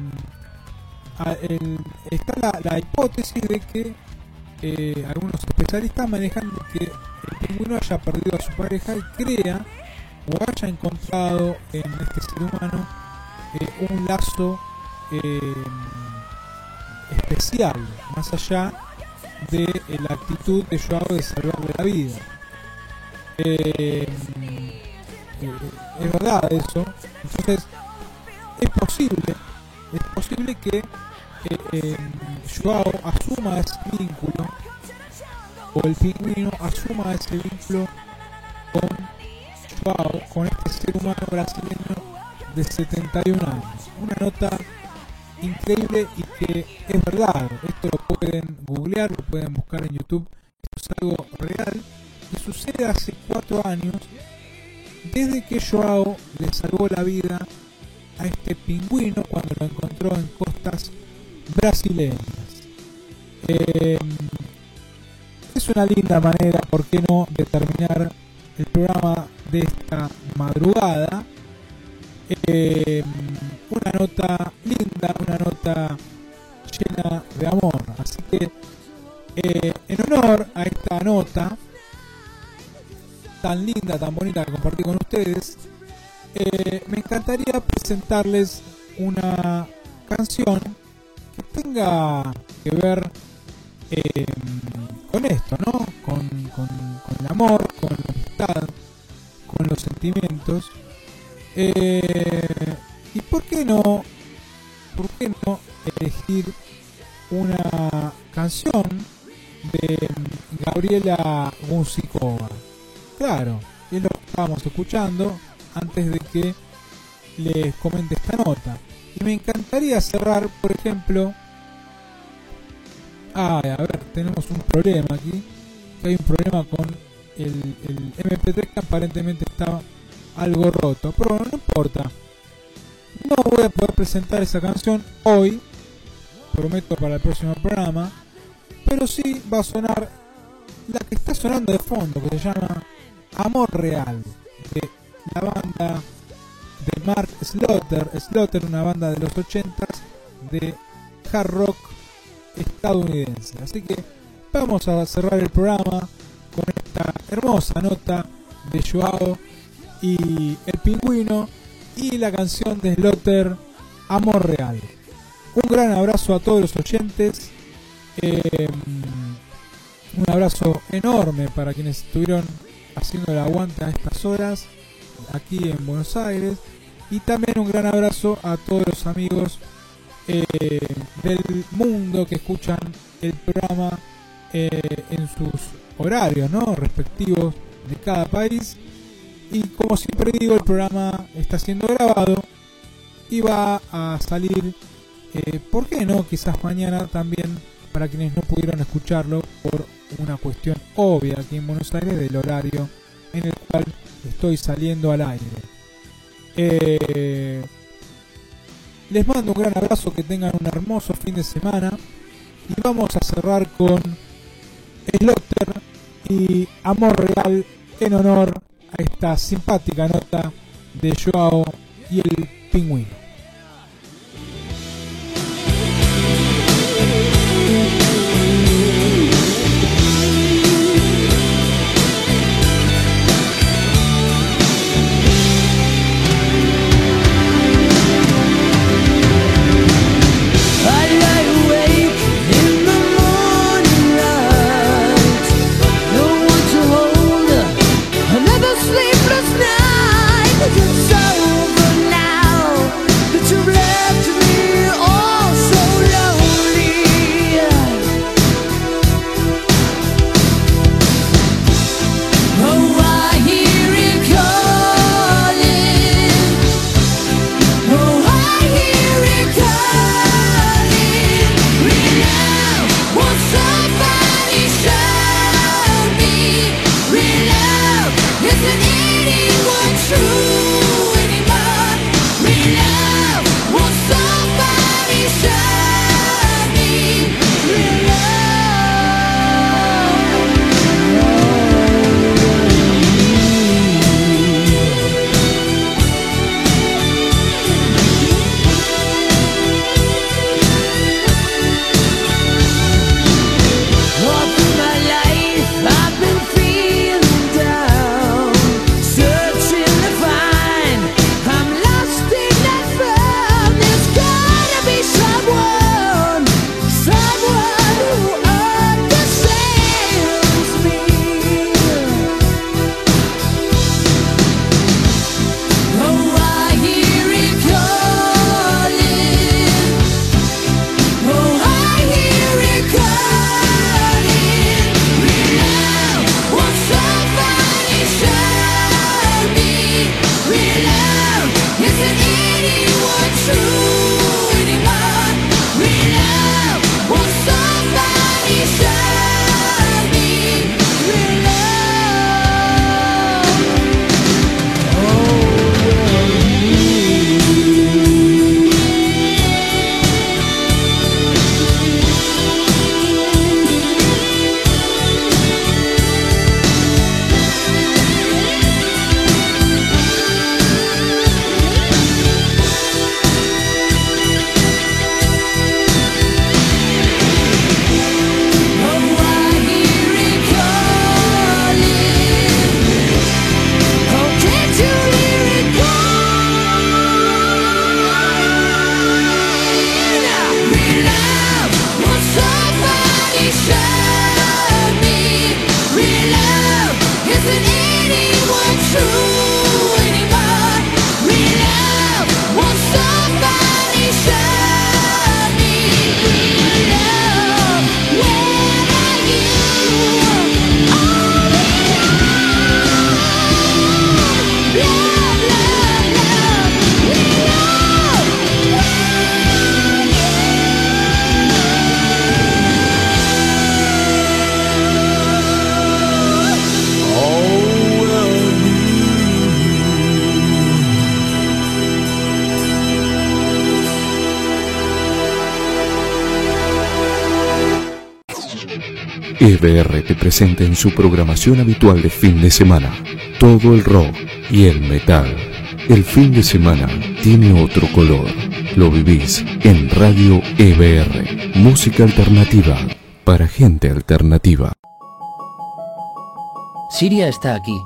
el, está la, la hipótesis de que eh, algunos especialistas manejan de que el pingüino haya perdido a su pareja y crea o haya encontrado en este ser humano eh, un lazo eh, especial, más allá de eh, la actitud de Joao de salvarle la vida. Eh, eh, es verdad eso. Entonces es posible es posible que eh, eh, Joao asuma ese vínculo, o el pingüino asuma ese vínculo con Joao, con este ser humano brasileño de setenta y un años. Una nota increíble y que es verdad. Esto lo pueden googlear, lo pueden buscar en YouTube. Esto es algo real que sucede hace cuatro años, desde que Joao le salvó la vida a este pingüino cuando lo encontró en costas brasileñas. Eh, es una linda manera, ¿por qué no?, de terminar el programa de esta madrugada. Eh, una nota linda, una nota llena de amor. Así que eh, en honor a esta nota tan linda, tan bonita que compartí con ustedes, eh, me encantaría presentarles una canción que tenga que ver eh, con esto, ¿no? Con, con, con el amor, con la amistad, con los sentimientos. Eh, y por qué no, por qué no elegir una canción de Gabriela Musicova. Claro, es lo que estábamos escuchando antes de que les comente esta nota. Y me encantaría cerrar, por ejemplo... Ay, a ver, tenemos un problema aquí. Que hay un problema con el, el eme pe tres que aparentemente está algo roto. Pero bueno, no importa. No voy a poder presentar esa canción hoy, prometo, para el próximo programa. Pero sí va a sonar la que está sonando de fondo, que se llama Amor Real, de la banda de Mark Slaughter. Slaughter, una banda de los ochentas de hard rock estadounidense. Así que vamos a cerrar el programa con esta esta hermosa nota de Joao y el Pingüino y la canción de Slaughter, Amor Real. Un gran abrazo a todos los oyentes, eh, un abrazo enorme para quienes estuvieron haciendo el aguante a estas horas aquí en Buenos Aires, y también un gran abrazo a todos los amigos eh, del mundo que escuchan el programa eh, en sus horarios, ¿no?, respectivos de cada país. Y como siempre digo, el programa está siendo grabado y va a salir, eh, ¿por qué no?, quizás mañana también, para quienes no pudieron escucharlo por una cuestión obvia aquí en Buenos Aires del horario en el cual estoy saliendo al aire. Eh, les mando un gran abrazo, que tengan un hermoso fin de semana, y vamos a cerrar con Slaughter y Amor Real en honor a esta simpática nota de Joao y el Pingüino. It's over now that you've left me all so lonely. Oh, I hear it calling. Oh, I hear it calling. Real love, won't somebody show me? Real love isn't anyone true. E B R te presenta en su programación habitual de fin de semana todo el rock y el metal. El fin de semana tiene otro color. Lo vivís en Radio E B R, música alternativa para gente alternativa. Siria está aquí,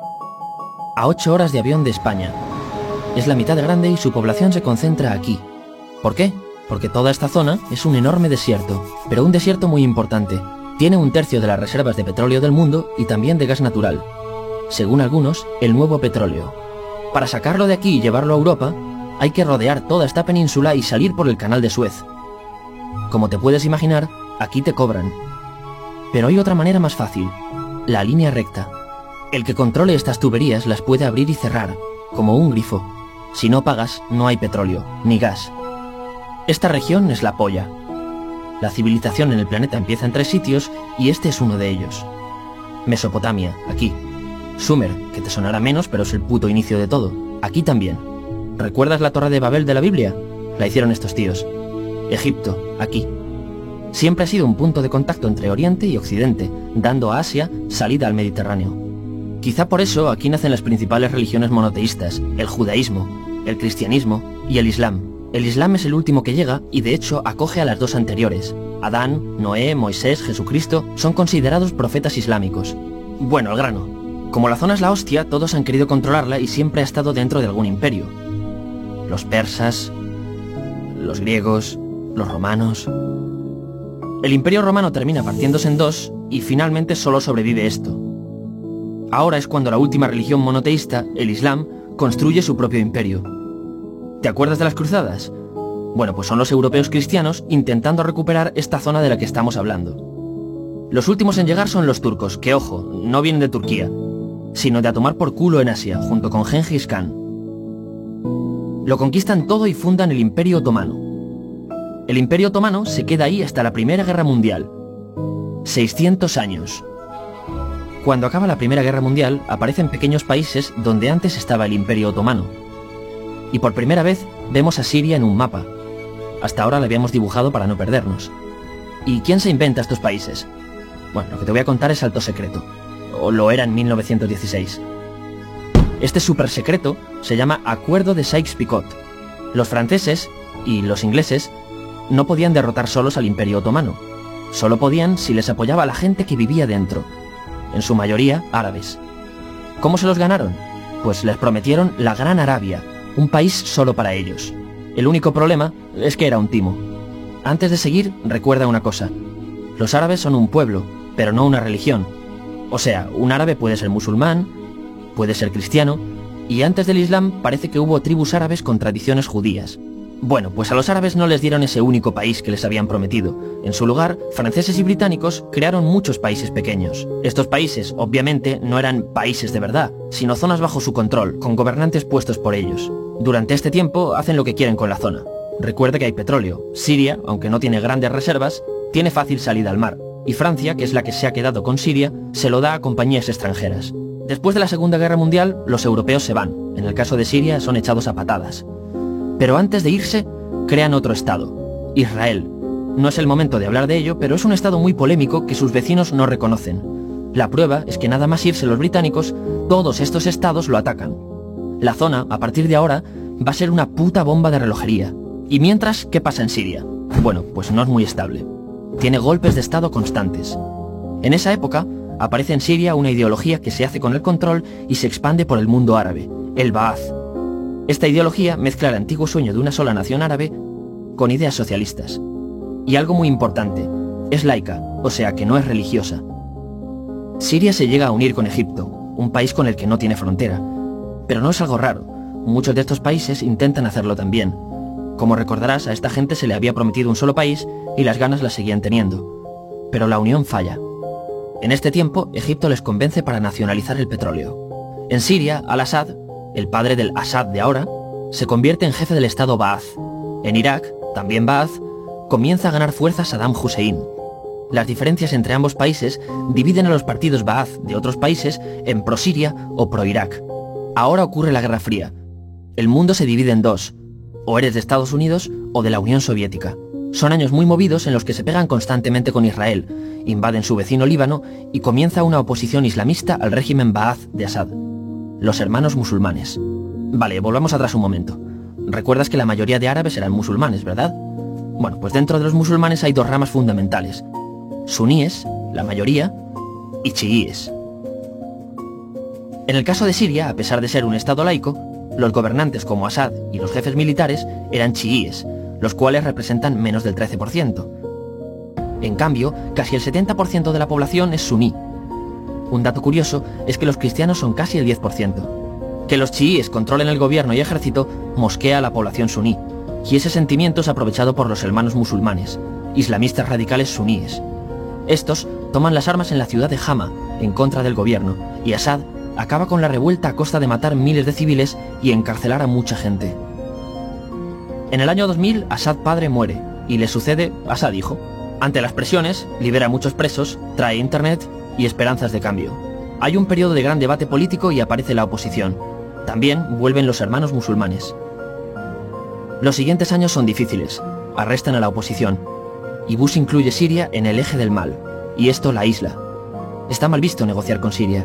a ocho horas de avión de España. Es la mitad grande y su población se concentra aquí. ¿Por qué? Porque toda esta zona es un enorme desierto, pero un desierto muy importante. Tiene un tercio de las reservas de petróleo del mundo y también de gas natural. Según algunos, el nuevo petróleo. Para sacarlo de aquí y llevarlo a Europa, hay que rodear toda esta península y salir por el canal de Suez. Como te puedes imaginar, aquí te cobran. Pero hay otra manera más fácil, la línea recta. El que controle estas tuberías las puede abrir y cerrar, como un grifo. Si no pagas, no hay petróleo, ni gas. Esta región es la polla. La civilización en el planeta empieza en tres sitios y este es uno de ellos. Mesopotamia, aquí. Sumer, que te sonará menos, pero es el puto inicio de todo. Aquí también. ¿Recuerdas la Torre de Babel de la Biblia? La hicieron estos tíos. Egipto, aquí. Siempre ha sido un punto de contacto entre Oriente y Occidente, dando a Asia salida al Mediterráneo. Quizá por eso aquí nacen las principales religiones monoteístas, el judaísmo, el cristianismo y el islam. El islam es el último que llega y de hecho acoge a las dos anteriores. Adán, Noé, Moisés, Jesucristo son considerados profetas islámicos. Bueno, al grano. Como la zona es la hostia, todos han querido controlarla y siempre ha estado dentro de algún imperio. Los persas, los griegos, los romanos... El imperio romano termina partiéndose en dos y finalmente solo sobrevive esto. Ahora es cuando la última religión monoteísta, el Islam, construye su propio imperio. ¿Te acuerdas de las cruzadas? Bueno, pues son los europeos cristianos intentando recuperar esta zona de la que estamos hablando. Los últimos en llegar son los turcos, que ojo, no vienen de Turquía, sino de a tomar por culo en Asia, junto con Gengis Khan. Lo conquistan todo y fundan el Imperio Otomano. El Imperio Otomano se queda ahí hasta la Primera Guerra Mundial. seiscientos años. Cuando acaba la Primera Guerra Mundial, aparecen pequeños países donde antes estaba el Imperio Otomano. Y por primera vez vemos a Siria en un mapa. Hasta ahora la habíamos dibujado para no perdernos. ¿Y quién se inventa estos países? Bueno, lo que te voy a contar es alto secreto. O lo era en mil novecientos dieciséis. Este súper secreto se llama Acuerdo de Sykes-Picot. Los franceses y los ingleses no podían derrotar solos al Imperio Otomano. Solo podían si les apoyaba la gente que vivía dentro. En su mayoría, árabes. ¿Cómo se los ganaron? Pues les prometieron la Gran Arabia, un país solo para ellos. El único problema es que era un timo. Antes de seguir, recuerda una cosa. Los árabes son un pueblo, pero no una religión. O sea, un árabe puede ser musulmán, puede ser cristiano, y antes del Islam parece que hubo tribus árabes con tradiciones judías. Bueno, pues a los árabes no les dieron ese único país que les habían prometido. En su lugar, franceses y británicos crearon muchos países pequeños. Estos países, obviamente, no eran países de verdad, sino zonas bajo su control, con gobernantes puestos por ellos. Durante este tiempo hacen lo que quieren con la zona. Recuerda que hay petróleo. Siria, aunque no tiene grandes reservas, tiene fácil salida al mar. Y Francia, que es la que se ha quedado con Siria, se lo da a compañías extranjeras. Después de la Segunda Guerra Mundial, los europeos se van. En el caso de Siria, son echados a patadas. Pero antes de irse, crean otro estado, Israel. No es el momento de hablar de ello, pero es un estado muy polémico que sus vecinos no reconocen. La prueba es que nada más irse los británicos, todos estos estados lo atacan. La zona, a partir de ahora, va a ser una puta bomba de relojería. Y mientras, ¿qué pasa en Siria? Bueno, pues no es muy estable. Tiene golpes de estado constantes. En esa época, aparece en Siria una ideología que se hace con el control y se expande por el mundo árabe, el Ba'ath. Esta ideología mezcla el antiguo sueño de una sola nación árabe con ideas socialistas. Y algo muy importante, es laica, o sea que no es religiosa. Siria se llega a unir con Egipto, un país con el que no tiene frontera. Pero no es algo raro, muchos de estos países intentan hacerlo también. Como recordarás, a esta gente se le había prometido un solo país y las ganas las seguían teniendo. Pero la unión falla. En este tiempo, Egipto les convence para nacionalizar el petróleo. En Siria, Al-Assad, el padre del Assad de ahora, se convierte en jefe del estado Ba'ath. En Irak, también Ba'ath, comienza a ganar fuerza Saddam Hussein. Las diferencias entre ambos países dividen a los partidos Ba'ath de otros países en pro-Siria o pro-Irak. Ahora ocurre la Guerra Fría. El mundo se divide en dos. O eres de Estados Unidos o de la Unión Soviética. Son años muy movidos en los que se pegan constantemente con Israel, invaden su vecino Líbano y comienza una oposición islamista al régimen Ba'ath de Assad. Los hermanos musulmanes. Vale, volvamos atrás un momento. Recuerdas que la mayoría de árabes eran musulmanes, ¿verdad? Bueno, pues dentro de los musulmanes hay dos ramas fundamentales. Suníes, la mayoría, y chiíes. En el caso de Siria, a pesar de ser un estado laico, los gobernantes como Assad y los jefes militares eran chiíes, los cuales representan menos del trece por ciento. En cambio, casi el setenta por ciento de la población es suní. Un dato curioso es que los cristianos son casi el diez por ciento. Que los chiíes controlen el gobierno y ejército mosquea a la población suní, y ese sentimiento es aprovechado por los hermanos musulmanes, islamistas radicales suníes. Estos toman las armas en la ciudad de Hama, en contra del gobierno, y Assad acaba con la revuelta a costa de matar miles de civiles y encarcelar a mucha gente. En el año dos mil, Assad padre muere, y le sucede Assad hijo. Ante las presiones, libera a muchos presos, trae internet y esperanzas de cambio. Hay un periodo de gran debate político y aparece la oposición. También vuelven los hermanos musulmanes. Los siguientes años son difíciles. Arrestan a la oposición. Y Bush incluye Siria en el eje del mal, y esto la aísla. Está mal visto negociar con Siria.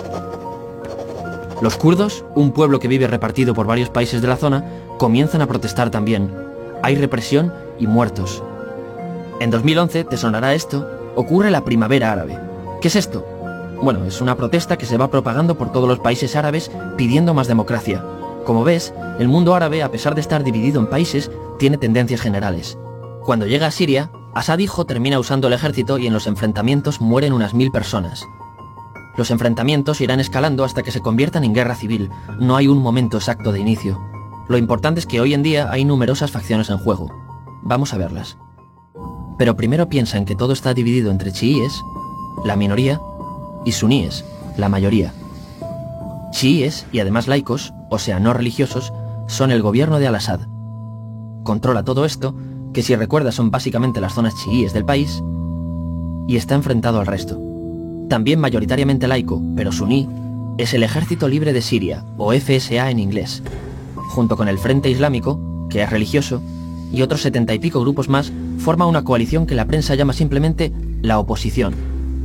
Los kurdos, un pueblo que vive repartido por varios países de la zona, comienzan a protestar también. Hay represión y muertos. En dos mil once, te sonará esto, ocurre la Primavera Árabe. ¿Qué es esto? Bueno, es una protesta que se va propagando por todos los países árabes pidiendo más democracia. Como ves, el mundo árabe, a pesar de estar dividido en países, tiene tendencias generales. Cuando llega a Siria, Assad hijo termina usando el ejército y en los enfrentamientos mueren unas mil personas. Los enfrentamientos irán escalando hasta que se conviertan en guerra civil. No hay un momento exacto de inicio. Lo importante es que hoy en día hay numerosas facciones en juego. Vamos a verlas. Pero primero piensa en que todo está dividido entre chiíes, la minoría, y suníes, la mayoría. Chiíes, y además laicos, o sea, no religiosos, son el gobierno de Al-Assad. Controla todo esto, que si recuerdas son básicamente las zonas chiíes del país, y está enfrentado al resto. También mayoritariamente laico, pero suní, es el Ejército Libre de Siria, o F S A en inglés, junto con el Frente Islámico, que es religioso, y otros setenta y pico grupos más, forma una coalición que la prensa llama simplemente la oposición.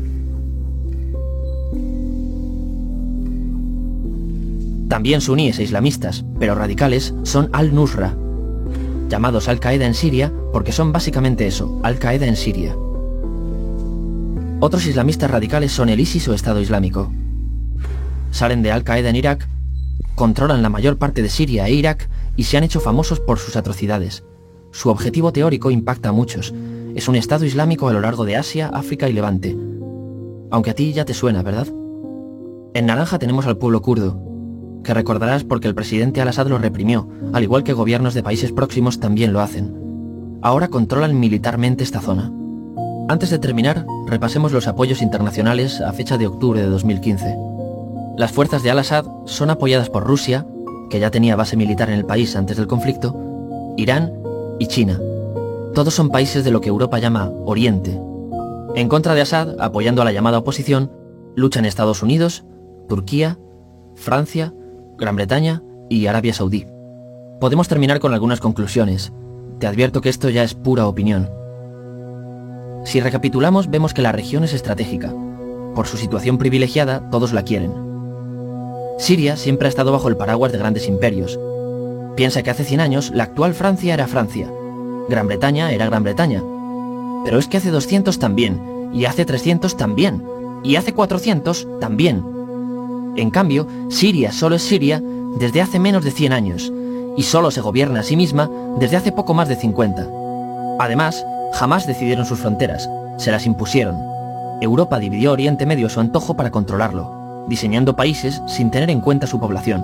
También suníes e islamistas, pero radicales, son Al-Nusra, llamados Al-Qaeda en Siria porque son básicamente eso, Al-Qaeda en Siria. Otros islamistas radicales son el ISIS o Estado Islámico. Salen de Al-Qaeda en Irak, controlan la mayor parte de Siria e Irak y se han hecho famosos por sus atrocidades. Su objetivo teórico impacta a muchos. Es un Estado Islámico a lo largo de Asia, África y Levante. Aunque a ti ya te suena, ¿verdad? En naranja tenemos al pueblo kurdo, que recordarás porque el presidente Al-Assad lo reprimió, al igual que gobiernos de países próximos también lo hacen. Ahora controlan militarmente esta zona. Antes de terminar, repasemos los apoyos internacionales a fecha de octubre de dos mil quince. Las fuerzas de Al-Assad son apoyadas por Rusia, que ya tenía base militar en el país antes del conflicto, Irán y China. Todos son países de lo que Europa llama Oriente. En contra de Assad, apoyando a la llamada oposición, luchan Estados Unidos, Turquía, Francia, Gran Bretaña y Arabia Saudí. Podemos terminar con algunas conclusiones. Te advierto que esto ya es pura opinión. Si recapitulamos, vemos que la región es estratégica. Por su situación privilegiada, todos la quieren. Siria siempre ha estado bajo el paraguas de grandes imperios. Piensa que hace cien años la actual Francia era Francia, Gran Bretaña era Gran Bretaña. Pero es que hace doscientos también, y hace trescientos también, y hace cuatrocientos también. En cambio, Siria solo es Siria desde hace menos de cien años, y solo se gobierna a sí misma desde hace poco más de cincuenta. Además, jamás decidieron sus fronteras, se las impusieron. Europa dividió Oriente Medio a su antojo para controlarlo, diseñando países sin tener en cuenta su población.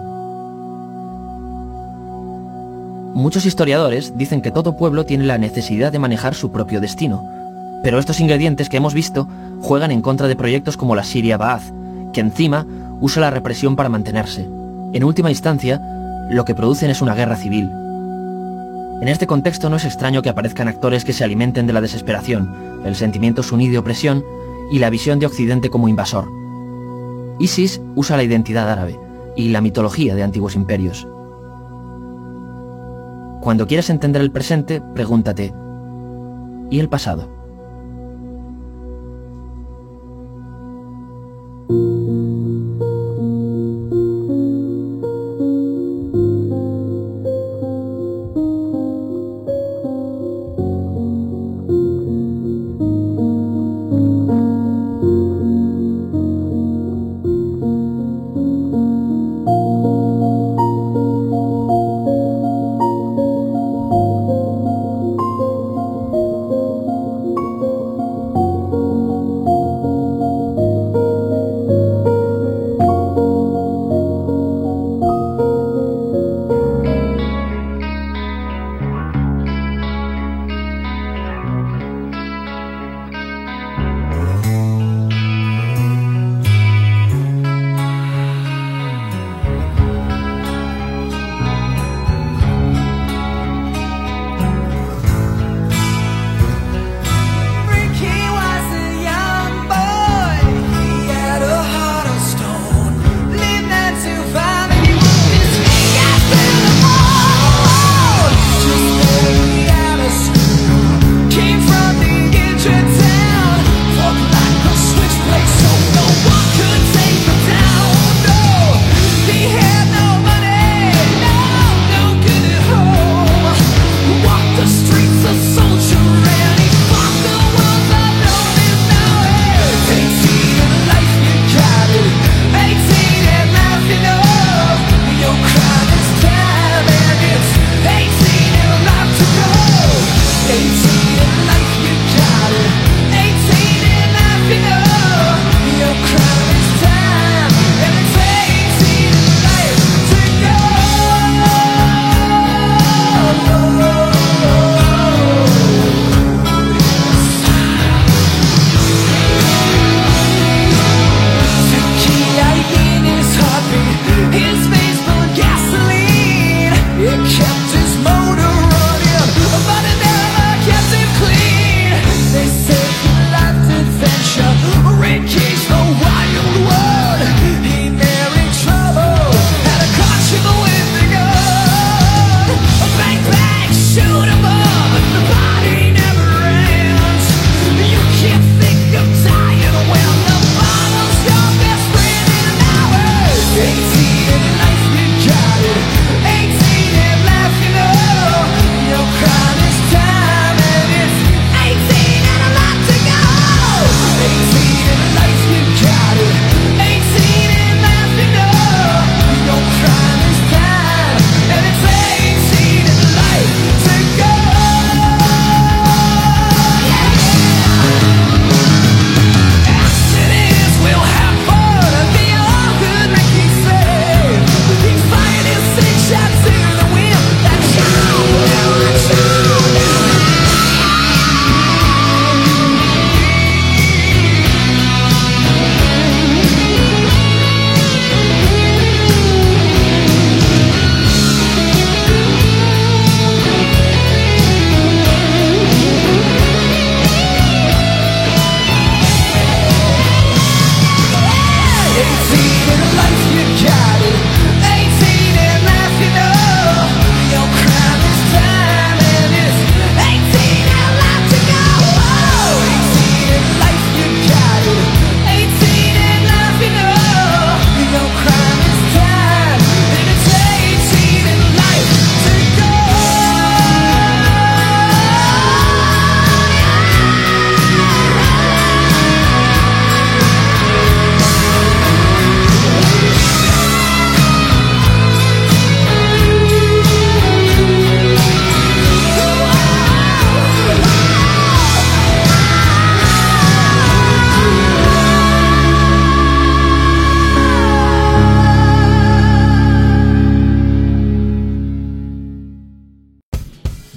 Muchos historiadores dicen que todo pueblo tiene la necesidad de manejar su propio destino, pero estos ingredientes que hemos visto juegan en contra de proyectos como la Siria Ba'ath, que encima usa la represión para mantenerse. En última instancia, lo que producen es una guerra civil. En este contexto no es extraño que aparezcan actores que se alimenten de la desesperación, el sentimiento suní de opresión y la visión de Occidente como invasor. ISIS usa la identidad árabe y la mitología de antiguos imperios. Cuando quieras entender el presente, pregúntate, ¿y el pasado?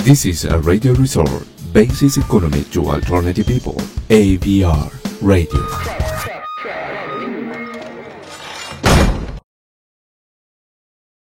This is a radio resort, Basis Economy to Alternative People, A V R Radio.